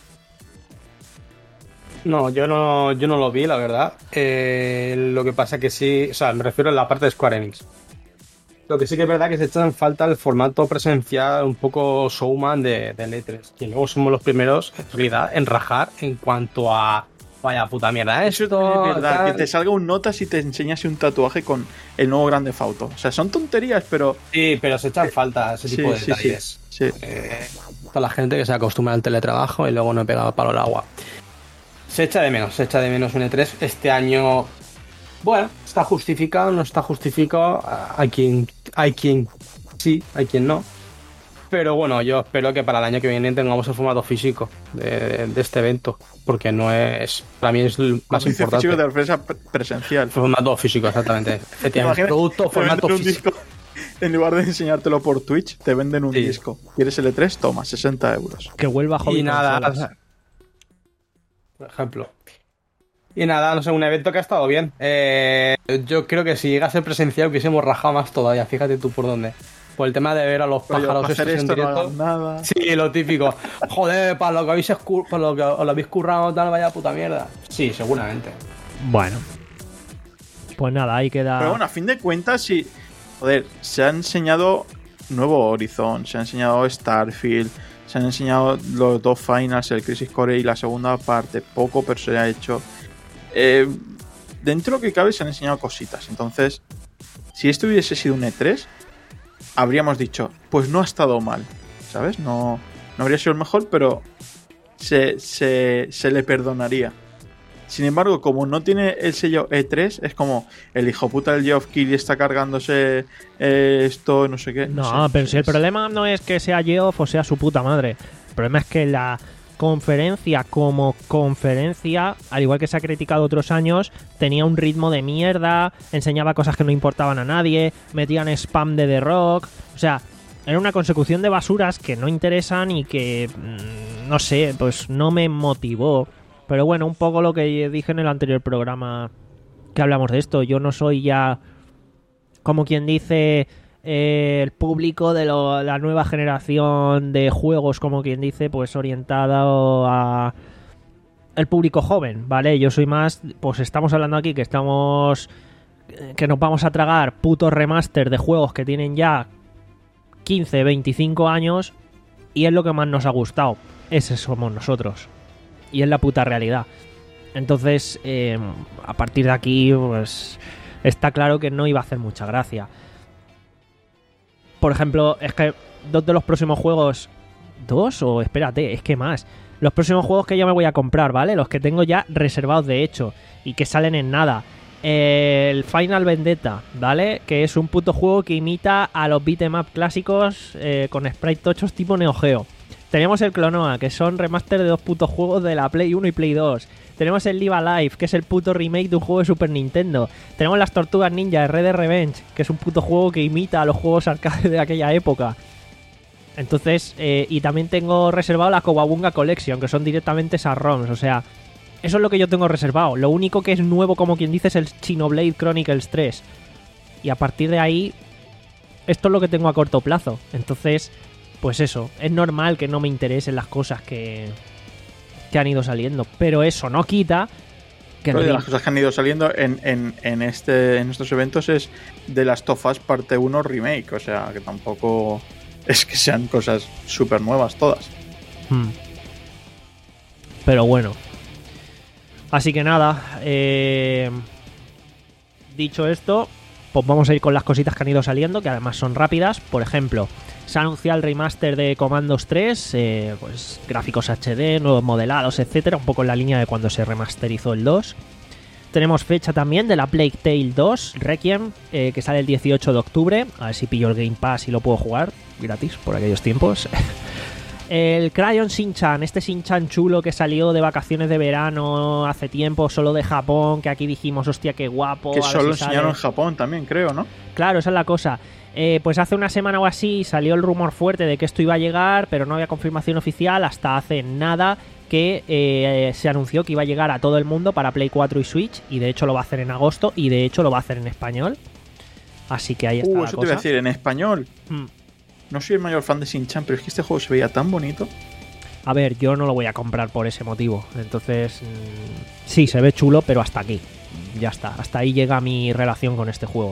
No, yo no, yo no lo vi, la verdad. Eh, lo que pasa que sí, o sea, me refiero a la parte de Square Enix. Lo que sí que es verdad que se echa en falta el formato presencial un poco showman de, de E tres. Y luego somos los primeros, en realidad, en rajar en cuanto a vaya puta mierda esto. Eso es verdad, tal. que te salga un notas y te enseñase un tatuaje con el nuevo Grand Theft Auto. O sea, son tonterías, pero... Sí, pero se echan falta ese tipo sí, de detalles. Sí, sí. Eh, toda la gente que se acostumbra al teletrabajo y luego no he pegado palo al agua. Se echa de menos, se echa de menos un E tres. Este año, bueno, está justificado, no está justificado. Hay quien, hay quien sí, hay quien no. Pero bueno, yo espero que para el año que viene tengamos el formato físico de, de este evento, porque no es, para mí es el más dice importante. Físico de empresa presencial. Formato físico, exactamente. Efectivamente, producto, formato físico. En lugar de enseñártelo por Twitch, te venden un Sí. disco. ¿Quieres el E tres? Toma, sesenta euros. Que vuelva Hobby Y nada, Consolas. por ejemplo. Y nada, no sé, un evento que ha estado bien. Eh, yo creo que si llega a ser presencial hubiésemos rajado más todavía. Fíjate tú por dónde. Por el tema de ver a los Oye, pájaros para hacer estos en esto no directo. hagan nada. Sí, lo típico. Joder, para lo que habéis, escu- para lo que os lo habéis currado tal, vaya puta mierda. Sí, seguramente. Bueno. Pues nada, ahí queda... Pero bueno, a fin de cuentas, sí. Joder, se ha enseñado nuevo Horizon, se ha enseñado Starfield, se han enseñado los dos finals, el Crisis Core y la segunda parte. Poco, pero se ha hecho. Eh, dentro de lo que cabe, se han enseñado cositas. Entonces, si esto hubiese sido un E tres, habríamos dicho, pues no ha estado mal, ¿sabes? No, no habría sido el mejor, pero se, se, se le perdonaría. Sin embargo, como no tiene el sello E tres, es como el hijo puta del Geoff Keighley está cargándose eh, esto, no sé qué. No, sé, pero si el es- problema no es que sea Geoff o sea su puta madre. El problema es que la conferencia como conferencia, al igual que se ha criticado otros años, tenía un ritmo de mierda, enseñaba cosas que no importaban a nadie, metían spam de The Rock, o sea, era una consecución de basuras que no interesan y que, mmm, no sé, pues no me motivó. Pero bueno, un poco lo que dije en el anterior programa que hablamos de esto. Yo no soy ya, como quien dice, eh, el público de lo- la nueva generación de juegos, como quien dice, pues orientado a el público joven, ¿vale? Yo soy más, pues estamos hablando aquí que estamos, que nos vamos a tragar putos remaster de juegos que tienen ya quince, veinticinco años y es lo que más nos ha gustado. Ese somos nosotros. Y es la puta realidad. Entonces, eh, a partir de aquí, pues está claro que no iba a hacer mucha gracia. Por ejemplo, es que dos de los próximos juegos... ¿Dos? O espérate, es que más. Los próximos juegos que ya me voy a comprar, ¿vale? Los que tengo ya reservados, de hecho, y que salen en nada. El Final Vendetta, ¿vale? Que es un puto juego que imita a los beat'em up clásicos eh, con sprite tochos tipo Neo Geo. Tenemos el Clonoa, que son remaster de dos putos juegos de la Play uno y Play dos. Tenemos el Live Alive, que es el puto remake de un juego de Super Nintendo. Tenemos las Tortugas Ninja de Red Dead Revenge, que es un puto juego que imita a los juegos arcade de aquella época. Entonces, eh, y también tengo reservado la Cowabunga Collection, que son directamente esas ROMs, o sea, eso es lo que yo tengo reservado. Lo único que es nuevo, como quien dice, es el Xenoblade Chronicles tres. Y a partir de ahí, esto es lo que tengo a corto plazo. Entonces, pues eso, es normal que no me interesen las cosas que, que han ido saliendo. Pero eso no quita que... Pero de el- las cosas que han ido saliendo en, en, en, este, en estos eventos es de las Last of Us parte uno remake. O sea, que tampoco es que sean cosas súper nuevas todas. Hmm. Pero bueno. Así que nada, eh, dicho esto, pues vamos a ir con las cositas que han ido saliendo, que además son rápidas. Por ejemplo, se ha anunciado el remaster de Commandos tres, eh, pues gráficos H D, nuevos modelados, etcétera, un poco en la línea de cuando se remasterizó el dos. Tenemos fecha también de la Plague Tale dos Requiem, eh, que sale el dieciocho de octubre. A ver si pillo el Game Pass y lo puedo jugar gratis por aquellos tiempos. El Crayon Shin-Chan, este Shin-Chan chulo que salió de vacaciones de verano hace tiempo, solo de Japón, que aquí dijimos, hostia, qué guapo. Que a ver solo si sale. enseñaron en Japón también, creo, ¿no? Claro, esa es la cosa. Eh, pues hace una semana o así salió el rumor fuerte de que esto iba a llegar, pero no había confirmación oficial hasta hace nada que eh, se anunció que iba a llegar a todo el mundo para Play cuatro y Switch, y de hecho lo va a hacer en agosto, y de hecho lo va a hacer en español. Así que ahí está Uh, la eso cosa. te iba a decir, en español. Hmm. No soy el mayor fan de Shin-Chan, pero es que este juego se veía tan bonito. A ver, yo no lo voy a comprar por ese motivo. Entonces, mmm, sí, se ve chulo, pero hasta aquí. Ya está, hasta ahí llega mi relación con este juego.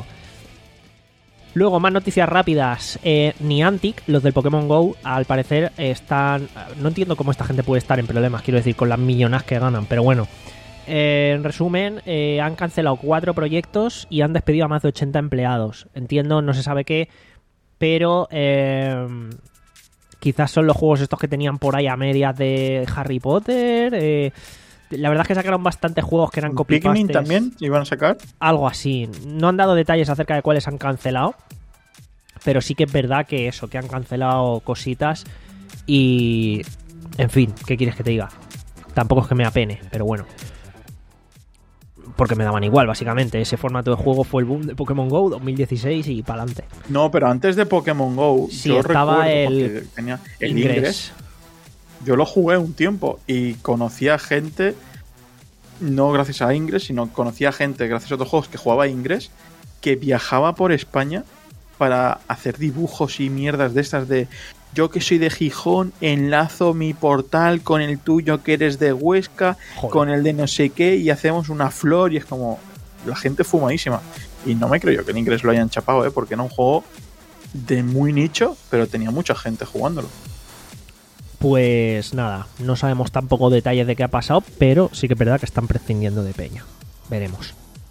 Luego, más noticias rápidas. Eh, Niantic, los del Pokémon GO, al parecer están... No entiendo cómo esta gente puede estar en problemas, quiero decir, con las millonas que ganan, pero bueno. Eh, en resumen, eh, han cancelado cuatro proyectos y han despedido a más de ochenta empleados. Entiendo, no se sabe qué, pero... Eh, quizás son los juegos estos que tenían por ahí a medias de Harry Potter. Eh, la verdad es que sacaron bastantes juegos que eran copy-pastes. Pikmin también iban a sacar. Algo así. No han dado detalles acerca de cuáles han cancelado. Pero sí que es verdad que eso, que han cancelado cositas. Y... En fin, ¿qué quieres que te diga? Tampoco es que me apene, pero bueno. porque me daban igual, básicamente. Ese formato de juego fue el boom de Pokémon GO dos mil dieciséis y para adelante. No, pero antes de Pokémon GO, Sí, yo estaba recuerdo el porque tenía el Ingress. Ingress. Yo lo jugué un tiempo y conocía gente, no gracias a Ingress, sino conocía gente gracias a otros juegos que jugaba Ingress, que viajaba por España para hacer dibujos y mierdas de estas de yo que soy de Gijón, enlazo mi portal con el tuyo que eres de Huesca, Joder. con el de no sé qué y hacemos una flor y es como la gente fumadísima. Y no me creo yo que el Ingress lo hayan chapado, ¿eh? Porque era un juego de muy nicho, pero tenía mucha gente jugándolo. Pues nada, no sabemos tampoco detalles de qué ha pasado, pero sí que es verdad que están prescindiendo de peña. Veremos.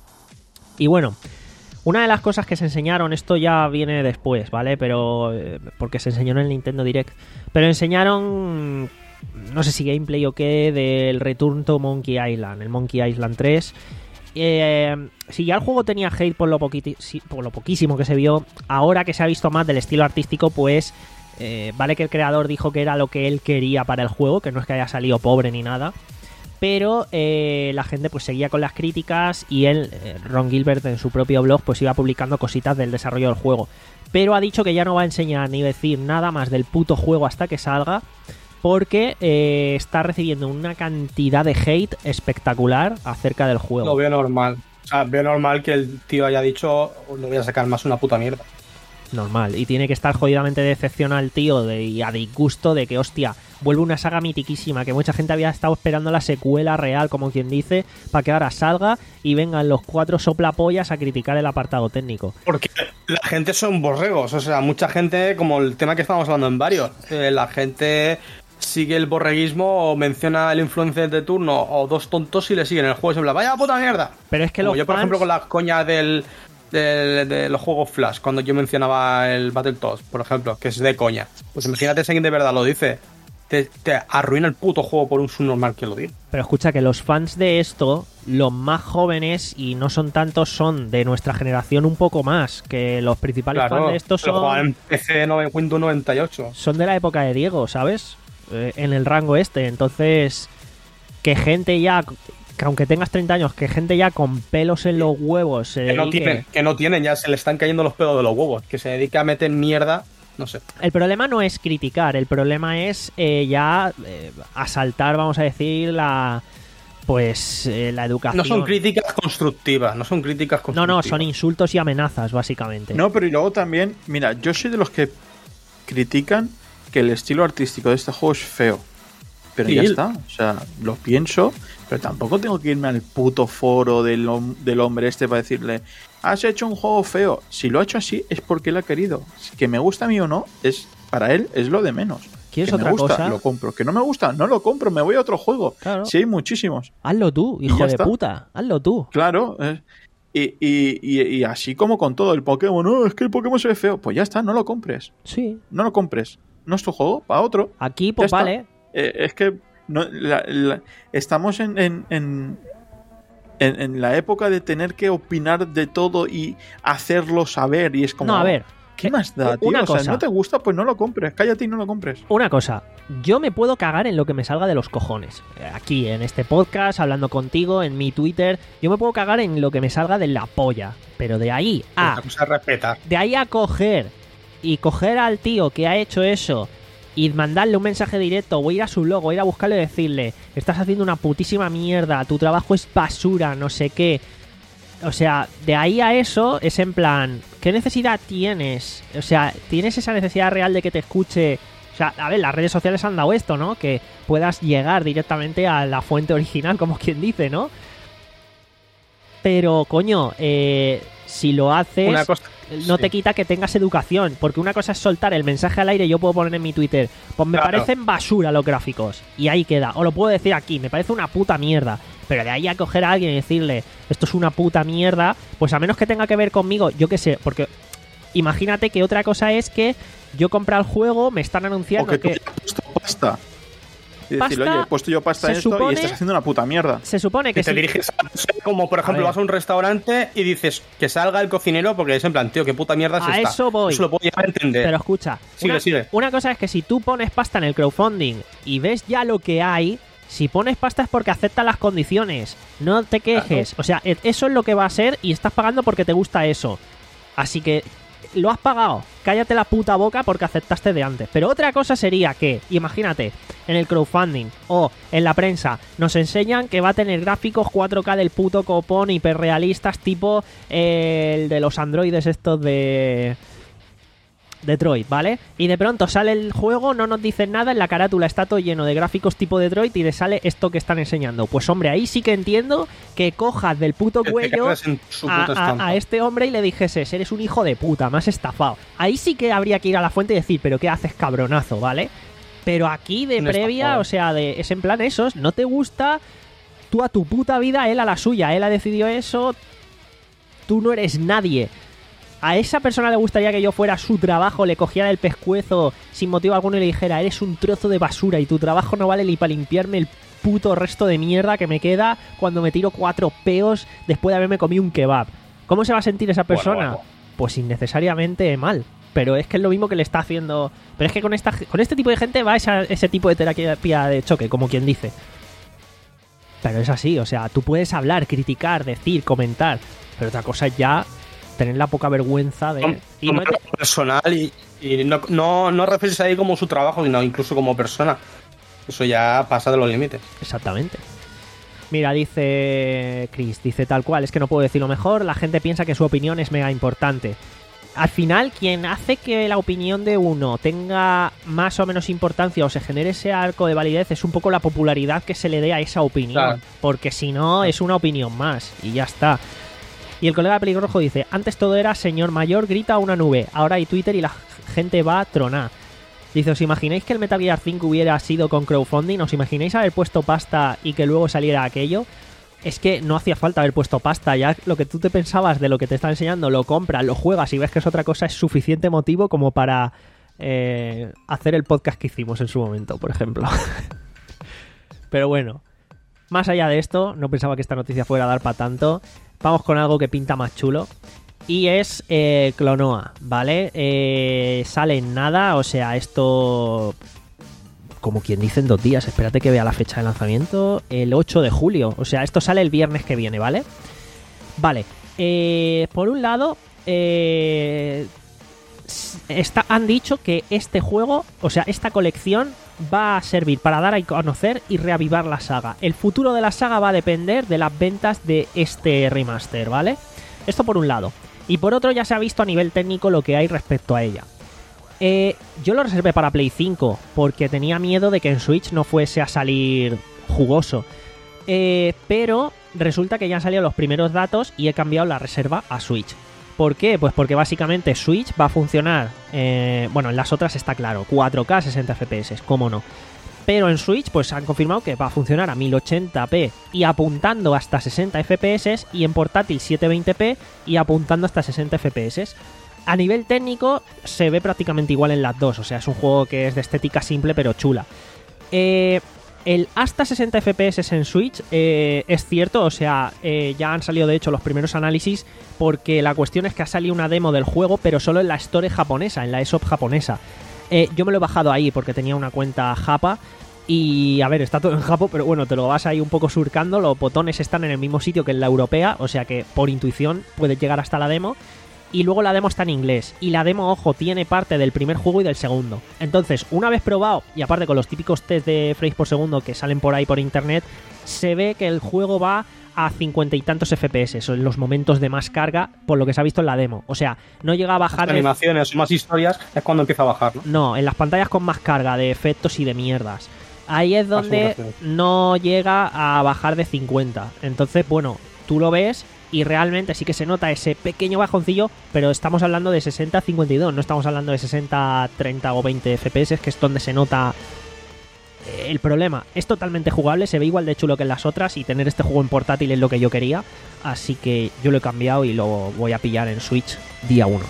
Y bueno, una de las cosas que se enseñaron, esto ya viene después, ¿vale? Pero eh, porque se enseñó en el Nintendo Direct, pero enseñaron, no sé si gameplay o qué, del Return to Monkey Island, el Monkey Island tres. Eh, si ya el juego tenía hate por lo, poquiti- si- por lo poquísimo que se vio, ahora que se ha visto más del estilo artístico, pues eh, vale que el creador dijo que era lo que él quería para el juego, que no es que haya salido pobre ni nada, pero eh, la gente pues seguía con las críticas y él, eh, Ron Gilbert, en su propio blog pues iba publicando cositas del desarrollo del juego, pero ha dicho que ya no va a enseñar ni decir nada más del puto juego hasta que salga, porque eh, está recibiendo una cantidad de hate espectacular acerca del juego. Lo veo normal. O sea, veo normal que el tío haya dicho no voy a sacar más una puta mierda. Normal, y tiene que estar jodidamente decepcionado el tío de, y a disgusto de que, hostia, vuelve una saga mitiquísima, que mucha gente había estado esperando la secuela real, como quien dice, para que ahora salga y vengan los cuatro soplapollas a criticar el apartado técnico. Porque la gente son borregos, o sea, mucha gente, como el tema que estábamos hablando en varios, eh, la gente sigue el borreguismo o menciona el influencer de turno o dos tontos y le siguen el juego y se habla, vaya puta mierda. Pero es que Como los yo, por fans... ejemplo, con la coña del... De, de los juegos Flash, cuando yo mencionaba el Battletoads, por ejemplo, que es de coña, pues imagínate si alguien de verdad lo dice, te, te arruina el puto juego por un subnormal que lo diga. Pero escucha que los fans de esto, los más jóvenes, y no son tantos, son de nuestra generación un poco más, que los principales Claro, fans de esto lo jugaban son, en P C no- Windows noventa y ocho. son de la época de Diego, ¿sabes? Eh, en el rango este, entonces que gente ya... que aunque tengas treinta años, que gente ya con pelos en los huevos se Que no, dedique- tienen, que no tienen, ya se le están cayendo los pelos de los huevos, que se dedica a meter mierda, no sé. El problema no es criticar, el problema es eh, ya eh, asaltar, vamos a decir, la pues eh, la educación. No son críticas constructivas, no son críticas No, constructivas. no, son insultos y amenazas, básicamente. No, pero y luego también, mira, yo soy de los que critican que el estilo artístico de este juego es feo. Pero Sí. ya está, o sea, lo pienso, pero tampoco tengo que irme al puto foro del, hom- del hombre este para decirle, has hecho un juego feo. Si lo ha hecho así es porque él ha querido. Que me gusta a mí o no, es para él es lo de menos. ¿Quieres que otra me gusta, cosa? lo compro. Que no me gusta, no lo compro, me voy a otro juego. Claro. Sí, hay muchísimos. Hazlo tú, Y hijo ya de está. puta, hazlo tú. Claro, eh, y, y, y, y así como con todo el Pokémon, no, es que el Pokémon se ve feo. Pues ya está, no lo compres. Sí. No lo compres. No es tu juego, para otro. Aquí, pues Ya está. vale. Eh, es que no, la- la- estamos en, en, en, en- en la época de tener que opinar de todo y hacerlo saber. Y es como. No, a ver. ¿Qué eh, más da, tío? una O sea, cosa. no te gusta, pues no lo compres. Cállate y no lo compres. Una cosa, yo me puedo cagar en lo que me salga de los cojones. Aquí, en este podcast, hablando contigo, en mi Twitter, yo me puedo cagar en lo que me salga de la polla. Pero de ahí a... La cosa es respetar. De ahí a coger y coger al tío que ha hecho eso y mandarle un mensaje directo o ir a su blog o ir a buscarle y decirle, estás haciendo una putísima mierda, tu trabajo es basura, no sé qué. O sea, de ahí a eso es en plan, ¿qué necesidad tienes? O sea, ¿tienes esa necesidad real de que te escuche? O sea, a ver, las redes sociales han dado esto, ¿no? Que puedas llegar directamente a la fuente original, como quien dice, ¿no? Pero, coño, eh, si lo haces, Una cosa, no sí. te quita que tengas educación. Porque una cosa es soltar el mensaje al aire, yo puedo poner en mi Twitter, pues me Claro. parecen basura los gráficos. Y ahí queda. O lo puedo decir aquí, me parece una puta mierda. Pero de ahí a coger a alguien y decirle, esto es una puta mierda, pues a menos que tenga que ver conmigo, yo qué sé, porque imagínate que otra cosa es que yo compro el juego, me están O anunciando que tú que... hayas puesto pasta. Y Pasta, decirle, oye, he puesto yo pasta se en esto supone- y estás haciendo una puta mierda. Se supone que Que te si... diriges a, como por ejemplo ver. vas a un restaurante y dices que salga el cocinero porque es en plan, tío, qué puta mierda es A esta. eso voy. Eso lo puedo llegar a entender. Pero escucha, Sigue, una, sigue. una cosa es que si tú pones pasta en el crowdfunding y ves ya lo que hay, Si pones pasta es porque aceptas las condiciones. No te quejes. Claro. O sea, eso es lo que va a ser y estás pagando porque te gusta eso. Así que lo has pagado. Cállate la puta boca porque aceptaste de antes. Pero otra cosa sería que, imagínate, en el crowdfunding o en la prensa nos enseñan que va a tener gráficos cuatro K del puto copón hiperrealistas tipo eh, el de los androides estos de Detroit, ¿vale? Y de pronto sale el juego, no nos dicen nada, en la carátula está todo lleno de gráficos tipo Detroit y le sale esto que están enseñando. Pues hombre, ahí sí que entiendo que cojas del puto cuello a, a, a este hombre y le dijeses, eres un hijo de puta, me has estafado. Ahí sí que habría que ir a la fuente y decir, pero ¿qué haces, cabronazo? ¿Vale? Pero aquí de previa, o sea, de, es en plan esos, no te gusta, tú a tu puta vida, él a la suya, él ha decidido eso, tú no eres nadie. A esa persona le gustaría que yo fuera su trabajo, le cogiera el pescuezo sin motivo alguno y le dijera, eres un trozo de basura y tu trabajo no vale ni para limpiarme el puto resto de mierda que me queda cuando me tiro cuatro peos después de haberme comido un kebab. ¿Cómo se va a sentir esa persona? Bueno, bueno. Pues innecesariamente mal. Pero es que es lo mismo que le está haciendo... Pero es que con esta con este tipo de gente va esa, ese tipo de terapia de choque, como quien dice. Pero es así, o sea, tú puedes hablar, criticar, decir, comentar, pero otra cosa es ya... tener la poca vergüenza de... Como, y como no te... personal y, y no, no, no refieres ahí como su trabajo, sino incluso como persona. Eso ya pasa de los límites. Exactamente. Mira, dice Chris, dice tal cual, es que no puedo decirlo mejor, la gente piensa que su opinión es mega importante. Al final, quien hace que la opinión de uno tenga más o menos importancia o se genere ese arco de validez es un poco la popularidad que se le dé a esa opinión. Claro. Porque si no, es una opinión más y ya está. Y el colega pelirrojo dice, antes todo era señor mayor grita a una nube, ahora hay Twitter y la gente va a tronar. Dice, ¿os imagináis que el Metal Gear cinco hubiera sido con crowdfunding? ¿Os imagináis haber puesto pasta y que luego saliera aquello? Es que no hacía falta haber puesto pasta, ya lo que tú te pensabas de lo que te está enseñando, lo compras, lo juegas y ves que es otra cosa, es suficiente motivo como para eh, hacer el podcast que hicimos en su momento, por ejemplo. Pero bueno, más allá de esto, no pensaba que esta noticia fuera a dar para tanto. Vamos con algo que pinta más chulo. Y es eh, Klonoa, ¿vale? Eh, sale en nada, o sea, esto... como quien dice en dos días, espérate que vea la fecha de lanzamiento. El ocho de julio, o sea, esto sale el viernes que viene, ¿vale? Vale, eh, por un lado... Eh, está, han dicho que este juego, o sea, esta colección... va a servir para dar a conocer y reavivar la saga. El futuro de la saga va a depender de las ventas de este remaster, ¿vale? Esto por un lado. Y por otro ya se ha visto a nivel técnico lo que hay respecto a ella. Eh, yo lo reservé para Play cinco porque tenía miedo de que en Switch no fuese a salir jugoso. Eh, pero resulta que ya han salido los primeros datos y he cambiado la reserva a Switch. ¿Por qué? Pues porque básicamente Switch va a funcionar, eh, bueno, en las otras está claro, cuatro K, sesenta F P S, cómo no. Pero en Switch pues han confirmado que va a funcionar a mil ochenta p y apuntando hasta sesenta F P S, y en portátil setecientos veinte p y apuntando hasta sesenta F P S. A nivel técnico se ve prácticamente igual en las dos, o sea, es un juego que es de estética simple pero chula. Eh... El hasta sesenta F P S en Switch eh, es cierto, o sea, eh, ya han salido de hecho los primeros análisis, porque la cuestión es que ha salido una demo del juego, pero solo en la Store japonesa, en la eShop japonesa. Eh, yo me lo he bajado ahí porque tenía una cuenta japa y, a ver, está todo en japo, pero bueno, te lo vas ahí un poco surcando, los botones están en el mismo sitio que en la europea, o sea que por intuición puedes llegar hasta la demo. Y luego la demo está en inglés. Y la demo, ojo, tiene parte del primer juego y del segundo. Entonces, una vez probado, y aparte con los típicos test de frames por segundo que salen por ahí por internet, se ve que el juego va a cincuenta y tantos F P S, en los momentos de más carga, por lo que se ha visto en la demo. O sea, no llega a bajar... Las animaciones o más historias es cuando empieza a bajar, ¿no? No, en las pantallas con más carga de efectos y de mierdas. Ahí es donde no llega a bajar de cincuenta. Entonces, bueno, tú lo ves... y realmente sí que se nota ese pequeño bajoncillo, pero estamos hablando de sesenta a cincuenta y dos, no estamos hablando de sesenta a treinta o veinte F P S, que es donde se nota el problema. Es totalmente jugable, se ve igual de chulo que en las otras, y tener este juego en portátil es lo que yo quería, así que yo lo he cambiado y lo voy a pillar en Switch día uno.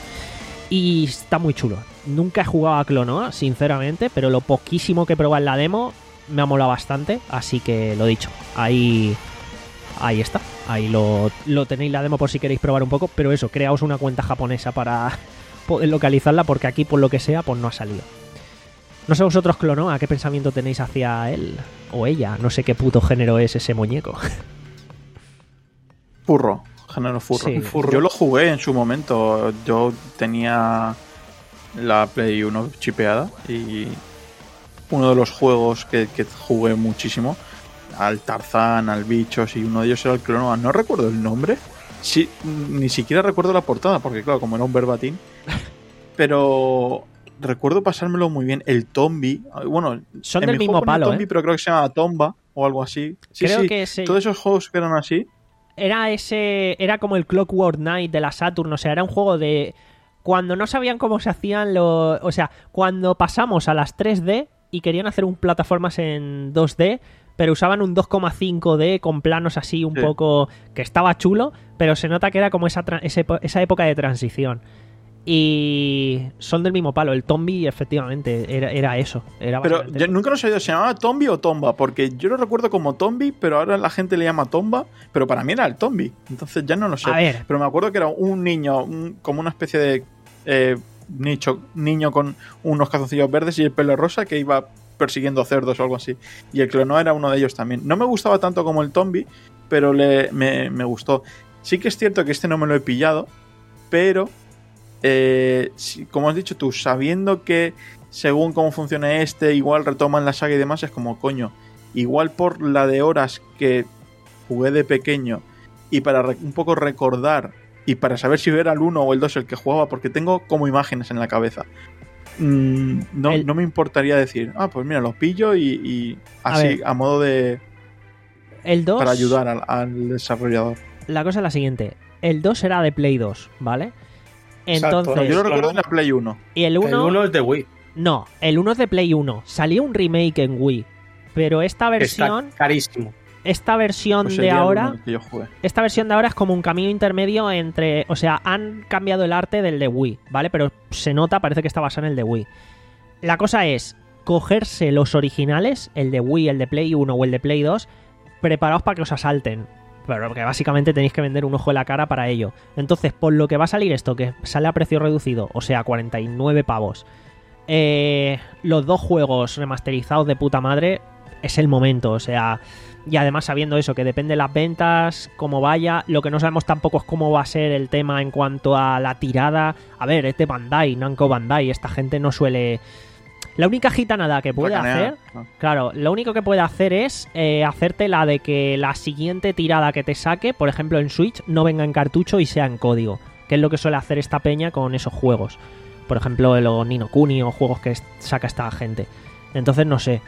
Y está muy chulo. Nunca he jugado a Klonoa, sinceramente, pero lo poquísimo que he probado en la demo me ha molado bastante, así que lo dicho, ahí... Ahí está, ahí lo, lo tenéis la demo por si queréis probar un poco, pero eso, creaos una cuenta japonesa para poder localizarla, porque aquí por lo que sea pues no ha salido. No sé vosotros, Clonoa, qué pensamiento tenéis hacia él o ella. No sé qué puto género es ese muñeco. Furro, género furro. Sí. Furro. Yo lo jugué en su momento. Yo tenía la Play uno chipeada y uno de los juegos que, que jugué muchísimo, al Tarzán, al Bichos, y uno de ellos era el Clonoa. No recuerdo el nombre. Sí, ni siquiera recuerdo la portada, porque claro, como era un verbatim. Pero recuerdo pasármelo muy bien. El Tombi, bueno, son en del mi mismo juego palo, Tombi, ¿eh? pero creo que se llama Tomba o algo así. Sí, Creo sí, que ese... todos esos juegos que eran así. Era ese. Era como el Clockwork Knight de la Saturn. O sea, era un juego de. Cuando no sabían cómo se hacían los. O sea, cuando pasamos a las tres D y querían hacer un plataformas en dos D, pero usaban un dos coma cinco D con planos así un Sí. poco. Que estaba chulo, pero se nota que era como esa, tra- ese- esa época de transición. Y son del mismo palo. El Tombi, efectivamente, era, era eso. Era Pero básicamente yo eso. nunca lo he sabido, ¿se llamaba Tombi o Tomba? Porque yo lo recuerdo como Tombi, pero ahora la gente le llama Tomba, pero para mí era el Tombi. Entonces ya no lo sé. A ver. Pero me acuerdo que era un niño, un- como una especie de eh, nicho, niño con unos calzoncillos verdes y el pelo rosa que iba persiguiendo cerdos o algo así. Y el Clonoa era uno de ellos también. No me gustaba tanto como el Tombi, pero le, me, me gustó. Sí que es cierto que este no me lo he pillado, pero... Eh, si, como has dicho tú, sabiendo que según cómo funcione este, igual retoman la saga y demás, es como, coño, igual por la de horas que jugué de pequeño y para re- un poco recordar y para saber si era el uno o el dos el que jugaba, porque tengo como imágenes en la cabeza, mm, no, El- no me importaría decir, ah, pues mira, lo pillo y, y así, ver. a, modo de... El dos. para ayudar al, al desarrollador. La cosa es la siguiente. El dos era de Play dos, ¿vale? Exacto. Entonces. Yo lo Pues, recuerdo claro. en la Play uno. Y el El uno. uno es de Wii. No, el uno es de Play uno. Salió un remake en Wii. Pero esta versión. Está carísimo. Esta versión Pues de sería el ahora. uno que yo jugué. Esta versión de ahora es como un camino intermedio entre. O sea, han cambiado el arte del de Wii, ¿vale? Pero se nota, parece que está basado en el de Wii. La cosa es cogerse los originales, el de Wii, el de Play uno o el de Play dos, preparados para que os asalten. Pero porque básicamente tenéis que vender un ojo de la cara para ello. Entonces, por lo que va a salir esto, que sale a precio reducido, o sea, cuarenta y nueve pavos, eh, los dos juegos remasterizados de puta madre, es el momento, o sea... Y además sabiendo eso, que depende de las ventas, cómo vaya. Lo que no sabemos tampoco es cómo va a ser el tema en cuanto a la tirada. A ver, este Bandai, Namco Bandai, esta gente no suele... La única gitanada que puede Racanear, hacer... ¿no? Claro, lo único que puede hacer es eh, hacerte la de que la siguiente tirada que te saque, por ejemplo en Switch, no venga en cartucho y sea en código. Que es lo que suele hacer esta peña con esos juegos. Por ejemplo, los Ni no Kuni o juegos que saca esta gente. Entonces, no sé.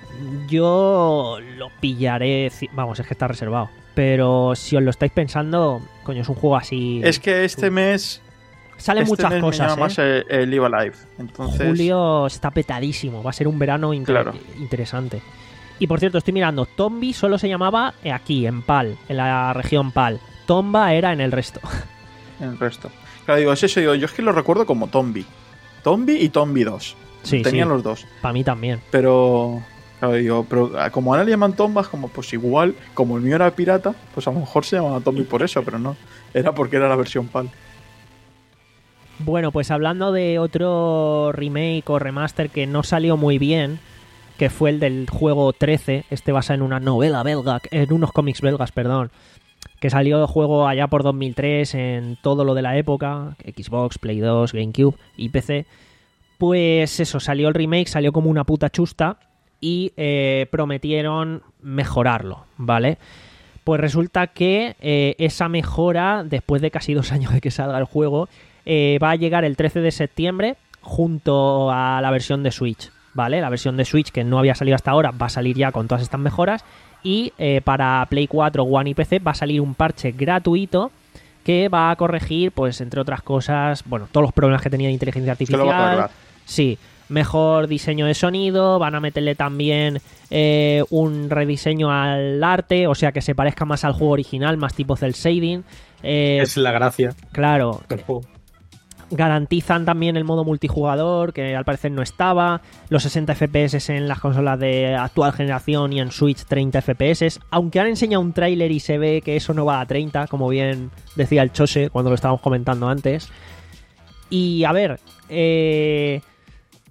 Yo lo pillaré... Vamos, es que está reservado. Pero si os lo estáis pensando, coño, es un juego así... Es que este mes... Salen este muchas mes cosas, me llama ¿eh? más el, el Live Alive. Entonces, Julio está petadísimo. Va a ser un verano inter- Claro. interesante. Y por cierto, estoy mirando. Tombi solo se llamaba aquí, en Pal, en la región Pal. Tomba era en el resto. el resto. Claro, digo, es eso. Digo, yo es que lo recuerdo como Tombi. Tombi y Tombi dos. Sí, Tenían sí. los dos. Para mí también. Pero... Claro, digo, pero como ahora le llaman Tombas, como pues igual, como el mío era pirata, pues a lo mejor se llamaba Tombi por eso, pero no. Era porque era la versión PAL. Bueno, pues hablando de otro remake o remaster que no salió muy bien, que fue el del juego trece, este basa en una novela belga, en unos cómics belgas, perdón, que salió el juego allá por dos mil tres en todo lo de la época, Xbox, Play dos, GameCube y P C. Pues eso, salió el remake, salió como una puta chusta y eh, prometieron mejorarlo, ¿vale? Pues resulta que eh, esa mejora, después de casi dos años de que salga el juego, eh, va a llegar el trece de septiembre junto a la versión de Switch, ¿vale? La versión de Switch que no había salido hasta ahora va a salir ya con todas estas mejoras y eh, para Play cuatro, One y P C va a salir un parche gratuito que va a corregir, pues entre otras cosas, bueno, todos los problemas que tenía de inteligencia Que lo va a artificial. arreglar. Sí, mejor diseño de sonido, van a meterle también eh, un rediseño al arte, o sea que se parezca más al juego original, más tipo cel shading. Eh, Es la gracia claro, del juego. garantizan también el modo multijugador, que al parecer no estaba, los sesenta F P S en las consolas de actual generación y en Switch treinta F P S, aunque han enseñado un tráiler y se ve que eso no va a treinta, como bien decía el Chose cuando lo estábamos comentando antes. Y a ver, eh...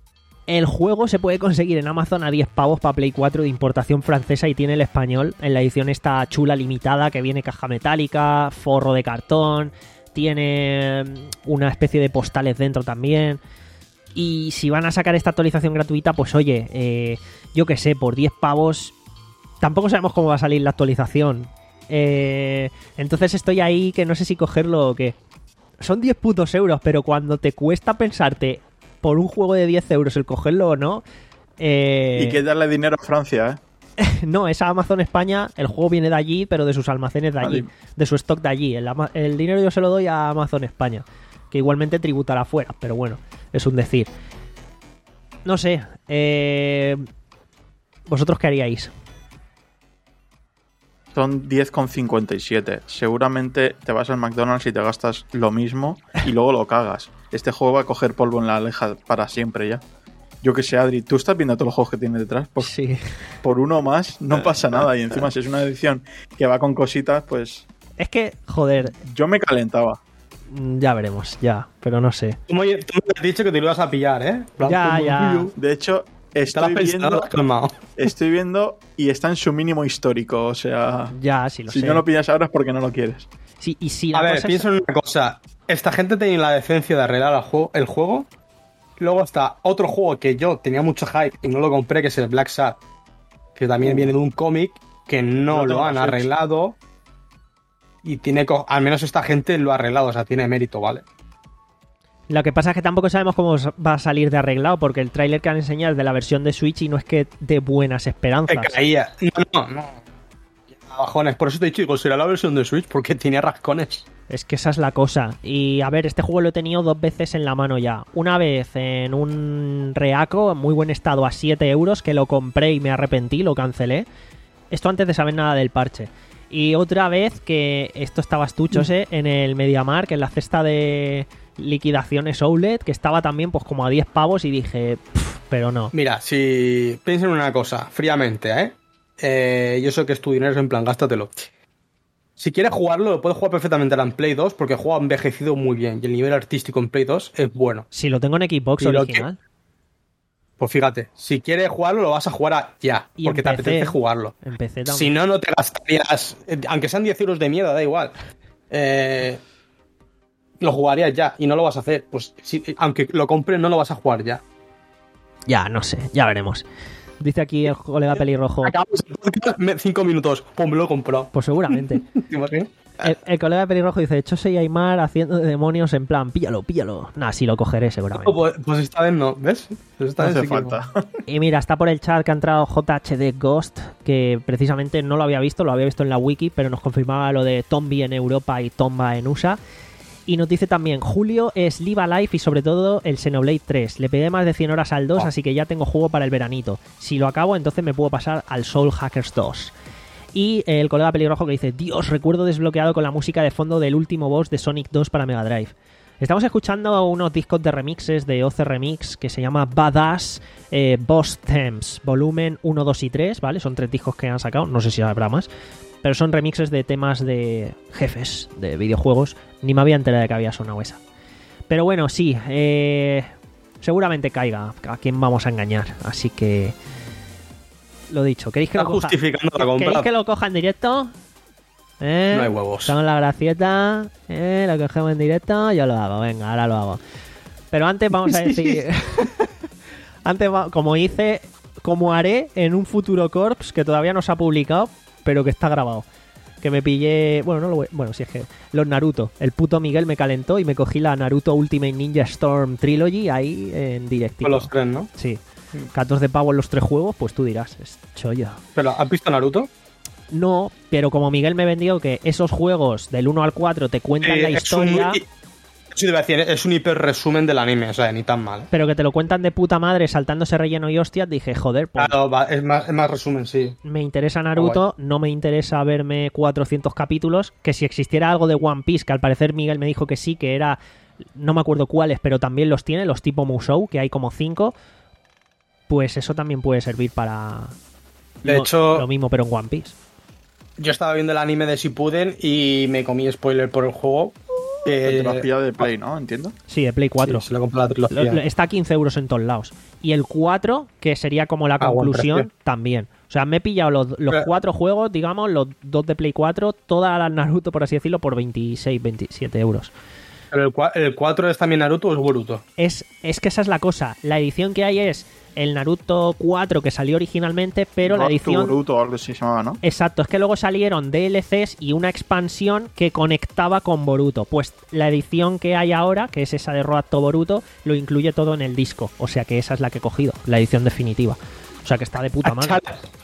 El juego se puede conseguir en Amazon a diez pavos para Play cuatro de importación francesa y tiene el español en la edición esta chula limitada que viene caja metálica, forro de cartón, tiene una especie de postales dentro también. Y si van a sacar esta actualización gratuita, pues oye, eh, yo qué sé, por diez pavos tampoco sabemos cómo va a salir la actualización. Eh, entonces estoy ahí que no sé si cogerlo o qué. Son diez putos euros, pero cuando te cuesta pensarte por un juego de diez euros el cogerlo o no... Eh... Y que darle dinero a Francia, ¿eh? No, es a Amazon España, el juego viene de allí, pero de sus almacenes de allí, vale. De su stock de allí. El, el dinero yo se lo doy a Amazon España, que igualmente tributará afuera, pero bueno, es un decir. No sé, eh... ¿vosotros qué haríais? Son diez con cincuenta y siete. Seguramente te vas al McDonald's y te gastas lo mismo y luego lo cagas. Este juego va a coger polvo en la aleja para siempre ya. Yo que sé, Adri, ¿tú estás viendo todos los juegos que tiene detrás? Pues sí. Por uno más no pasa nada. Y encima si es una edición que va con cositas, pues... Es que, joder... Yo me calentaba. Ya veremos, ya, pero no sé. Tú me, tú me has dicho que te lo ibas a pillar, ¿eh? Ya, ya. De hecho... Estoy viendo, estoy viendo y está en su mínimo histórico, o sea... Ya, sí lo si sé. no lo pillas ahora es porque no lo quieres. Sí, y si a ver, pienso es... en una cosa. Esta gente tenía la decencia de arreglar el juego, el juego. Luego está otro juego que yo tenía mucho hype y no lo compré, que es el Black Sad, que también uh. viene de un cómic que no, no lo han arreglado. Y tiene... Al menos esta gente lo ha arreglado, o sea, tiene mérito, ¿vale? Lo que pasa es que tampoco sabemos cómo va a salir de arreglado, porque el tráiler que han enseñado es de la versión de Switch y no es que de buenas esperanzas. Se caía. No, no, no. Bajones. Por eso te he dicho que será la versión de Switch, porque tenía rascones. Es que esa es la cosa. Y a ver, este juego lo he tenido dos veces en la mano ya. Una vez en un reaco, en muy buen estado, a siete euros, que lo compré y me arrepentí, lo cancelé. Esto antes de saber nada del parche. Y otra vez que esto estaba estuchos, ¿eh? En el MediaMarkt, en la cesta de... liquidaciones Outlet, que estaba también pues como a diez pavos y dije, pero no. Mira, si piensa en una cosa, fríamente, ¿eh? eh yo sé que es tu dinero, en plan, gástatelo. Si quieres jugarlo, lo puedes jugar perfectamente en Play dos, porque el juego ha envejecido muy bien y el nivel artístico en Play dos es bueno. Si lo tengo en Xbox original. Que... Pues fíjate, si quieres jugarlo, lo vas a jugar a ya, y porque empecé, te apetece jugarlo. Empecé también. Si no, no te gastarías, aunque sean diez euros de mierda, da igual. Eh... Lo jugarías ya y no lo vas a hacer. Pues si, aunque lo compres, no lo vas a jugar ya. Ya, no sé, ya veremos. Dice aquí el colega pelirrojo. Acabamos cinco minutos. Pues me lo he comprado. Pues seguramente. ¿Te imaginas? El, el colega pelirrojo dice: Chose y Aymar haciendo de demonios en plan, píllalo, píllalo. Nah, sí lo cogeré seguramente. No, pues, pues esta vez no, ¿ves? Pues esta no vez hace sí falta. Que... Y mira, está por el chat que ha entrado J H D Ghost, que precisamente no lo había visto, lo había visto en la wiki, pero nos confirmaba lo de Tombi en Europa y Tomba en U S A. Y nos dice también, julio es Live Alive y sobre todo el Xenoblade tres. Le pegué más de cien horas al dos, oh. así que ya tengo juego para el veranito. Si lo acabo, entonces me puedo pasar al Soul Hackers dos. Y el colega pelirrojo que dice, Dios, recuerdo desbloqueado con la música de fondo del último boss de Sonic dos para Mega Drive. Estamos escuchando unos discos de remixes de O C Remix que se llama Badass eh, Boss Themes, volumen uno, dos y tres, ¿vale? Son tres discos que han sacado, no sé si habrá más. Pero son remixes de temas de jefes de videojuegos. Ni me había enterado de que había sonado esa. Pero bueno, sí. Eh, seguramente caiga. ¿A quién vamos a engañar? Así que... Lo dicho. ¿Queréis que, lo coja... ¿Queréis que lo coja en directo? ¿Eh? No hay huevos. Estamos en la gracieta. ¿Eh? Lo cogemos en directo. Yo lo hago. Venga, ahora lo hago. Pero antes vamos a decir... antes, como hice... Como haré en un futuro Corps que todavía no se ha publicado... pero que está grabado. Que me pillé... Bueno, no lo voy... Bueno, si es que... Los Naruto. El puto Miguel me calentó y me cogí la Naruto Ultimate Ninja Storm Trilogy ahí en directo. Con los tres, ¿no? Sí. catorce pavos los tres juegos, pues tú dirás. Es chollo. ¿Pero has visto Naruto? No, pero como Miguel me vendió que esos juegos del uno al cuatro te cuentan eh, la historia... Es un, sí, te voy a decir, es un hiper resumen del anime, o sea, ni tan mal. Pero que te lo cuentan de puta madre saltándose relleno y hostias, dije, joder, pues... Claro, va, es, más, es más resumen, sí. Me interesa Naruto, no me interesa verme cuatrocientos capítulos, que si existiera algo de One Piece, que al parecer Miguel me dijo que sí, que era... No me acuerdo cuáles, pero también los tiene, los tipo Musou, que hay como cinco, pues eso también puede servir para... De lo, hecho... Lo mismo, pero en One Piece. Yo estaba viendo el anime de Shippuden y me comí spoiler por el juego. Te lo has Eh, pillado de Play, ¿no? Entiendo. Sí, de Play cuatro. sí, se le compró la trilogía. Lo- lo- Está a quince euros en todos lados. Y el cuatro, que sería como la Ah, buen conclusión, precio. también. O sea, me he pillado los, los Pero- cuatro juegos, digamos, los dos de Play cuatro, toda la Naruto, por así decirlo, por veintiséis, veintisiete euros. Pero el, cua- el cuatro es también Naruto o es Boruto. Es, es que esa es la cosa. La edición que hay es el Naruto cuatro que salió originalmente, pero la Road to edición... Boruto o algo así se llamaba, ¿no? Exacto, es que luego salieron D L Cs y una expansión que conectaba con Boruto. Pues la edición que hay ahora, que es esa de Road to Boruto, lo incluye todo en el disco. O sea que esa es la que he cogido, la edición definitiva. O sea que está de puta madre.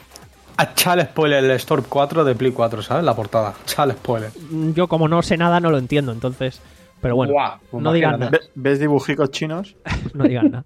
A chale spoiler el Storm cuatro de Play cuatro, ¿sabes? La portada. Chale spoiler. Yo como no sé nada no lo entiendo, entonces... Pero bueno, Guau, pues no digas imagínate. nada. Ve- ¿Ves dibujicos chinos? No digas nada.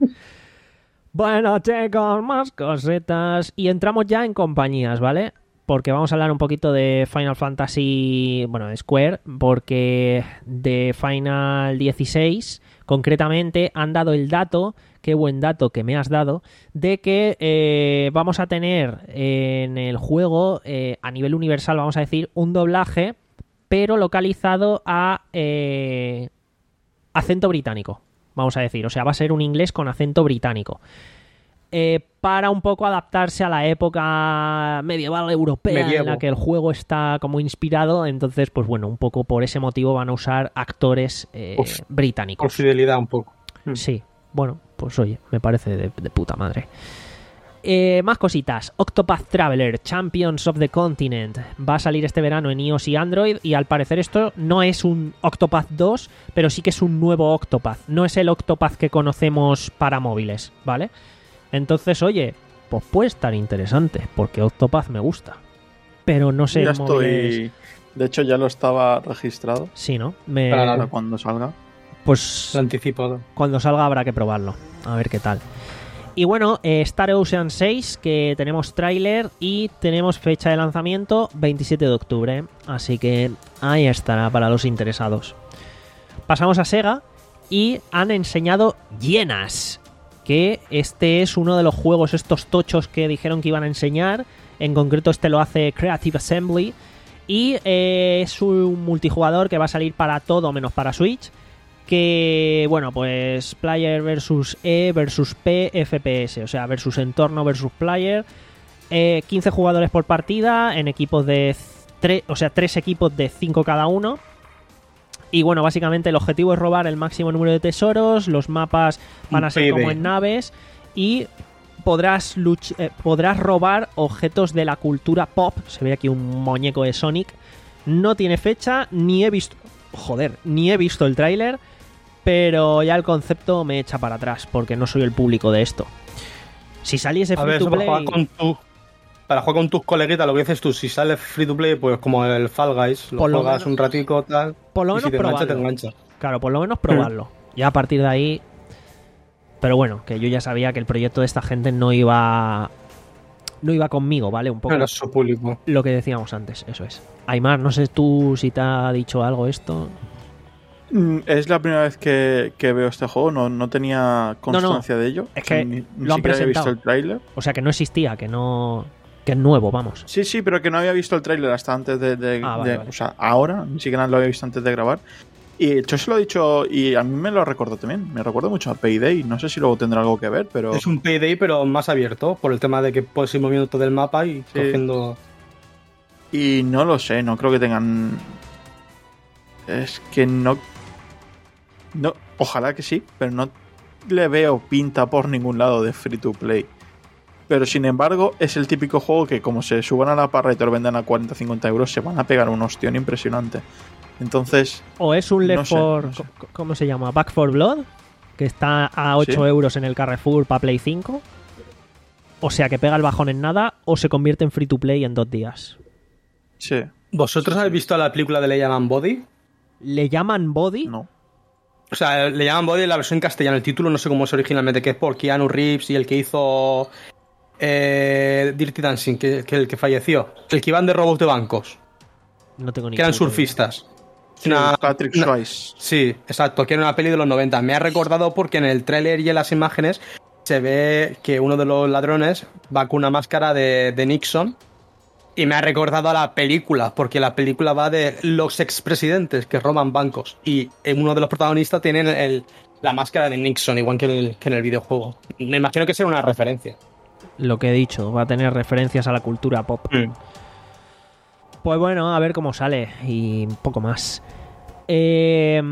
Bueno, chicos, más cositas. Y entramos ya en compañías, ¿vale? Porque vamos a hablar un poquito de Final Fantasy, bueno, de Square, porque de Final dieciséis, concretamente, han dado el dato, qué buen dato que me has dado, de que eh, vamos a tener en el juego, eh, a nivel universal, vamos a decir, un doblaje, pero localizado a eh, acento británico, vamos a decir. O sea, va a ser un inglés con acento británico. Eh, para un poco adaptarse a la época medieval europea Medievo. en la que el juego está como inspirado. Entonces, pues bueno, un poco por ese motivo van a usar actores eh, Uf, Por británicos. fidelidad un poco. Sí, bueno, pues oye, me parece de, de puta madre. Eh, más cositas. Octopath Traveler, Champions of the Continent, va a salir este verano en iOS y Android, y al parecer esto no es un Octopath dos, pero sí que es un nuevo Octopath. No es el Octopath que conocemos para móviles, ¿vale? Entonces, oye, pues puede estar interesante, porque Octopath me gusta. Pero no sé ya en móviles... estoy... De hecho, ya lo estaba registrado Sí, ¿no? Me... Para para cuando salga. Pues Lo anticipo. cuando salga habrá que probarlo. A ver qué tal. Y bueno, eh, Star Ocean seis, que tenemos tráiler y tenemos fecha de lanzamiento veintisiete de octubre. Así que ahí estará para los interesados. Pasamos a Sega y han enseñado Llenas, que este es uno de los juegos estos tochos que dijeron que iban a enseñar. En concreto este lo hace Creative Assembly. Y eh, es un multijugador que va a salir para todo menos para Switch. Que, bueno, pues player versus E versus P F P S, o sea, versus entorno versus player. Eh, quince jugadores por partida en equipos de tres, o sea, tres equipos de cinco cada uno. Y bueno, básicamente el objetivo es robar el máximo número de tesoros. Los mapas van a ser P I B. como en naves y podrás luch- eh, podrás robar objetos de la cultura pop. Se ve aquí un muñeco de Sonic. No tiene fecha, ni he visto, joder, ni he visto el tráiler. Pero ya el concepto me echa para atrás, porque no soy el público de esto. Si saliese A free ver, to eso para play... jugar con tu, para jugar con tus coleguitas, lo que dices tú, si sale free to play, pues como el Fall Guys, lo Por lo juegas menos- un ratico, tal. Por lo y menos si te engancha, te probarlo. engancha. Claro, por lo menos probarlo. Ya a partir de ahí... Pero bueno, que yo ya sabía que el proyecto de esta gente no iba... No iba conmigo, ¿vale? Un poco No era su público. lo que decíamos antes, eso es. Aymar, no sé tú si te ha dicho algo esto. Mm, Es la primera vez que, que veo este juego, no, no tenía constancia de ello. es O sea, que ni, ni lo han siquiera había visto presentado. el tráiler. O sea, que no existía, que no... Que es nuevo, vamos. Sí, sí, pero que no había visto el tráiler hasta antes de... de- Ah, vale, de- vale. O sea, ahora, ni siquiera lo había visto antes de grabar. Y yo se lo he dicho, y a mí me lo recuerdo también. Me recuerda mucho a Payday. No sé si luego tendrá algo que ver, pero... Es un Payday, pero más abierto, por el tema de que puedes ir moviendo todo el mapa y cogiendo... Y no lo sé, no creo que tengan... Es que no... No, ojalá que sí, pero no le veo pinta por ningún lado de free to play. Pero sin embargo, es el típico juego que como se suban a la parra y te lo vendan a cuarenta a cincuenta euros, se van a pegar un ostión impresionante. Entonces, O es un Left No sé, four... no sé. co- ¿Cómo se llama? Back four Blood, que está a ocho Sí. euros en el Carrefour para Play cinco. O sea, que pega el bajón en nada o se convierte en free to play en dos días. sí, ¿Vosotros habéis visto la película de Le llaman Body? ¿Le llaman Body? no. O sea, Le llaman Body en la versión castellana. El título no sé cómo es originalmente, que es por Keanu Reeves y el que hizo eh, Dirty Dancing, que, que el que falleció. El que iban de robos de bancos, No tengo ni que eran puta idea. surfistas. Sí, Una- Patrick una- Swayze. Sí, exacto, que era una peli de los noventa. Me ha recordado porque en el tráiler y en las imágenes se ve que uno de los ladrones va con una máscara de, de Nixon Y me ha recordado a la película, porque la película va de los expresidentes que roban bancos. Y uno de los protagonistas tiene el, la máscara de Nixon, igual que, el, que en el videojuego. Me imagino que será una referencia. Lo que he dicho, va a tener referencias a la cultura pop. Mm. Pues bueno, a ver cómo sale y un poco más. Eh,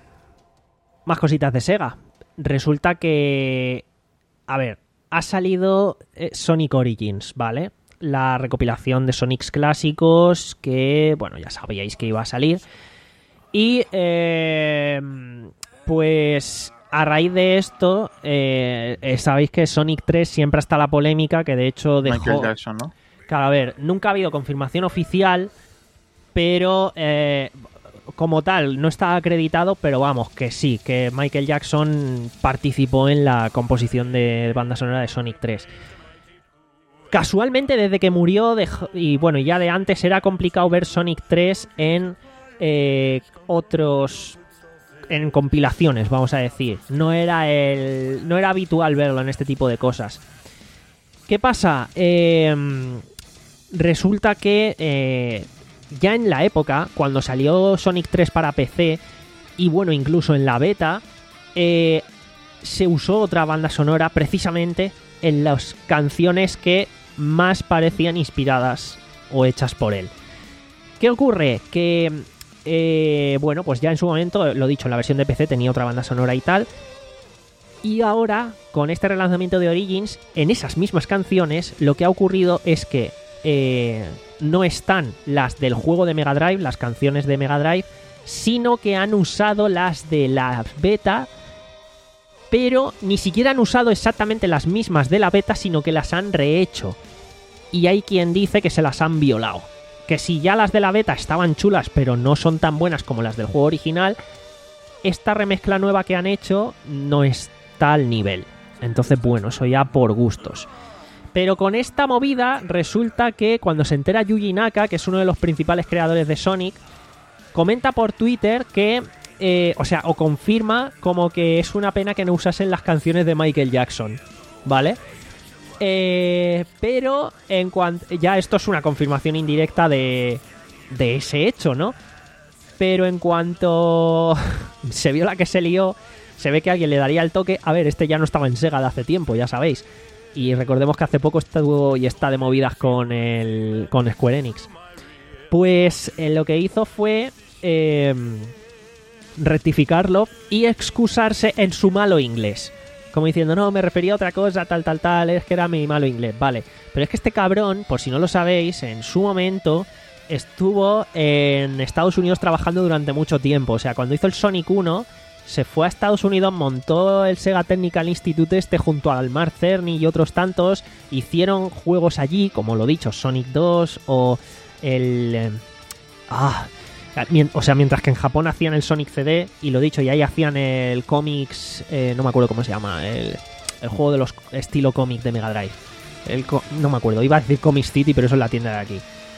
más cositas de Sega. Resulta que... A ver, ha salido Sonic Origins, ¿vale? La recopilación de Sonics clásicos que, bueno, ya sabíais que iba a salir. Y, eh, pues, a raíz de esto, eh, sabéis que Sonic tres siempre está la polémica, que de hecho dejó... Michael Jackson, ¿no? Claro, a ver, nunca ha habido confirmación oficial, pero eh, como tal, no está acreditado, pero vamos, que sí, que Michael Jackson participó en la composición de banda sonora de Sonic tres. Casualmente, desde que murió, dejó, y bueno, ya de antes era complicado ver Sonic tres en eh, otros... en compilaciones, vamos a decir. No era el no era habitual verlo en este tipo de cosas. ¿Qué pasa? Eh, resulta que eh, ya en la época, cuando salió Sonic tres para P C, y bueno, incluso en la beta, eh, se usó otra banda sonora precisamente en las canciones que más parecían inspiradas o hechas por él. ¿Qué ocurre? Que, eh, bueno, pues ya en su momento, lo dicho, en la versión de P C tenía otra banda sonora y tal. Y ahora, con este relanzamiento de Origins, en esas mismas canciones, lo que ha ocurrido es que eh, no están las del juego de Mega Drive, las canciones de Mega Drive, sino que han usado las de la beta, pero ni siquiera han usado exactamente las mismas de la beta, sino que las han rehecho. Y hay quien dice que se las han violado. Que si ya las de la beta estaban chulas, pero no son tan buenas como las del juego original, esta remezcla nueva que han hecho no está al nivel. Entonces, bueno, eso ya por gustos. Pero con esta movida resulta que cuando se entera Yuji Naka, que es uno de los principales creadores de Sonic, comenta por Twitter que, eh, o sea, o confirma como que es una pena que no usasen las canciones de Michael Jackson, ¿vale? Eh, pero en cuanto... Ya esto es una confirmación indirecta de, de ese hecho, ¿no? Pero en cuanto se vio la que se lió, se ve que alguien le daría el toque. A ver, este ya no estaba en Sega de hace tiempo, ya sabéis. Y recordemos que hace poco estuvo y está de movidas con el con Square Enix. Pues eh, lo que hizo fue eh, rectificarlo y excusarse en su malo inglés. Como diciendo, no, me refería a otra cosa, tal, tal, tal, es que era mi malo inglés, vale. Pero es que este cabrón, por si no lo sabéis, en su momento estuvo en Estados Unidos trabajando durante mucho tiempo. O sea, cuando hizo el Sonic uno, se fue a Estados Unidos, montó el Sega Technical Institute este junto al Mark Cerny y otros tantos. Hicieron juegos allí, como lo dicho, Sonic dos o el... Eh, ah... O sea, mientras que en Japón hacían el Sonic C D, y lo dicho, y ahí hacían el Comics, eh, no me acuerdo cómo se llama, el, el juego de los estilo cómic de Mega Drive. El, no me acuerdo, iba a decir Comic City, pero eso es la tienda de aquí.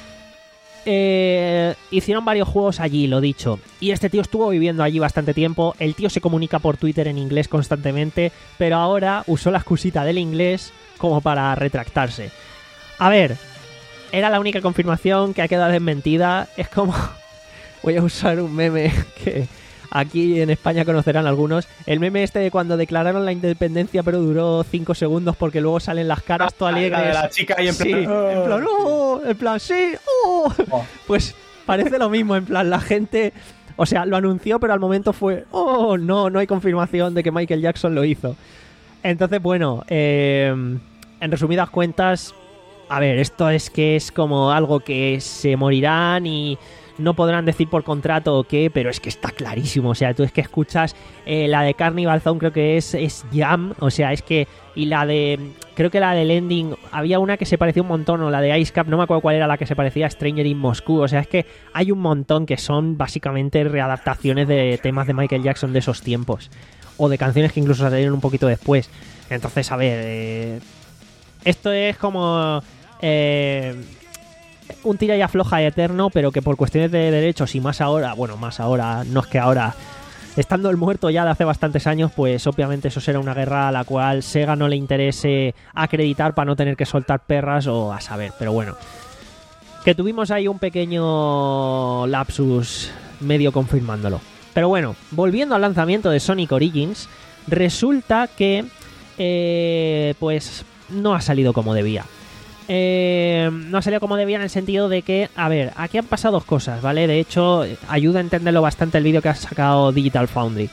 Eh, hicieron varios juegos allí, lo dicho, y este tío estuvo viviendo allí bastante tiempo. El tío se comunica por Twitter en inglés constantemente, pero ahora usó la excusita del inglés como para retractarse. A ver, era la única confirmación que ha quedado desmentida. Es como... Voy a usar un meme que aquí en España conocerán algunos. El meme este de cuando declararon la independencia, pero duró cinco segundos porque luego salen las caras todas alegres. La de la chica ahí en plan... Sí, en plan, oh, en plan, sí, oh. Oh. Pues parece lo mismo, en plan, la gente... O sea, lo anunció, pero al momento fue... Oh, no, no hay confirmación de que Michael Jackson lo hizo. Entonces, bueno, eh, en resumidas cuentas... A ver, esto es que es como algo que se morirán y... No podrán decir por contrato o qué, pero es que está clarísimo. O sea, tú es que escuchas eh, la de Carnival Zone, creo que es, es Jam. O sea, es que... Y la de... Creo que la del Ending... Había una que se parecía un montón, o la de Ice Cap. No me acuerdo cuál era la que se parecía a Stranger in Moscú. O sea, es que hay un montón que son básicamente readaptaciones de temas de Michael Jackson de esos tiempos. O de canciones que incluso salieron un poquito después. Entonces, a ver... Eh, esto es como... Eh... un tira y afloja eterno, pero que por cuestiones de derechos y más ahora, bueno, más ahora, no es que ahora, estando el muerto ya de hace bastantes años, pues obviamente eso será una guerra a la cual Sega no le interese acreditar para no tener que soltar perras o a saber, pero bueno. que tuvimos ahí un pequeño lapsus medio confirmándolo. Pero bueno, volviendo al lanzamiento de Sonic Origins, resulta que eh, pues no ha salido como debía. Eh, no ha salido como debía en el sentido de que, a ver, aquí han pasado dos cosas, ¿vale? De hecho, ayuda a entenderlo bastante el vídeo que ha sacado Digital Foundry.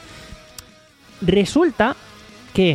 Resulta que,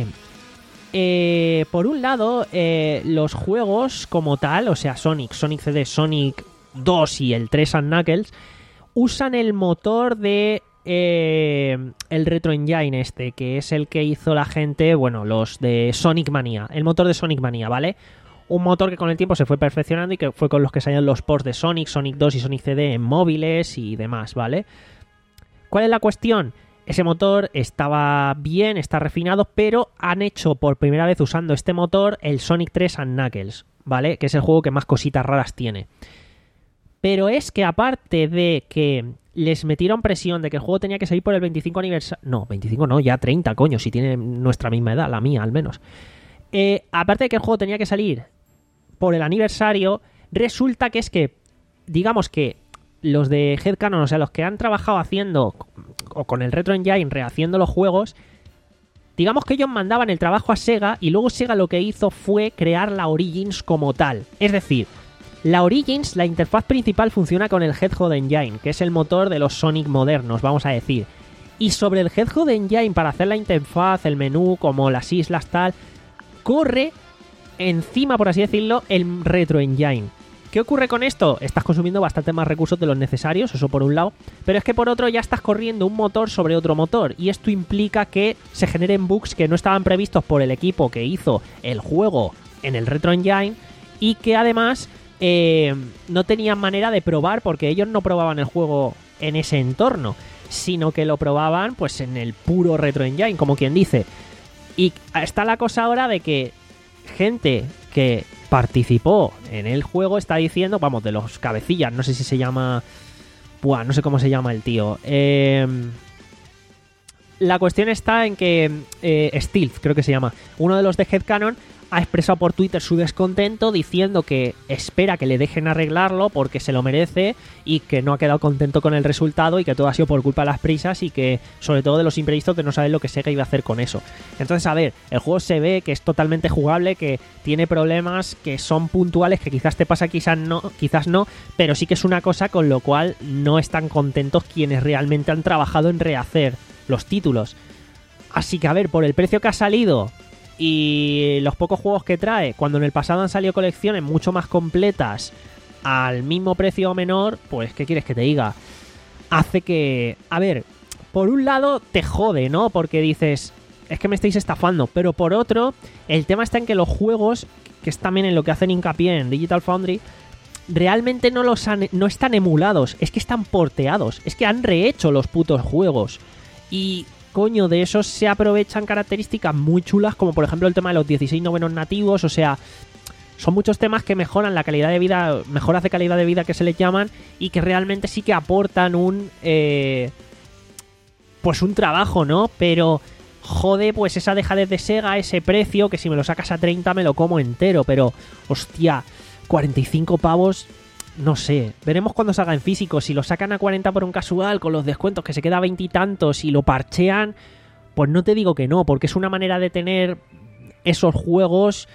eh, por un lado, eh, los juegos como tal, o sea, Sonic, Sonic C D, Sonic dos y el tres and Knuckles, usan el motor de eh, el Retro Engine este, que es el que hizo la gente, bueno, los de Sonic Mania, el motor de Sonic Mania, ¿vale? Un motor que con el tiempo se fue perfeccionando y que fue con los que salieron los ports de Sonic, Sonic dos y Sonic C D en móviles y demás, ¿vale? ¿Cuál es la cuestión? Ese motor estaba bien, está refinado, pero han hecho por primera vez usando este motor el Sonic tres and Knuckles, ¿vale? Que es el juego que más cositas raras tiene. Pero es que aparte de que les metieron presión de que el juego tenía que salir por el veinticinco aniversario... No, veinticinco no, ya treinta, coño, si tiene nuestra misma edad, la mía al menos. Eh, aparte de que el juego tenía que salir por el aniversario, resulta que es que, digamos que los de Headcanon, o sea, los que han trabajado haciendo, o con el Retro Engine rehaciendo los juegos, digamos que ellos mandaban el trabajo a Sega y luego Sega lo que hizo fue crear la Origins como tal. Es decir, la Origins, la interfaz principal funciona con el Hedgehog Engine, que es el motor de los Sonic modernos, vamos a decir. Y sobre el Hedgehog Engine, para hacer la interfaz, el menú, como las islas, tal, corre encima, por así decirlo, el Retro Engine. ¿Qué ocurre con esto? Estás consumiendo bastante más recursos de los necesarios, eso por un lado, pero es que por otro ya estás corriendo un motor sobre otro motor y esto implica que se generen bugs que no estaban previstos por el equipo que hizo el juego en el Retro Engine y que además eh, no tenían manera de probar porque ellos no probaban el juego en ese entorno, sino que lo probaban pues en el puro Retro Engine, como quien dice. Y está la cosa ahora de que gente que participó en el juego está diciendo, vamos, de los cabecillas, no sé si se llama... Buah, no sé cómo se llama el tío. Eh, la cuestión está en que eh, Stealth, creo que se llama, uno de los de Headcanon, ha expresado por Twitter su descontento diciendo que espera que le dejen arreglarlo porque se lo merece y que no ha quedado contento con el resultado y que todo ha sido por culpa de las prisas y que sobre todo de los imprevistos de no saber lo que Sega iba a hacer con eso. Entonces, a ver, el juego se ve que es totalmente jugable, que tiene problemas que son puntuales, que quizás te pasa, quizás no, quizás no, pero sí que es una cosa con lo cual no están contentos quienes realmente han trabajado en rehacer los títulos. Así que, a ver, por el precio que ha salido y los pocos juegos que trae, cuando en el pasado han salido colecciones mucho más completas al mismo precio o menor, pues ¿qué quieres que te diga? Hace que, a ver, por un lado te jode, ¿no? Porque dices, es que me estáis estafando, pero por otro, el tema está en que los juegos, que es también en lo que hacen hincapié en Digital Foundry, realmente no los han, no están emulados, es que están porteados, es que han rehecho los putos juegos y coño, de esos se aprovechan características muy chulas, como por ejemplo el tema de los dieciséis novenos nativos, o sea, son muchos temas que mejoran la calidad de vida, mejoras de calidad de vida que se les llaman, y que realmente sí que aportan un, eh, pues un trabajo, ¿no? Pero, jode, pues esa dejadez de Sega, ese precio, que si me lo sacas a treinta me lo como entero, pero, hostia, cuarenta y cinco pavos... No sé, veremos cuando salga en físico. Si lo sacan a cuarenta por un casual, con los descuentos que se queda a veintitantos y lo parchean, pues no te digo que no, porque es una manera de tener esos juegos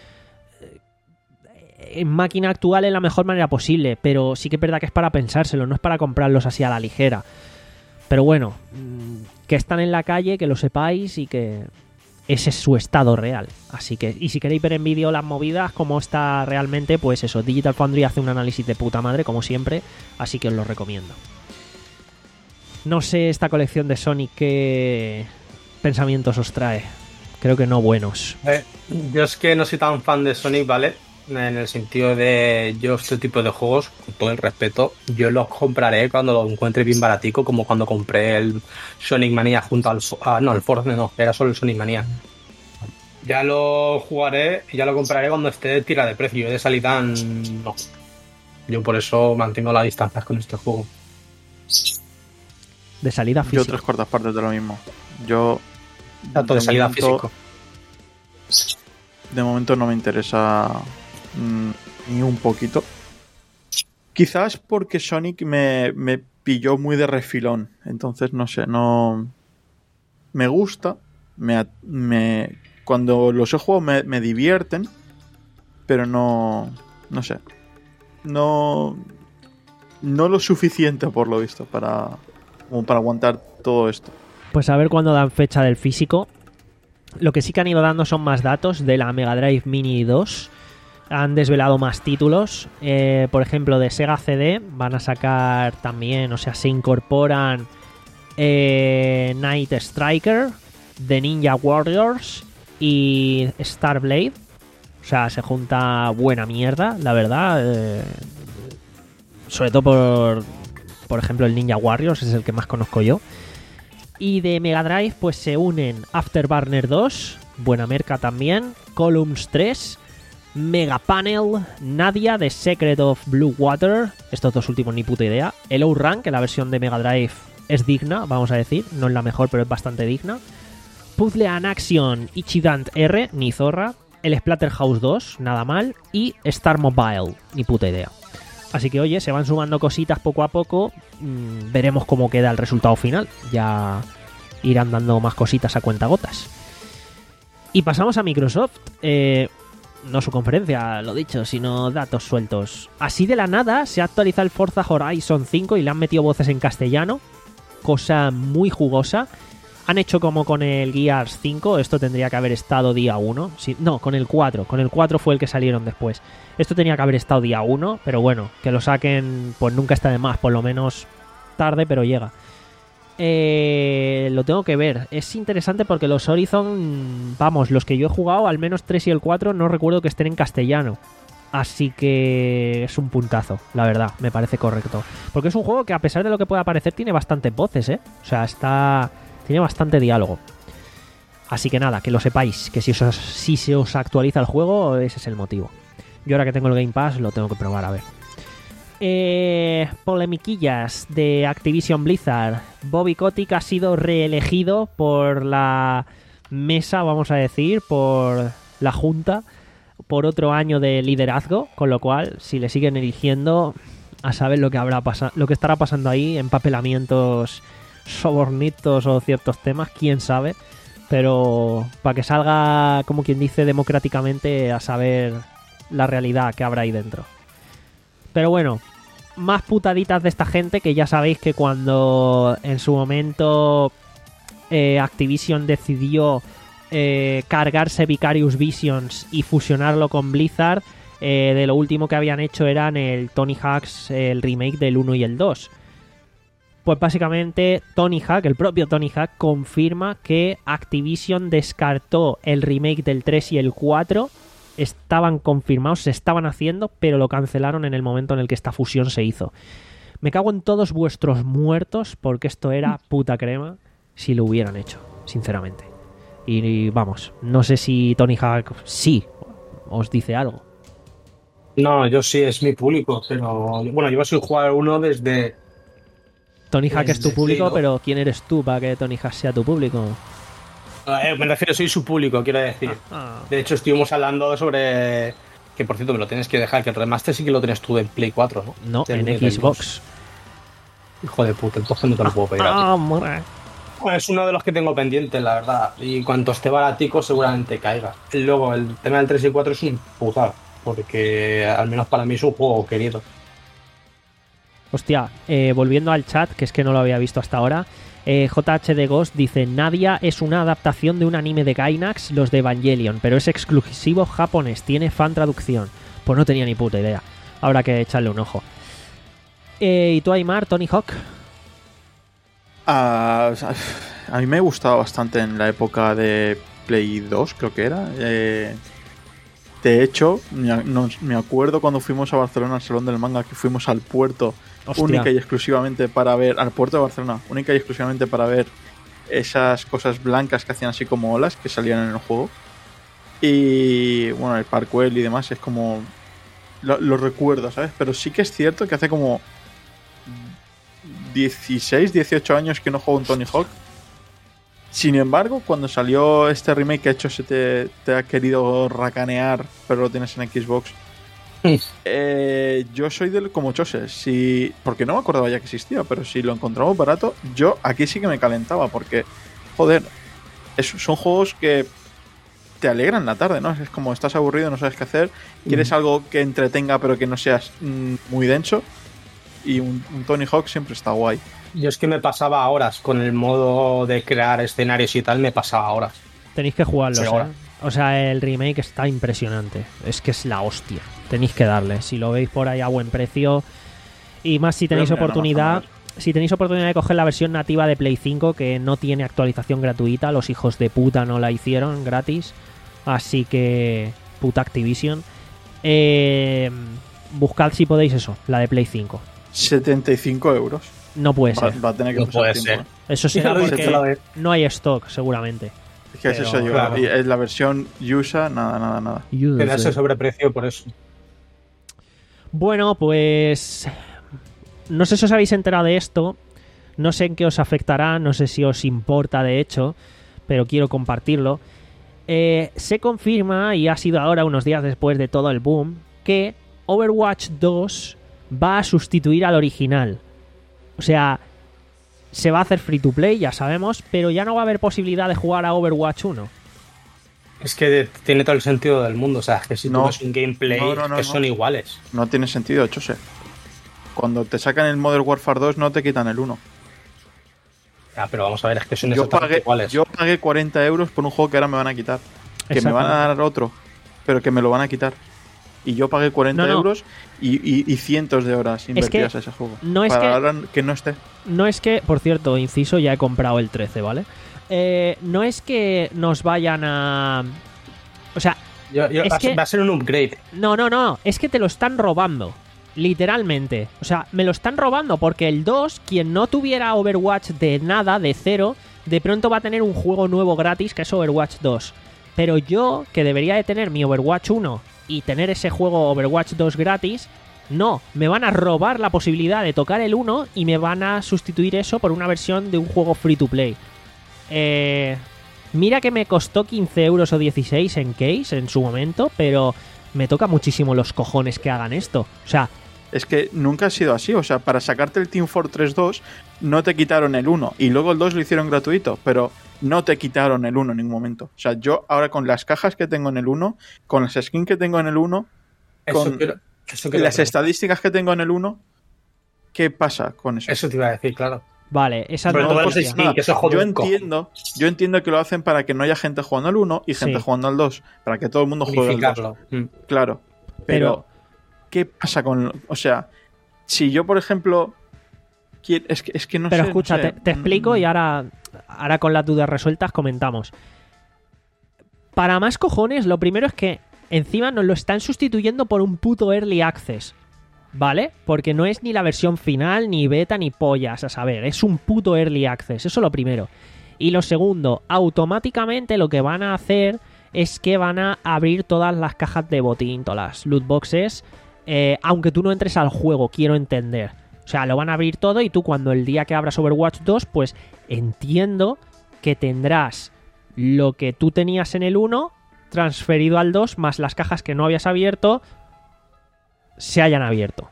en máquina actual en la mejor manera posible. Pero sí que es verdad que es para pensárselo, no es para comprarlos así a la ligera. Pero bueno, que están en la calle, que lo sepáis y que ese es su estado real. Así que, y si queréis ver en vídeo las movidas, cómo está realmente, pues eso, Digital Foundry hace un análisis de puta madre, como siempre, así que os lo recomiendo. No sé esta colección de Sonic qué pensamientos os trae. Creo que no buenos. Eh, yo es que no soy tan fan de Sonic, ¿vale? En el sentido de yo este tipo de juegos, con todo el respeto, yo los compraré cuando lo encuentre bien baratico, como cuando compré el Sonic Mania junto al... Ah, no, el Force no, era solo el Sonic Mania. Ya lo jugaré y ya lo compraré cuando esté de tira de precio. De salida, no. Yo por eso mantengo las distancias con este juego. De salida física. Yo tres cuartas partes de lo mismo. Yo... Tanto de, de salida momento, físico. De momento no me interesa... ni un poquito, Quizás porque Sonic me, me pilló muy de refilón. Entonces, no sé, no... Me gusta. Me, me cuando los he jugado me, me divierten. Pero no... No sé. No... No lo suficiente, por lo visto, para... Como para aguantar todo esto. Pues a ver cuándo dan fecha del físico. Lo que sí que han ido dando son más datos de la Mega Drive Mini dos. Han desvelado más títulos. Eh, por ejemplo, de Sega C D van a sacar también, o sea, se incorporan eh, Night Striker, The Ninja Warriors y Star Blade. O sea, se junta buena mierda, la verdad. Eh, sobre todo por, por ejemplo, el Ninja Warriors, es el que más conozco yo. Y de Mega Drive, pues se unen Afterburner dos, buena merca también, Columns tres, Mega Panel, Nadia, The Secret of Blue Water, estos dos últimos ni puta idea, el O-Run, que la versión de Mega Drive es digna, vamos a decir, no es la mejor, pero es bastante digna, Puzzle and Action, Ichidant R, ni zorra, el Splatterhouse dos, nada mal, y Star Mobile, ni puta idea. Así que oye, se van sumando cositas poco a poco, mmm, veremos cómo queda el resultado final, ya irán dando más cositas a cuentagotas. Y pasamos a Microsoft, eh, no su conferencia, lo dicho, sino datos sueltos. Así de la nada se ha actualizado el Forza Horizon cinco y le han metido voces en castellano, cosa muy jugosa. Han hecho como con el Gears cinco, esto tendría que haber estado día uno. Sí, no, con el cuatro, con el cuatro fue el que salieron después. Esto tenía que haber estado día uno, pero bueno, que lo saquen, pues nunca está de más, por lo menos tarde, pero llega. Eh, lo tengo que ver, es interesante porque los Horizon, vamos, los que yo he jugado, al menos tres y el cuatro, no recuerdo que estén en castellano. Así que es un puntazo, la verdad, me parece correcto. Porque es un juego que a pesar de lo que pueda parecer, tiene bastantes voces, ¿eh? O sea, está... tiene bastante diálogo. Así que nada, que lo sepáis, que si, os, si se os actualiza el juego, ese es el motivo. Yo ahora que tengo el Game Pass lo tengo que probar, a ver. Eh, polemiquillas de Activision Blizzard. Bobby Kotick ha sido reelegido por la mesa, vamos a decir, por la junta, por otro año de liderazgo, con lo cual, si le siguen eligiendo, a saber lo que habrá pasado, lo que estará pasando ahí, empapelamientos, sobornitos o ciertos temas, quién sabe, pero para que salga, como quien dice, democráticamente, a saber la realidad que habrá ahí dentro. Pero bueno, más putaditas de esta gente, que ya sabéis que cuando en su momento eh, Activision decidió eh, cargarse Vicarious Visions y fusionarlo con Blizzard, eh, de lo último que habían hecho eran el Tony Hawk's, el remake del uno y el dos. Pues básicamente Tony Hawk, el propio Tony Hawk, confirma que Activision descartó el remake del tres y el cuatro. Estaban confirmados, se estaban haciendo, pero lo cancelaron en el momento en el que esta fusión se hizo. Me cago en todos vuestros muertos, porque esto era puta crema si lo hubieran hecho, sinceramente. Y, y vamos, no sé si Tony Hawk sí os dice algo. No, yo sí, es mi público, pero bueno, yo soy jugar uno desde... Tony Hawk es tu desde público, Play, ¿no? pero ¿quién eres tú para que Tony Hawk sea tu público? Eh, me refiero, soy su público, quiero decir. Ah. De hecho, estuvimos hablando sobre... Que por cierto, me lo tienes que dejar, que el remaster sí que lo tienes tú en Play cuatro, ¿no? No, Del- en del Xbox. dos. Hijo de puta, entonces no te lo puedo pedir a ti. Ah, mora. Bueno, es uno de los que tengo pendientes, la verdad. Y cuanto esté baratico, seguramente caiga. Luego, el tema del tres y cuatro es un putada, porque al menos para mí es un juego querido. Hostia, eh, volviendo al chat, que es que no lo había visto hasta ahora, eh, J H D Ghost dice: Nadia es una adaptación de un anime de Gainax, los de Evangelion, pero es exclusivo japonés, tiene fan traducción. Pues no tenía ni puta idea. Habrá que echarle un ojo. Eh, ¿Y tú, Aymar, Tony Hawk? Ah, o sea, a mí me gustaba bastante en la época de Play dos, creo que era. Eh, de hecho, me, no, me acuerdo cuando fuimos a Barcelona al Salón del Manga, que fuimos al puerto, Hostia. única y exclusivamente para ver, al puerto de Barcelona, única y exclusivamente para ver esas cosas blancas que hacían así como olas que salían en el juego. Y bueno, el Parkwell y demás es como... Lo, lo recuerdo, ¿sabes? Pero sí que es cierto que hace como dieciséis, dieciocho años que no juego un Tony Hawk. Sin embargo, cuando salió este remake que ha hecho se te, te ha querido racanear, pero lo tienes en Xbox, eh, yo soy del como Chose, si, porque no me acordaba ya que existía, pero si lo encontramos barato, yo aquí sí que me calentaba, porque, joder, es, son juegos que te alegran la tarde, ¿no? Es como estás aburrido, no sabes qué hacer, quieres mm. algo que entretenga pero que no seas mm, muy denso, y un, un Tony Hawk siempre está guay. Yo es que me pasaba horas con el modo de crear escenarios y tal, me pasaba horas. Tenéis que jugarlo, Sí, ¿eh? ahora. O sea, el remake está impresionante. Es que es la hostia. Tenéis que darle. Si lo veis por ahí a buen precio. Y más si tenéis Pero, mira, oportunidad. no Si tenéis oportunidad de coger la versión nativa de Play cinco, que no tiene actualización gratuita. Los hijos de puta no la hicieron gratis. Así que... Puta Activision. Eh, buscad si podéis eso. La de Play cinco. setenta y cinco euros. No puede Va, ser. va a tener que No pasar puede tiempo. ser. ¿eh? Eso será Ya lo dije porque la vez. no hay stock, seguramente. Es que es Pero, eso, yo, claro. y es la versión U S A, nada, nada, nada. Quedarse sobreprecio por eso. Bueno, pues... No sé si os habéis enterado de esto. No sé en qué os afectará. No sé si os importa, de hecho. Pero quiero compartirlo. Eh, se confirma, y ha sido ahora unos días después de todo el boom, que Overwatch dos va a sustituir al original. O sea, se va a hacer free to play, ya sabemos, pero ya no va a haber posibilidad de jugar a Overwatch uno. Es que tiene todo el sentido del mundo. O sea, que si No. tú ves un gameplay No, no, no, que no. son iguales. No tiene sentido, Chose. Cuando te sacan el Modern Warfare dos no te quitan el uno. Ah, pero vamos a ver, es que son Yo exactamente pagué, iguales. yo pagué cuarenta euros por un juego que ahora me van a quitar. Que me van a dar otro, pero que me lo van a quitar. Y yo pagué cuarenta No, no. euros y, y, y cientos de horas invertidas que a ese juego. no es para que- ahora que no esté. No es que, por cierto, inciso, ya he comprado el trece, ¿vale? Eh, no es que nos vayan a... O sea, Yo- yo- es va, a que- ser- va a ser un upgrade. no, no, no, es que te lo están robando. Literalmente. O sea, me lo están robando porque el dos, quien no tuviera Overwatch de nada, de cero, de pronto va a tener un juego nuevo gratis que es Overwatch dos. Pero yo, que debería de tener mi Overwatch uno y tener ese juego Overwatch dos gratis, no, me van a robar la posibilidad de tocar el uno y me van a sustituir eso por una versión de un juego free to play. Eh, mira que me costó quince euros o dieciséis en case en su momento, pero me toca muchísimo los cojones que hagan esto. O sea, Es que nunca ha sido así. O sea, para sacarte el Team Fortress dos no te quitaron el uno. Y luego el dos lo hicieron gratuito, pero no te quitaron el uno en ningún momento. O sea, yo ahora con las cajas que tengo en el uno, con las skins que tengo en el uno, Eso con quiero- eso quiero las preguntar. estadísticas que tengo en el uno, ¿qué pasa con eso? Eso te iba a decir, claro. vale, esa Sobre no todo lo el sabía. skin, que eso jode yo un cojón. entiendo, yo entiendo que lo hacen para que no haya gente jugando al uno y gente Sí. jugando al dos, para que todo el mundo juegue al dos. Unificarlo. Mm. Claro. Pero, Pero- ¿qué pasa con...? O sea, si yo, por ejemplo... quiero- Es que, es que no Pero sé... escucha, no sé. te, te explico y ahora, ahora con las dudas resueltas comentamos. Para más cojones, lo primero es que encima nos lo están sustituyendo por un puto Early Access. ¿Vale? Porque no es ni la versión final, ni beta, ni pollas, a saber. Es un puto Early Access. Eso lo primero. Y lo segundo, automáticamente lo que van a hacer es que van a abrir todas las cajas de botín, todas las loot boxes, eh, aunque tú no entres al juego, quiero entender. O sea, lo van a abrir todo y tú cuando el día que abras Overwatch dos, pues entiendo que tendrás lo que tú tenías en el uno transferido al dos, más las cajas que no habías abierto se hayan abierto.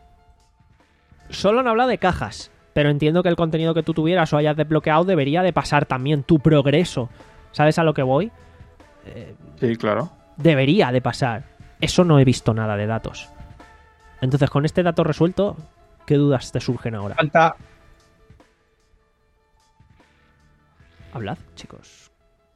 Solo han hablado de cajas, pero entiendo que el contenido que tú tuvieras o hayas desbloqueado debería de pasar también tu progreso. ¿Sabes a lo que voy? Eh, Sí, claro. debería de pasar. Eso no he visto nada de datos. Entonces, con este dato resuelto, ¿qué dudas te surgen ahora? Falta. Hablad, chicos.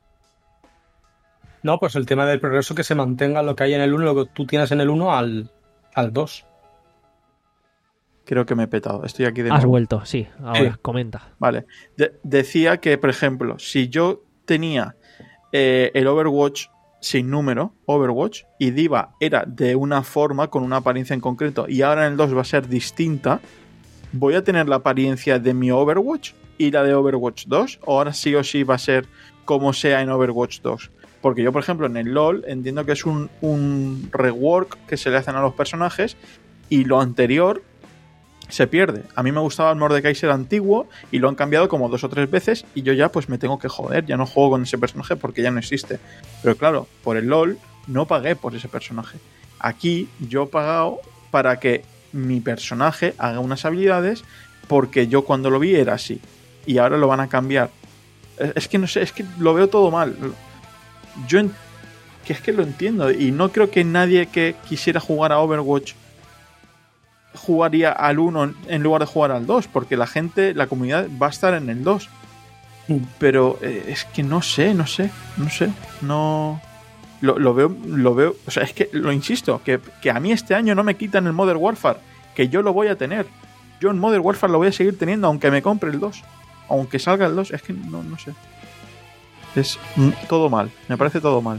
No, pues el tema del progreso, que se mantenga lo que hay en el uno, lo que tú tienes en el uno al, al dos. Creo que me he petado. Estoy aquí de Has nuevo. vuelto, sí. Ahora, Sí. comenta. Vale. De- decía que, por ejemplo, si yo tenía eh, el Overwatch sin número, Overwatch, y Diva era de una forma, con una apariencia en concreto, y ahora en el dos va a ser distinta, ¿voy a tener la apariencia de mi Overwatch y la de Overwatch dos? ¿O ahora sí o sí va a ser como sea en Overwatch dos? Porque yo, por ejemplo, en el LoL entiendo que es un, un rework que se le hacen a los personajes y lo anterior se pierde. A mí me gustaba el Mordekaiser antiguo y lo han cambiado como dos o tres veces y yo ya pues me tengo que joder, ya no juego con ese personaje porque ya no existe. Pero claro, por el LoL no pagué por ese personaje. Aquí yo he pagado para que mi personaje haga unas habilidades porque yo cuando lo vi era así y ahora lo van a cambiar. Es que no sé, es que lo veo todo mal. Yo en, que es que lo entiendo y no creo que nadie que quisiera jugar a Overwatch jugaría al uno en lugar de jugar al dos, porque la gente, la comunidad va a estar en el dos. Pero eh, es que no sé, no sé, no sé, no lo, lo veo, lo veo, o sea, es que lo insisto, que, que a mí este año no me quitan el Modern Warfare, que yo lo voy a tener. Yo en Modern Warfare lo voy a seguir teniendo aunque me compre el dos, aunque salga el dos, es que no, no sé. Es todo mal, me parece todo mal.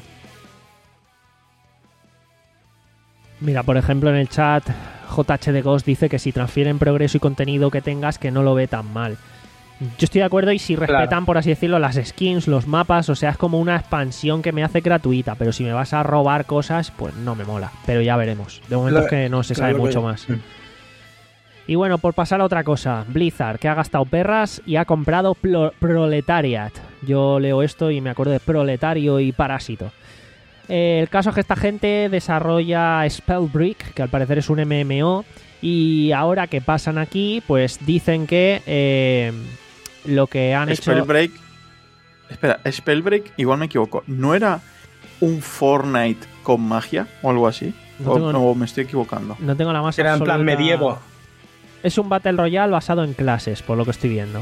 Mira, por ejemplo, en el chat J H D Ghost dice que si transfieren progreso y contenido que tengas, que no lo ve tan mal. Yo estoy de acuerdo y si respetan, claro, por así decirlo, las skins, los mapas, o sea, es como una expansión que me hace gratuita, pero si me vas a robar cosas, pues no me mola, pero ya veremos. De momento claro, es que no se claro, sabe mucho que... más. Y bueno, por pasar a otra cosa, Blizzard, que ha gastado perras y ha comprado Pro- Proletariat. Yo leo esto y me acuerdo de Proletario y Parásito. Eh, el caso es que esta gente desarrolla Spellbreak, que al parecer es un M M O, y ahora que pasan aquí, pues dicen que eh, lo que han Spellbreak, hecho... Espera, Spellbreak, igual me equivoco, ¿no era un Fortnite con magia o algo así? No o, tengo, o me estoy equivocando. No tengo la más Era absoluta... en plan medievo. Es un Battle Royale basado en clases, por lo que estoy viendo.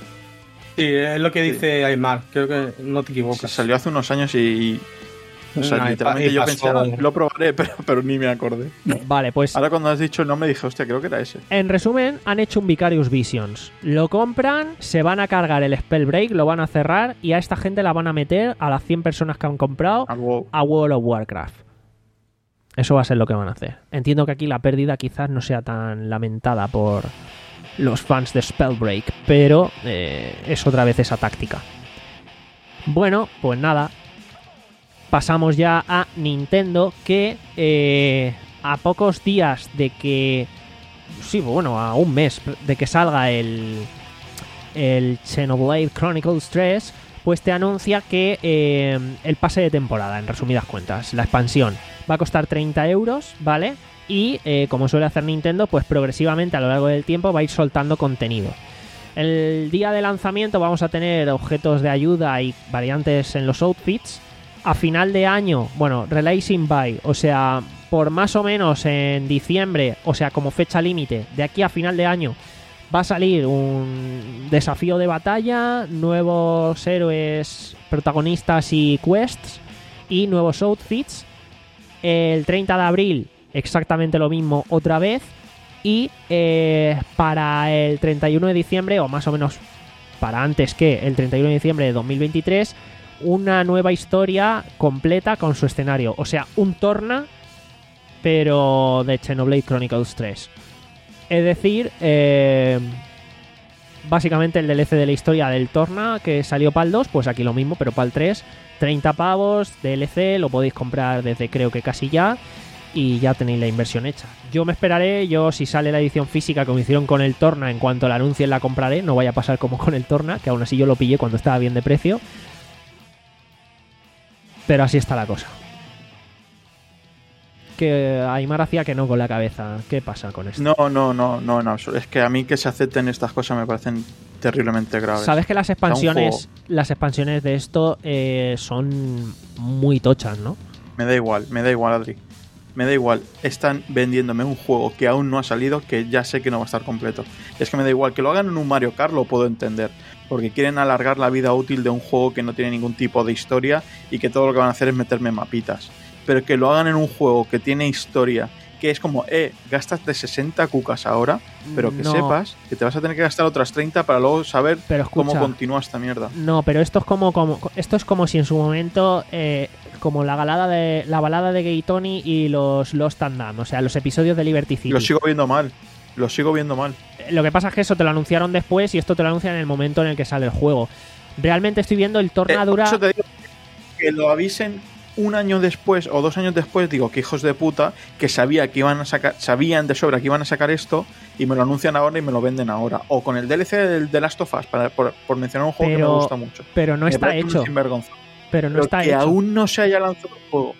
Sí, es lo que dice sí. Aymar, creo que no te equivocas. Se salió hace unos años y... O sea, no, literalmente y yo pensé, ah, lo probaré, pero, pero ni me acordé. Vale, pues... Ahora cuando has dicho no me dije, hostia, creo que era ese. En resumen, han hecho un Vicarious Visions. Lo compran, se van a cargar el Spellbreak, lo van a cerrar y a esta gente la van a meter, a las cien personas que han comprado, a, WoW. a World of Warcraft. Eso va a ser lo que van a hacer. Entiendo que aquí la pérdida quizás no sea tan lamentada por los fans de Spellbreak, pero eh, es otra vez esa táctica. Bueno, pues nada... Pasamos ya a Nintendo, que eh, a pocos días de que... Sí, bueno, a un mes de que salga el, el Xenoblade Chronicles tres, pues te anuncia que eh, el pase de temporada, en resumidas cuentas, la expansión, va a costar treinta euros, ¿vale? Y, eh, como suele hacer Nintendo, pues progresivamente a lo largo del tiempo va a ir soltando contenido. El día de lanzamiento vamos a tener objetos de ayuda y variantes en los outfits. A final de año, bueno, Releasing By, o sea, por más o menos en diciembre, o sea, como fecha límite, de aquí a final de año, va a salir un desafío de batalla, nuevos héroes, protagonistas y quests, y nuevos outfits. El treinta de abril, exactamente lo mismo otra vez, y eh, para el treinta y uno de diciembre, o más o menos para antes que el treinta y uno de diciembre de dos mil veintitrés, una nueva historia completa con su escenario. O sea, un Torna, pero de Xenoblade Chronicles tres. Es decir, eh, básicamente el D L C de la historia del Torna que salió para el dos, pues aquí lo mismo, pero para el tres. treinta pavos, D L C, lo podéis comprar desde creo que casi ya. Y ya tenéis la inversión hecha. Yo me esperaré, yo si sale la edición física como hicieron con el Torna, en cuanto la anuncien la compraré. No vaya a pasar como con el Torna, que aún así yo lo pillé cuando estaba bien de precio. Pero así está la cosa. Que Aymar hacía que no con la cabeza. ¿Qué pasa con esto? No, no, no, no, no. Es que a mí que se acepten estas cosas me parecen terriblemente graves. Sabes que las expansiones, las expansiones de esto eh, son muy tochas, ¿no? Me da igual, me da igual, Adri. Me da igual. Están vendiéndome un juego que aún no ha salido, que ya sé que no va a estar completo. Es que me da igual. Que lo hagan en un Mario Kart lo puedo entender, porque quieren alargar la vida útil de un juego que no tiene ningún tipo de historia y que todo lo que van a hacer es meterme mapitas. Pero que lo hagan en un juego que tiene historia, que es como, eh, gastas de sesenta cucas ahora, pero que no. sepas que te vas a tener que gastar otras treinta para luego saber pero escucha, cómo continúa esta mierda. No, pero esto es como, como esto es como si en su momento, eh, como la balada de la balada de Gay Tony y los Lost and Damned, o sea, los episodios de Liberty City. Lo sigo viendo mal. Lo sigo viendo mal. Lo que pasa es que eso te lo anunciaron después y esto te lo anuncian en el momento en el que sale el juego. Realmente estoy viendo el Tornadura... Eh, eso te digo, que lo avisen un año después o dos años después, digo, que hijos de puta, que sabía que iban a sacar, sabían de sobra que iban a sacar esto y me lo anuncian ahora y me lo venden ahora. O con el D L C del The Last of Us, para, por, por mencionar un juego pero, que me gusta mucho. Pero no me está hecho. Pero no pero está que hecho. aún no se haya lanzado el juego.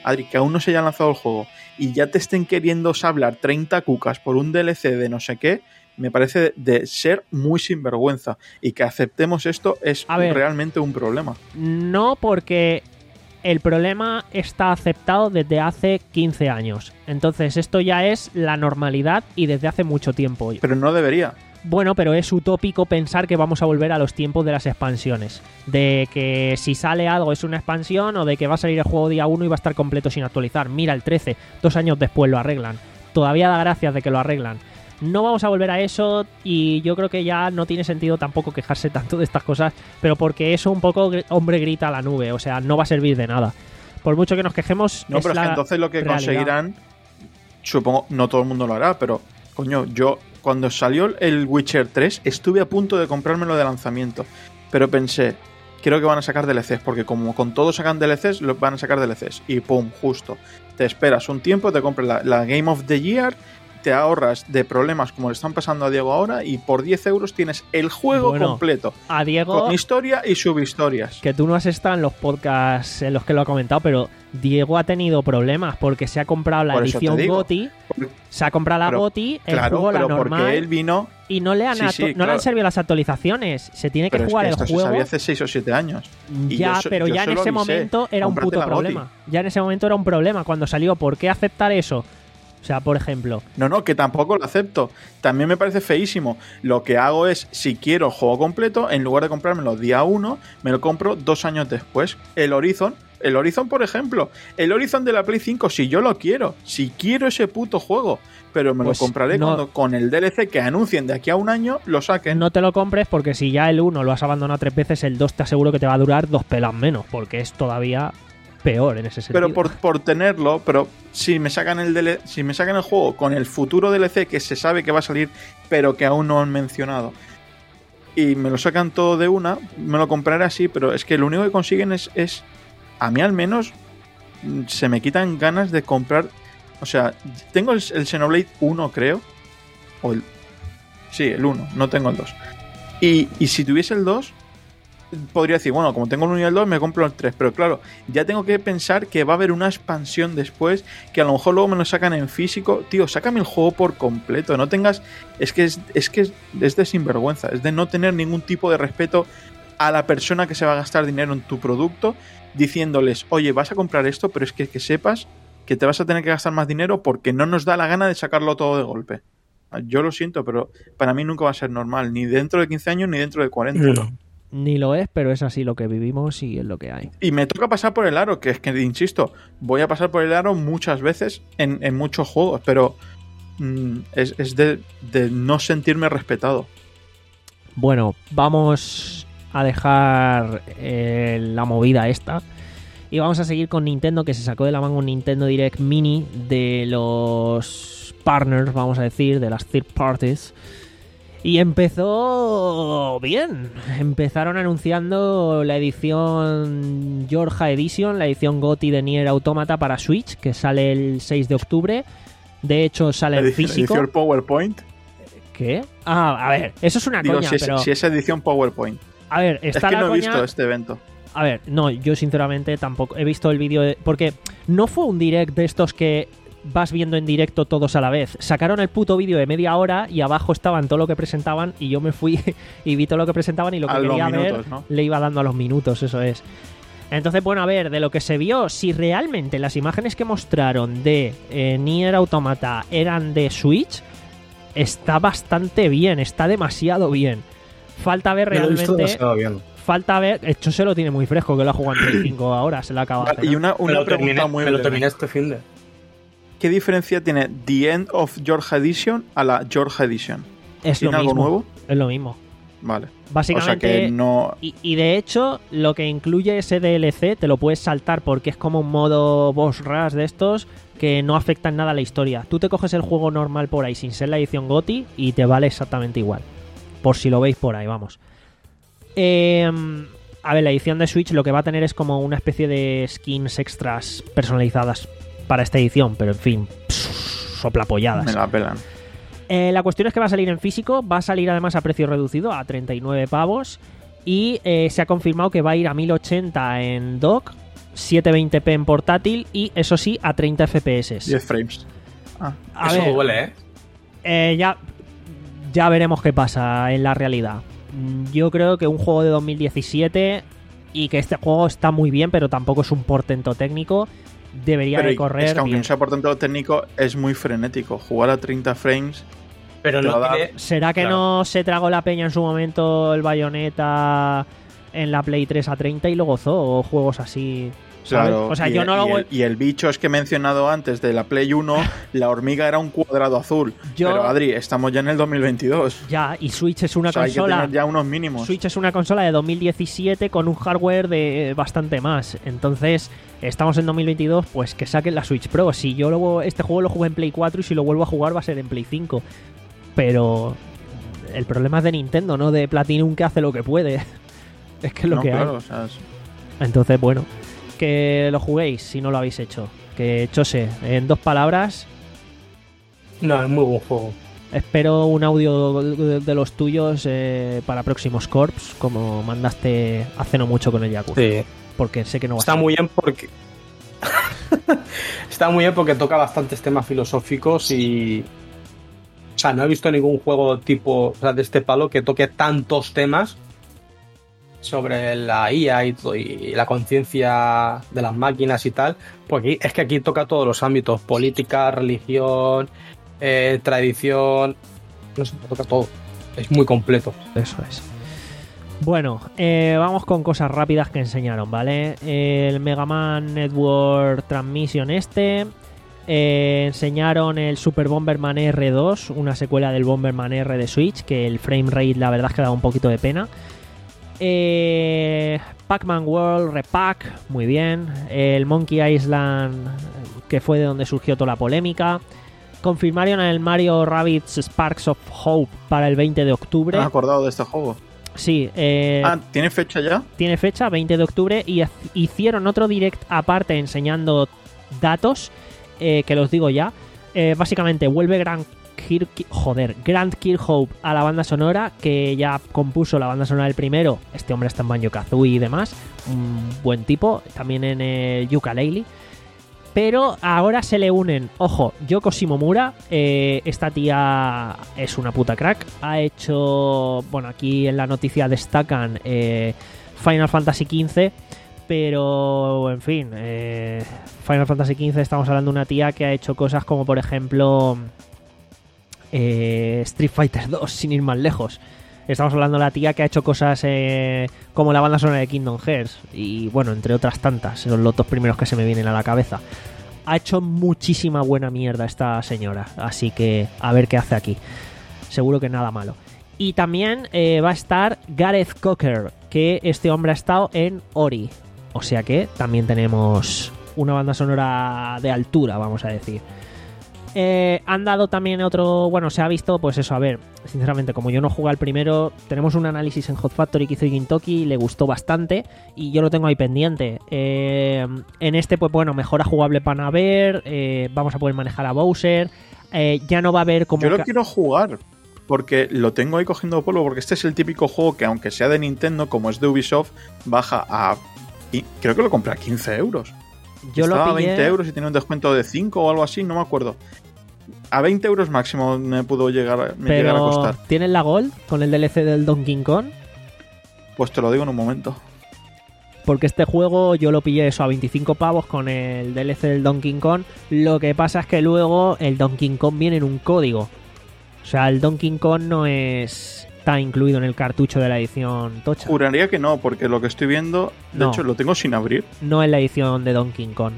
Adri, que aún no se haya lanzado el juego y ya te estén queriendo sablar treinta cucas por un D L C de no sé qué, me parece de ser muy sinvergüenza. Y que aceptemos esto es realmente un problema. No, porque el problema está aceptado desde hace quince años. Entonces esto ya es la normalidad y desde hace mucho tiempo. Pero no debería. Bueno, pero es utópico pensar que vamos a volver a los tiempos de las expansiones. De que si sale algo es una expansión o de que va a salir el juego día uno y va a estar completo sin actualizar. Mira, el trece, dos años después lo arreglan. Todavía da gracias de que lo arreglan. No vamos a volver a eso y yo creo que ya no tiene sentido tampoco quejarse tanto de estas cosas, pero porque eso un poco hombre grita a la nube, o sea, no va a servir de nada. Por mucho que nos quejemos, no, es pero es la que entonces lo que realidad. Conseguirán, supongo, no todo el mundo lo hará, pero coño, yo cuando salió el Witcher tres estuve a punto de comprármelo de lanzamiento, pero pensé, creo que van a sacar D L Cs, porque como con todo sacan D L Cs, lo van a sacar D L Cs, y pum, justo, te esperas un tiempo, te compras la, la Game of the Year, te ahorras de problemas como le están pasando a Diego ahora y por diez euros tienes el juego bueno, completo. A Diego, con historia y subhistorias. Que tú no has estado en los podcasts en los que lo ha comentado, pero Diego ha tenido problemas porque se ha comprado la por edición GOTY, se ha comprado la pero, GOTY, el claro, juego la pero normal, porque él vino y no le han, sí, sí, no claro. le han servido las actualizaciones. Se tiene que pero jugar es que el esto juego. se sabía hace seis o siete años. Y ya, yo, pero yo ya en ese avisé, momento era un puto problema. GOTY. Ya en ese momento era un problema cuando salió. ¿Por qué aceptar eso? O sea, por ejemplo... No, no, que tampoco lo acepto. También me parece feísimo. Lo que hago es, si quiero el juego completo, en lugar de comprármelo día uno, me lo compro dos años después. El Horizon, el Horizon, por ejemplo. El Horizon de la Play cinco, si yo lo quiero. Si quiero ese puto juego. Pero me pues lo compraré no, cuando con el D L C que anuncien de aquí a un año, lo saquen. No te lo compres porque si ya el uno lo has abandonado tres veces, el dos te aseguro que te va a durar dos pelas menos. Porque es todavía... peor en ese sentido. Pero por, por tenerlo, pero si me sacan el D L C, si me sacan el juego con el futuro D L C que se sabe que va a salir, pero que aún no han mencionado, y me lo sacan todo de una, me lo compraré así, pero es que lo único que consiguen es, es a mí al menos, se me quitan ganas de comprar. O sea, tengo el, el Xenoblade uno, creo, o el, sí, el uno, no tengo el dos. Y, y si tuviese el dos, podría decir, bueno, como tengo el uno y el dos, me compro el tres, pero claro, ya tengo que pensar que va a haber una expansión después, que a lo mejor luego me lo sacan en físico. Tío, sácame el juego por completo, no tengas... Es que es, es que es, es de sinvergüenza, es de no tener ningún tipo de respeto a la persona que se va a gastar dinero en tu producto, diciéndoles, oye, vas a comprar esto, pero es que, que sepas que te vas a tener que gastar más dinero porque no nos da la gana de sacarlo todo de golpe. Yo lo siento, pero para mí nunca va a ser normal, ni dentro de quince años ni dentro de cuarenta. No. Ni lo es, pero es así lo que vivimos y es lo que hay. Y me toca pasar por el aro, que es que, insisto, voy a pasar por el aro muchas veces en, en muchos juegos, pero mm, es, es de, de no sentirme respetado. Bueno, vamos a dejar eh, la movida esta y vamos a seguir con Nintendo, que se sacó de la manga un Nintendo Direct Mini de los partners, vamos a decir, de las third parties. Y empezó bien. Empezaron anunciando la edición Georgia Edition, la edición GOTY de Nier Automata para Switch, que sale el seis de octubre. De hecho, sale en físico. ¿Edición PowerPoint? ¿Qué? Ah, a ver, eso es una Digo, coña, si es, pero... si es edición PowerPoint. A ver, está es que la no he coña... visto este evento. A ver, no, yo sinceramente tampoco he visto el vídeo de... Porque no fue un direct de estos que vas viendo en directo todos a la vez. Sacaron el puto vídeo de media hora y abajo estaban todo lo que presentaban y yo me fui y vi todo lo que presentaban y lo que a quería minutos, ver ¿no? le iba dando a los minutos, eso es. Entonces, bueno, a ver, de lo que se vio, si realmente las imágenes que mostraron de eh, Nier Automata eran de Switch, está bastante bien, está demasiado bien. Falta ver realmente... bien. Falta ver... Esto se lo tiene muy fresco, que lo ha jugado en Play cinco ahora, se lo ha acabado. Vale, y una, una me lo pregunta terminé, muy me lo breve. terminé este fin de... ¿Qué diferencia tiene The End of Georgia Edition a la Georgia Edition? Es lo ¿Tiene algo mismo. nuevo? Es lo mismo. Vale. Básicamente... O sea que no... Y, y de hecho, lo que incluye ese D L C te lo puedes saltar porque es como un modo boss rush de estos que no afecta en nada a la historia. Tú te coges el juego normal por ahí sin ser la edición GOTY y te vale exactamente igual. Por si lo veis por ahí, vamos. Eh, a ver, la edición de Switch lo que va a tener es como una especie de skins extras personalizadas para esta edición, pero en fin, pss, soplapolladas. Me la pelan. Eh, la cuestión es que va a salir en físico, va a salir además a precio reducido, a treinta y nueve pavos, y eh, se ha confirmado que va a ir a mil ochenta en dock setecientos veinte p en portátil y, eso sí, a treinta F P S. diez frames. Ah, A Eso ver, duele, ¿eh? eh, ya, ya veremos qué pasa en la realidad. Yo creo que un juego de dos mil diecisiete y que este juego está muy bien, pero tampoco es un portento técnico, debería pero de correr es que aunque bien. no sea por tanto técnico, es muy frenético. Jugar a treinta frames. Pero Te no va a dar- tiene... ¿Será que Claro. no se tragó la peña en su momento el Bayonetta en la Play tres a treinta y lo gozó? O juegos así, ¿sabes? Claro, O sea, y, yo no y lo voy... el, y el bicho es que he mencionado antes de la Play uno, la hormiga era un cuadrado azul. Yo- Pero Adri, estamos ya en el dos mil veintidós. Ya, y Switch es una O sea, hay que consola... tener ya unos mínimos. Switch es una consola de dos mil diecisiete con un hardware de bastante más. Entonces, estamos en dos mil veintidós, pues que saquen la Switch Pro. Si yo luego este juego lo jugué en Play cuatro y si lo vuelvo a jugar va a ser en Play cinco. Pero el problema es de Nintendo, no de Platinum, que hace lo que puede. Es que es lo No, que claro, hay. o sea, es- Entonces, bueno, que lo juguéis si no lo habéis hecho. Que Chose, en dos palabras, No, es muy buen juego. espero un audio de de los tuyos eh, para próximos Corps, como mandaste hace no mucho con el Yakuza. Sí. Porque sé que no va a Está ser. muy bien porque... Está muy bien porque toca bastantes temas filosóficos y... O sea, no he visto ningún juego tipo, o sea, de este palo que toque tantos temas sobre la I A y, todo, y la conciencia de las máquinas y tal. Porque es que aquí toca todos los ámbitos: política, religión, eh, tradición. No sé, toca todo. Es muy completo. Eso es. Bueno, eh, vamos con cosas rápidas que enseñaron, ¿vale? El Mega Man Network Transmission este. Eh, enseñaron el Super Bomberman R dos, una secuela del Bomberman R de Switch, que el frame rate la verdad es que da un poquito de pena. Eh, Pac-Man World Repack, muy bien. El Monkey Island, que fue de donde surgió toda la polémica. Confirmaron el Mario Rabbids Sparks of Hope para el veinte de octubre. ¿Me he acordado de este juego? Sí, eh, Ah, ¿tiene fecha ya? tiene fecha, veinte de octubre, y hicieron otro direct aparte enseñando datos, eh, que los digo ya. Eh, básicamente vuelve Grand Kir joder, Grant Kirkhope a la banda sonora, que ya compuso la banda sonora del primero. Este hombre está en Banjo-Kazooie y demás, un buen tipo, también en el Yooka-Laylee. Pero ahora se le unen, ojo, Yoko Shimomura, eh, esta tía es una puta crack. Ha hecho, bueno, aquí en la noticia destacan eh, Final Fantasy quince, pero en fin, eh, Final Fantasy quince estamos hablando de una tía que ha hecho cosas como, por ejemplo, eh, Street Fighter dos, sin ir más lejos. Estamos hablando de la tía que ha hecho cosas eh, como la banda sonora de Kingdom Hearts y, bueno, entre otras tantas. Son los dos primeros que se me vienen a la cabeza. Ha hecho muchísima buena mierda esta señora, así que a ver qué hace aquí. Seguro que nada malo. Y también eh, va a estar Gareth Cocker, que este hombre ha estado en Ori. O sea que también tenemos una banda sonora de altura, vamos a decir. Eh, han dado también otro... Bueno, se ha visto, pues eso, a ver, sinceramente, como yo no jugué al primero, tenemos un análisis en Hot Factory que hizo Gintoki, le gustó bastante y yo lo tengo ahí pendiente. Eh, en este, pues bueno, mejora jugable para ver, eh, vamos a poder manejar a Bowser, eh, ya no va a haber como... Yo lo ca- quiero jugar, porque lo tengo ahí cogiendo polvo, porque este es el típico juego que, aunque sea de Nintendo, como es de Ubisoft, baja a... y creo que lo compré a quince euros. yo Estaba lo a pillé... veinte euros y tiene un descuento de cinco o algo así, no me acuerdo. A veinte euros máximo me pudo llegar, me llegar a Pero costar. ¿tienes la Gold con el D L C del Donkey Kong? Pues te lo digo en un momento. Porque este juego yo lo pillé eso a veinticinco pavos con el D L C del Donkey Kong. Lo que pasa es que luego el Donkey Kong viene en un código. O sea, el Donkey Kong no es... está incluido en el cartucho de la edición tocha. Juraría que no, porque lo que estoy viendo, de No. hecho, lo tengo sin abrir. No es la edición de Donkey Kong.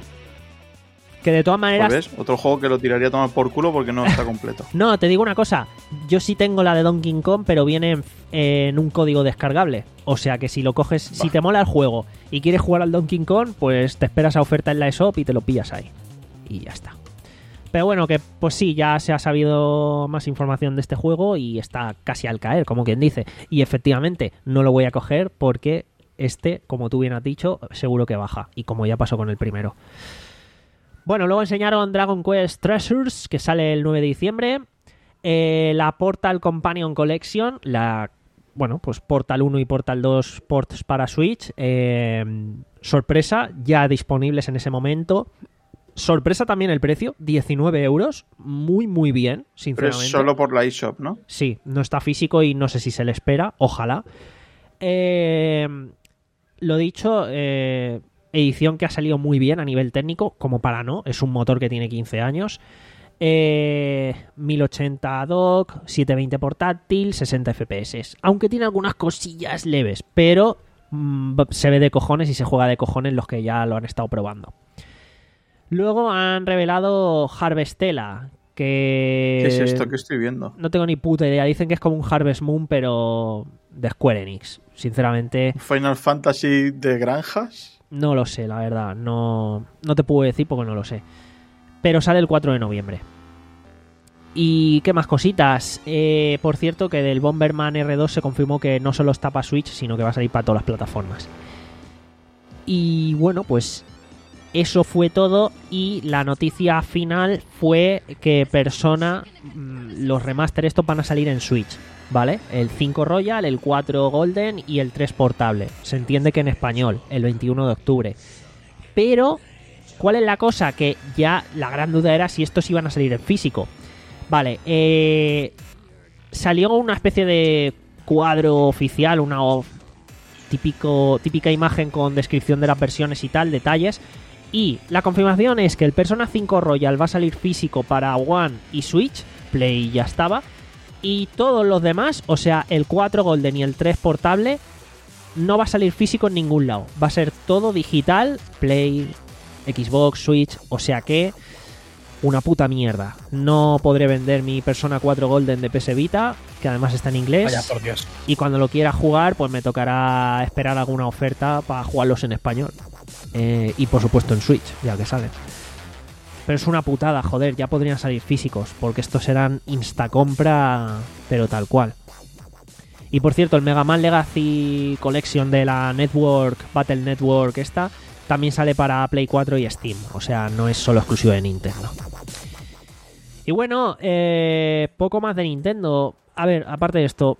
Que de todas maneras... Pues ves, otro juego que lo tiraría a tomar por culo porque no está completo. No, te digo una cosa. Yo sí tengo la de Donkey Kong, pero viene en, en un código descargable. O sea que si lo coges, si te mola el juego y quieres jugar al Donkey Kong, pues te esperas a oferta en la eShop y te lo pillas ahí. Y ya está. Pero bueno, que pues sí, ya se ha sabido más información de este juego y está casi al caer, como quien dice. Y efectivamente, no lo voy a coger porque este, como tú bien has dicho, seguro que baja. Y como ya pasó con el primero. Bueno, luego enseñaron Dragon Quest Treasures, que sale el nueve de diciembre. Eh, la Portal Companion Collection, la bueno, pues Portal uno y Portal dos ports para Switch. Eh, sorpresa, ya disponibles en ese momento. Sorpresa también el precio, diecinueve euros. Muy, muy bien, sinceramente. Pero es solo por la eShop, ¿no? Sí, no está físico y no sé si se le espera. Ojalá. Eh, lo dicho, eh, edición que ha salido muy bien a nivel técnico, como para no. Es un motor que tiene quince años. Eh, mil ochenta dock, setecientos veinte portátil, sesenta F P S. Aunque tiene algunas cosillas leves, pero mmm, se ve de cojones y se juega de cojones los que ya lo han estado probando. Luego han revelado Harvestella, que... ¿Qué es esto que estoy viendo? No tengo ni puta idea. Dicen que es como un Harvest Moon, pero de Square Enix. Sinceramente... ¿Final Fantasy de granjas? No lo sé, la verdad. No, no te puedo decir porque no lo sé. Pero sale el cuatro de noviembre. ¿Y qué más cositas? Eh, por cierto, que del Bomberman R dos se confirmó que no solo está para Switch, sino que va a salir para todas las plataformas. Y bueno, pues eso fue todo. Y la noticia final fue que Persona, los remaster estos van a salir en Switch, ¿vale? El cinco Royal, el cuatro Golden y el tres Portable. Se entiende que en español, el veintiuno de octubre. Pero... ¿cuál es la cosa? Que ya la gran duda era si estos iban a salir en físico. Vale, eh, salió una especie de cuadro oficial, una típico, típica imagen con descripción de las versiones y tal, detalles. Y la confirmación es que el Persona cinco Royal va a salir físico para One y Switch, Play ya estaba. Y todos los demás, o sea, el cuatro Golden y el tres Portable, no va a salir físico en ningún lado. Va a ser todo digital, Play... Xbox, Switch, o sea que una puta mierda. No podré vender mi Persona cuatro Golden de P S Vita, que además está en inglés. Vaya por Dios. Y cuando lo quiera jugar, pues me tocará esperar alguna oferta para jugarlos en español. Eh, y por supuesto en Switch, ya que salen. Pero es una putada, joder, ya podrían salir físicos, porque estos serán instacompra, pero tal cual. Y por cierto, el Mega Man Legacy Collection de la Network, Battle Network esta, también sale para Play cuatro y Steam. O sea, no es solo exclusivo de Nintendo. Y bueno, eh, poco más de Nintendo. A ver, aparte de esto,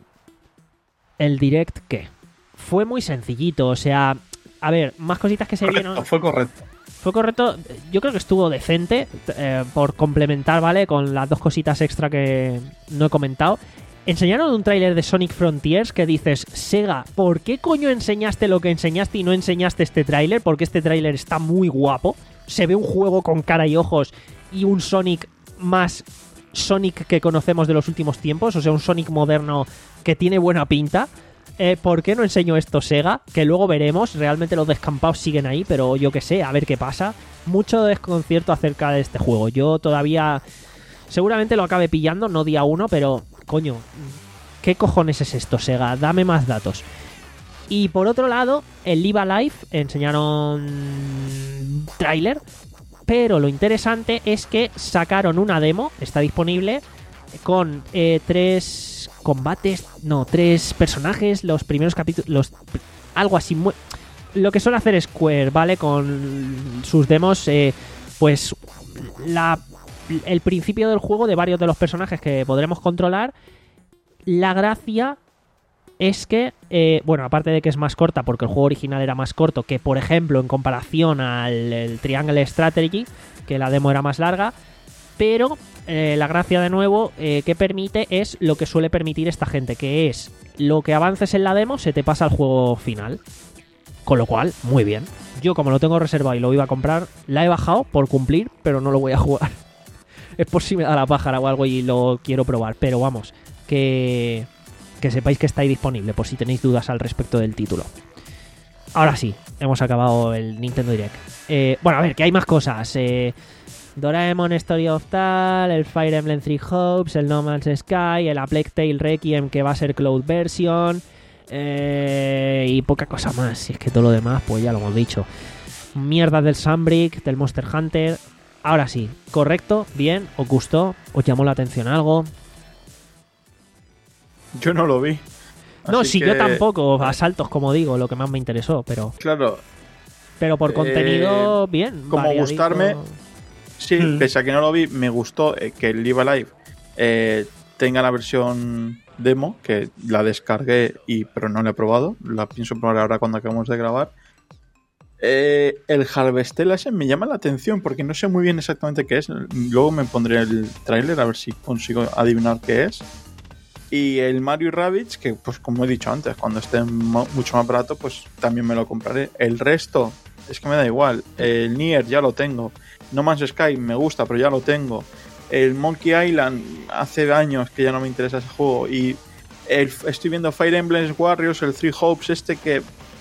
el Direct, ¿qué? Fue muy sencillito. O sea, a ver, más cositas que se correcto, vieron. Fue correcto. Fue correcto. Yo creo que estuvo decente. Eh, por complementar, ¿vale? Con las dos cositas extra que no he comentado. Enseñaron un tráiler de Sonic Frontiers que dices, Sega, ¿por qué coño enseñaste lo que enseñaste y no enseñaste este tráiler? Porque este tráiler está muy guapo. Se ve un juego con cara y ojos y un Sonic más Sonic que conocemos de los últimos tiempos. O sea, un Sonic moderno que tiene buena pinta. Eh, ¿Por qué no enseñó esto Sega? Que luego veremos. Realmente los descampados siguen ahí, pero yo qué sé, a ver qué pasa. Mucho desconcierto acerca de este juego. Yo todavía... seguramente lo acabe pillando, no día uno, pero... coño, ¿qué cojones es esto, Sega? Dame más datos. Y por otro lado, el Live Alive enseñaron tráiler, pero lo interesante es que sacaron una demo, está disponible, con eh, tres combates, no, tres personajes, los primeros capítulos, los, algo así, muy, lo que suele hacer Square, ¿vale? Con sus demos, eh, pues la... el principio del juego de varios de los personajes que podremos controlar. La gracia es que, eh, bueno, aparte de que es más corta, porque el juego original era más corto, que por ejemplo en comparación al el Triangle Strategy, que la demo era más larga, pero eh, la gracia de nuevo eh, que permite es lo que suele permitir esta gente, que es lo que avances en la demo se te pasa al juego final. Con lo cual, muy bien. Yo como lo tengo reservado y lo iba a comprar, la he bajado por cumplir, pero no lo voy a jugar. Es por si me da la pájara o algo y lo quiero probar. Pero vamos, que, que sepáis que está ahí disponible por si tenéis dudas al respecto del título. Ahora sí, hemos acabado el Nintendo Direct. Eh, bueno, a ver, que hay más cosas. Eh, Doraemon Story of Tal, el Fire Emblem Three Hopes, el No Man's Sky, el A Plague Tale Requiem que va a ser Cloud Version... Eh, y poca cosa más. Si es que todo lo demás, pues ya lo hemos dicho. Mierdas del Sunbreak, del Monster Hunter... Ahora sí, correcto, bien, ¿os gustó? ¿Os llamó la atención algo? Yo no lo vi. No, Así sí, que... yo tampoco, a saltos, como digo, lo que más me interesó, pero... Claro. Pero por contenido, eh, bien. Como variadito. gustarme, sí, Mm. pese a que no lo vi, me gustó eh, que el Live Alive eh, tenga la versión demo, que la descargué, y pero no la he probado. La pienso probar ahora cuando acabemos de grabar. Eh, el Harvestella ese me llama la atención porque no sé muy bien exactamente qué es. Luego me pondré el tráiler a ver si consigo adivinar qué es. Y el Mario y Rabbids, que pues como he dicho antes, cuando esté mo- mucho más barato, pues también me lo compraré. El resto es que me da igual. El Nier ya lo tengo. No Man's Sky me gusta, pero ya lo tengo. El Monkey Island hace años que ya no me interesa ese juego. Y el, estoy viendo Fire Emblem Warriors, el Three Hopes este que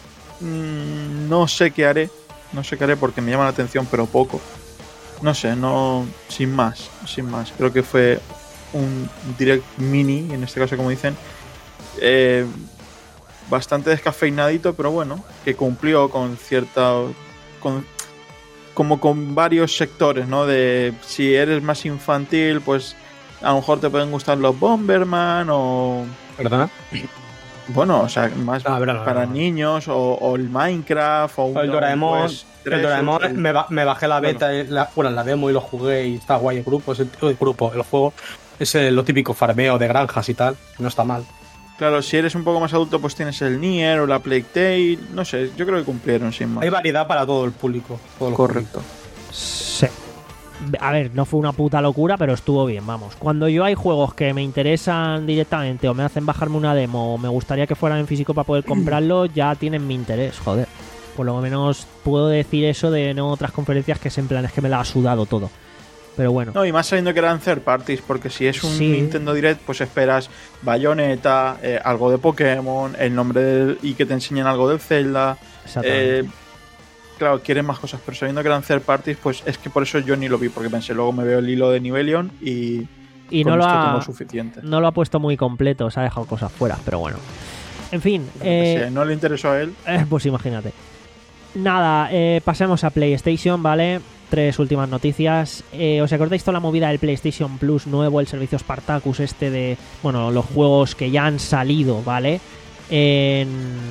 mmm, no sé qué haré. No sé qué haré porque me llama la atención, pero poco. No sé, no, sin más, sin más. Creo que fue un direct mini, en este caso como dicen, eh, bastante descafeinadito, pero bueno, que cumplió con cierta, con, como con varios sectores, ¿no? De si eres más infantil, pues a lo mejor te pueden gustar los Bomberman o... ¿Perdona? Bueno, o sea, más Ah, verdad, para verdad. niños o, o el Minecraft o, O el un Doraemon, pues, el tres, Doraemon o el- me, ba- me bajé la Bueno. beta, y la, bueno, la demo y lo jugué y está guay el grupo, es el, el grupo, el juego es el- lo típico farmeo de granjas y tal, no está mal. Claro, si eres un poco más adulto, pues tienes el Nier o la Plague Tale. No sé, yo creo que cumplieron sin más. Hay variedad para todo el público. Todo el Correcto. Sí. A ver, no fue una puta locura, pero estuvo bien, vamos. Cuando yo hay juegos que me interesan directamente o me hacen bajarme una demo o me gustaría que fueran en físico para poder comprarlo, ya tienen mi interés, joder. Por lo menos puedo decir eso de no otras conferencias que es en plan, es que me la ha sudado todo. Pero bueno. No, y más sabiendo que eran third parties, porque si es un Sí. Nintendo Direct, pues esperas Bayonetta, eh, algo de Pokémon, el nombre del, y que te enseñen algo del Zelda. Exactamente. Eh, claro, quieres más cosas, pero sabiendo que eran third parties, pues es que por eso yo ni lo vi, porque pensé, luego me veo el hilo de Nivelion y, y con no lo, esto ha, tengo suficiente. no lo ha puesto muy completo, se ha dejado cosas fuera, pero bueno. En fin, eh, Si no le interesó a él, Eh, pues imagínate. Nada, eh, pasemos a PlayStation, ¿vale? Tres últimas noticias. Eh, ¿Os acordáis toda la movida del PlayStation Plus nuevo, el servicio Spartacus este de, bueno, los juegos que ya han salido, ¿vale? En,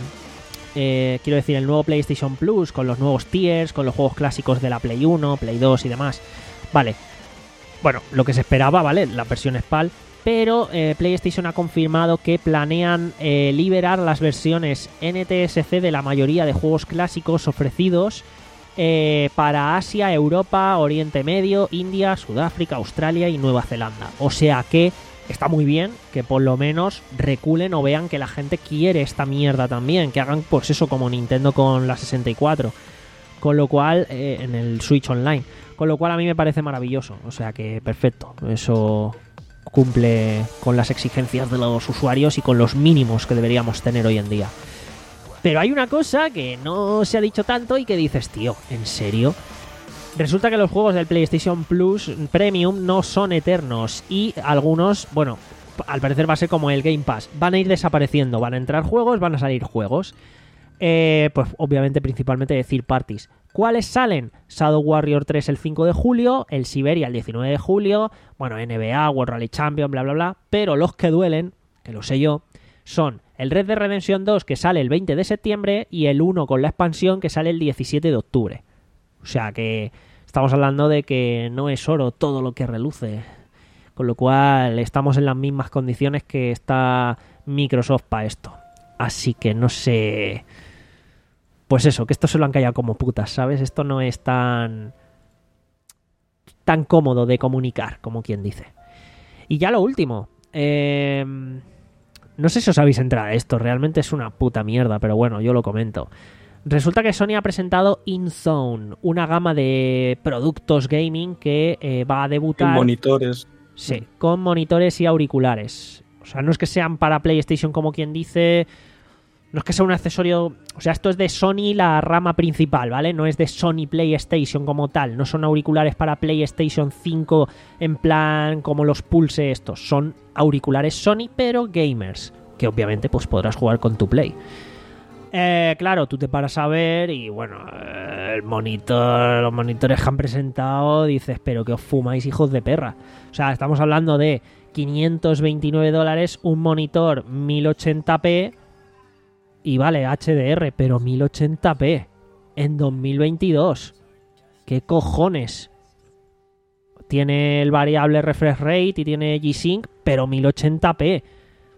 eh, quiero decir, el nuevo PlayStation Plus con los nuevos tiers, con los juegos clásicos de la Play uno, Play dos y demás. Vale. Bueno, lo que se esperaba, ¿vale? La versión S P A L. Pero eh, PlayStation ha confirmado que planean eh, liberar las versiones N T S C de la mayoría de juegos clásicos ofrecidos eh, para Asia, Europa, Oriente Medio, India, Sudáfrica, Australia y Nueva Zelanda. O sea que está muy bien que por lo menos reculen o vean que la gente quiere esta mierda también, que hagan pues eso como Nintendo con la sesenta y cuatro. Con lo cual, eh, en el Switch Online. Con lo cual a mí me parece maravilloso. O sea que perfecto. Eso cumple con las exigencias de los usuarios y con los mínimos que deberíamos tener hoy en día. Pero hay una cosa que no se ha dicho tanto y que dices, tío, ¿en serio? Resulta que los juegos del PlayStation Plus Premium no son eternos y algunos, bueno, al parecer va a ser como el Game Pass, van a ir desapareciendo, van a entrar juegos, van a salir juegos. Eh, pues obviamente principalmente de third parties. ¿Cuáles salen? Shadow Warrior tres el cinco de julio, el Siberia el diecinueve de julio, bueno, N B A, World Rally Champion, bla bla bla, pero los que duelen, que lo sé yo, son el Red Dead Redemption dos que sale el veinte de septiembre y el uno con la expansión que sale el diecisiete de octubre. O sea que estamos hablando de que no es oro todo lo que reluce. Con lo cual estamos en las mismas condiciones que está Microsoft para esto. Así que no sé... Pues eso, que esto se lo han callado como putas, ¿sabes? Esto no es tan... tan cómodo de comunicar, como quien dice. Y ya lo último. Eh... No sé si os habéis enterado de esto. Realmente es una puta mierda, pero bueno, yo lo comento. Resulta que Sony ha presentado InZone, una gama de productos gaming que eh, va a debutar... En monitores. Sí, con monitores y auriculares. O sea, no es que sean para PlayStation como quien dice... No es que sea un accesorio... O sea, esto es de Sony la rama principal, ¿vale? No es de Sony PlayStation como tal. No son auriculares para PlayStation cinco en plan como los Pulse estos. Son auriculares Sony, pero gamers. Que obviamente pues podrás jugar con tu Play. Eh, claro, tú te paras a ver y bueno... Eh, el monitor... Los monitores que han presentado dices, pero que os fumáis, hijos de perra. O sea, estamos hablando de quinientos veintinueve dólares un monitor mil ochenta p... Y vale, H D R, pero mil ochenta p en dos mil veintidós. ¿Qué cojones? Tiene el variable refresh rate y tiene G-Sync, pero mil ochenta p. O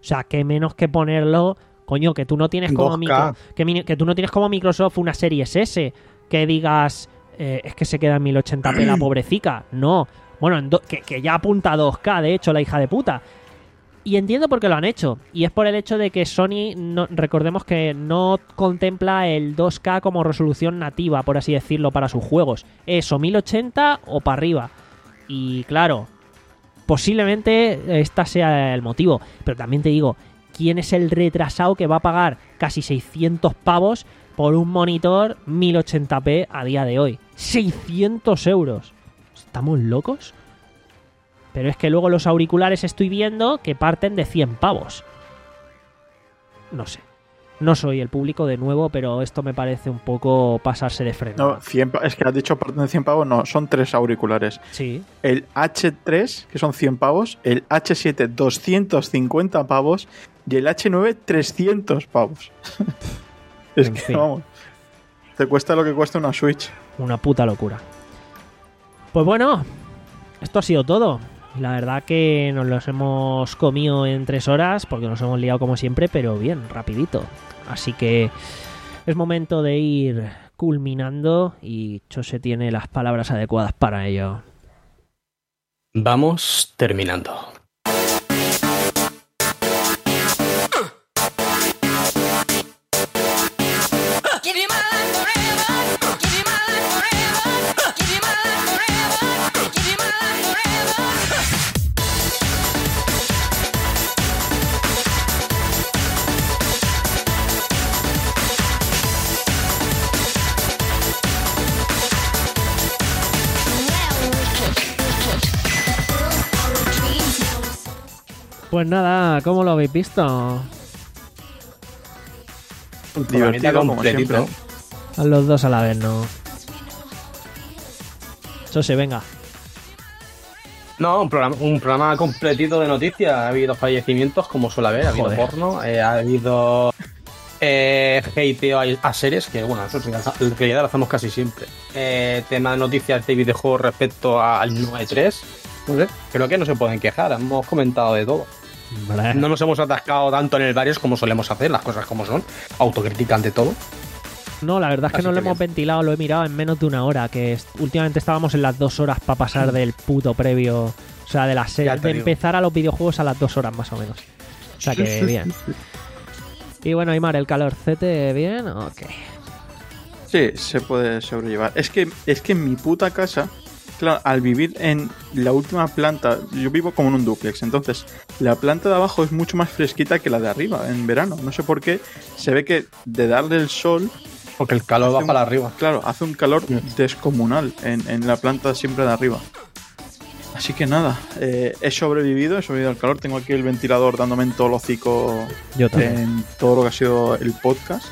sea, que menos que ponerlo, coño, que tú no tienes como dos K. micro, que, mi- que tú no tienes como Microsoft una Series S, que digas, eh, es que se queda en mil ochenta p la pobrecica. No. Bueno, en do- que, que ya apunta a dos K, de hecho, la hija de puta. Y entiendo por qué lo han hecho. Y es por el hecho de que Sony, no, recordemos que no contempla el dos K como resolución nativa, por así decirlo, para sus juegos. Es o mil ochenta o para arriba. Y claro, posiblemente esta sea el motivo. Pero también te digo, ¿quién es el retrasado que va a pagar casi seiscientos pavos por un monitor mil ochenta p a día de hoy? ¡seiscientos euros! ¿Estamos locos? Pero es que luego los auriculares estoy viendo que parten de cien pavos. No sé. No soy el público de nuevo, pero esto me parece un poco pasarse de freno. No, cien, pa- es que has dicho parte de cien pavos, no, son tres auriculares. Sí. El hache tres, que son cien pavos, el hache siete, doscientos cincuenta pavos y el hache nueve, trescientos pavos. es En que, fin. vamos, te cuesta lo que cuesta una Switch. Una puta locura. Pues bueno, esto ha sido todo. La verdad que nos los hemos comido en tres horas porque nos hemos liado como siempre, pero bien, rapidito. Así que es momento de ir culminando y Chose tiene las palabras adecuadas para ello. Vamos terminando. Give you my life forever. Give you my life forever. Give you my life forever. Give you my life forever. Pues nada, ¿cómo lo habéis visto? Un programita Divertido, como completito. siempre. A los dos a la vez, ¿no? Chose, venga. No, un programa, un programa completito de noticias. Ha habido fallecimientos, como suele haber. Ha habido Joder. porno, eh, ha habido eh, hateo a, a series, que bueno, eso en realidad lo hacemos casi siempre. Eh, tema de noticias de videojuegos respecto a- al nueve tres. No sé, creo que no se pueden quejar. Hemos comentado de todo. No nos hemos atascado tanto en el varios como solemos hacer, las cosas como son. Autocrítica ante todo. No, la verdad es que Así no lo que hemos bien. ventilado, lo he mirado en menos de una hora, que es- últimamente estábamos en las dos horas para pasar del puto previo, o sea, de la Ya serie, te de digo. empezar a los videojuegos a las dos horas más o menos. O sea que bien. Y bueno, Aymar, ¿el calorcete bien? Ok. Sí, se puede sobrellevar. Es que, es que en mi puta casa, claro, al vivir en la última planta, yo vivo como en un dúplex, entonces la planta de abajo es mucho más fresquita que la de arriba en verano. No sé por qué, se ve que de darle el sol, Porque el calor va hace un- para arriba. claro, hace un calor Mm. descomunal en, en la planta siempre de arriba. Así que nada, eh, he sobrevivido, he sobrevivido al calor. Tengo aquí el ventilador dándome en todo el hocico Yo también. en todo lo que ha sido el podcast.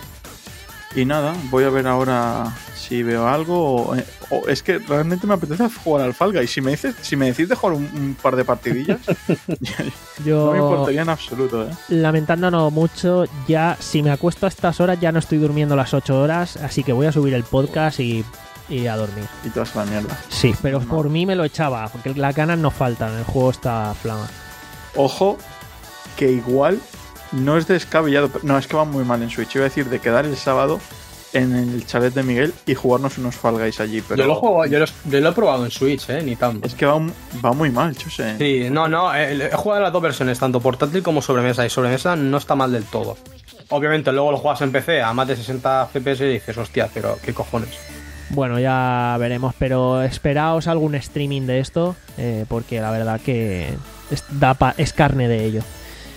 Y nada, voy a ver ahora si veo algo o, o es que realmente me apetece jugar al Fall Guys. Si me dices, si me decís de jugar un, un par de partidillas, Yo, no me importaría en absoluto, ¿eh? lamentándonos mucho, ya si me acuesto a estas horas ya no estoy durmiendo las ocho horas, así que voy a subir el podcast y, y a dormir. Y toda esa mierda. Sí, pero por mí me lo echaba, porque las ganas no faltan, el juego está flama. Ojo, que igual no es descabellado, pero- no, es que va muy mal en Switch. Iba a decir de quedar el sábado en el chalet de Miguel y jugarnos unos Fall Guys allí, pero Yo lo juego, yo lo, yo lo he probado en Switch, eh, ni tanto. es que va, va muy mal, Chose. Sí, no, no, eh, he jugado las dos versiones, tanto portátil como sobremesa, y sobremesa no está mal del todo. Obviamente luego lo juegas en P C a más de sesenta F P S y dices, hostia, pero qué cojones. Bueno, ya veremos, pero esperaos algún streaming de esto, eh, porque la verdad que es, da pa- es carne de ello.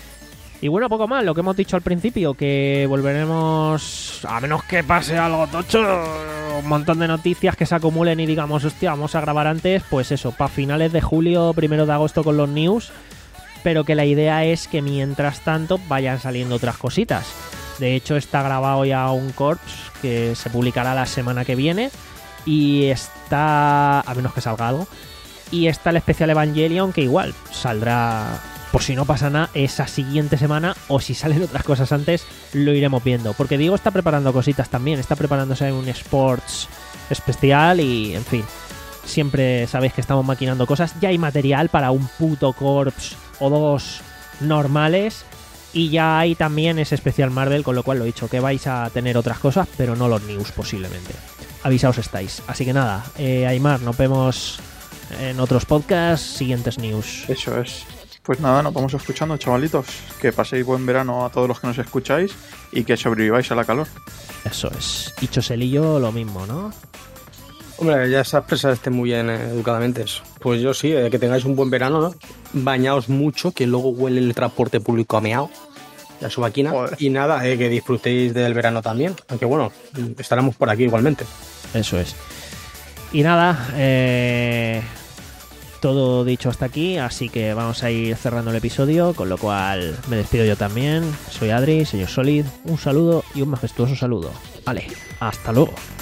Y bueno, poco más, lo que hemos dicho al principio, que volveremos, a menos que pase algo tocho, un montón de noticias que se acumulen y digamos, hostia, vamos a grabar antes, pues eso, para finales de julio, primero de agosto con los news, pero que la idea es que mientras tanto vayan saliendo otras cositas. De hecho, está grabado ya un Corps que se publicará la semana que viene y está, a menos que salga algo, y está el especial Evangelion que igual saldrá, por si no pasa nada, esa siguiente semana, o si salen otras cosas antes, lo iremos viendo. Porque Diego está preparando cositas también, está preparándose un Sports especial y, en fin, siempre sabéis que estamos maquinando cosas. Ya hay material para un puto Corps o dos normales Y ya hay también ese especial Marvel, con lo cual lo he dicho, que vais a tener otras cosas, pero no los news posiblemente. Avisaos estáis. Así que nada, eh, Aymar, nos vemos en otros podcasts, siguientes news. Eso es. Pues nada, nos vamos escuchando, chavalitos. Que paséis buen verano a todos los que nos escucháis y que sobreviváis a la calor. Eso es. Y Choselillo lo mismo, ¿no? Hombre, ya se ha expresado este muy bien eh, educadamente eso. Pues yo sí, eh, que tengáis un buen verano, ¿no? Bañaos mucho, que luego huele el transporte público a meao, la subaquina. Joder. Y nada, eh, que disfrutéis del verano también. Aunque bueno, estaremos por aquí igualmente. Eso es. Y nada, eh, todo dicho hasta aquí, así que vamos a ir cerrando el episodio, con lo cual me despido yo también. Soy Adri, señor Solid, un saludo y un majestuoso saludo. Vale, hasta luego.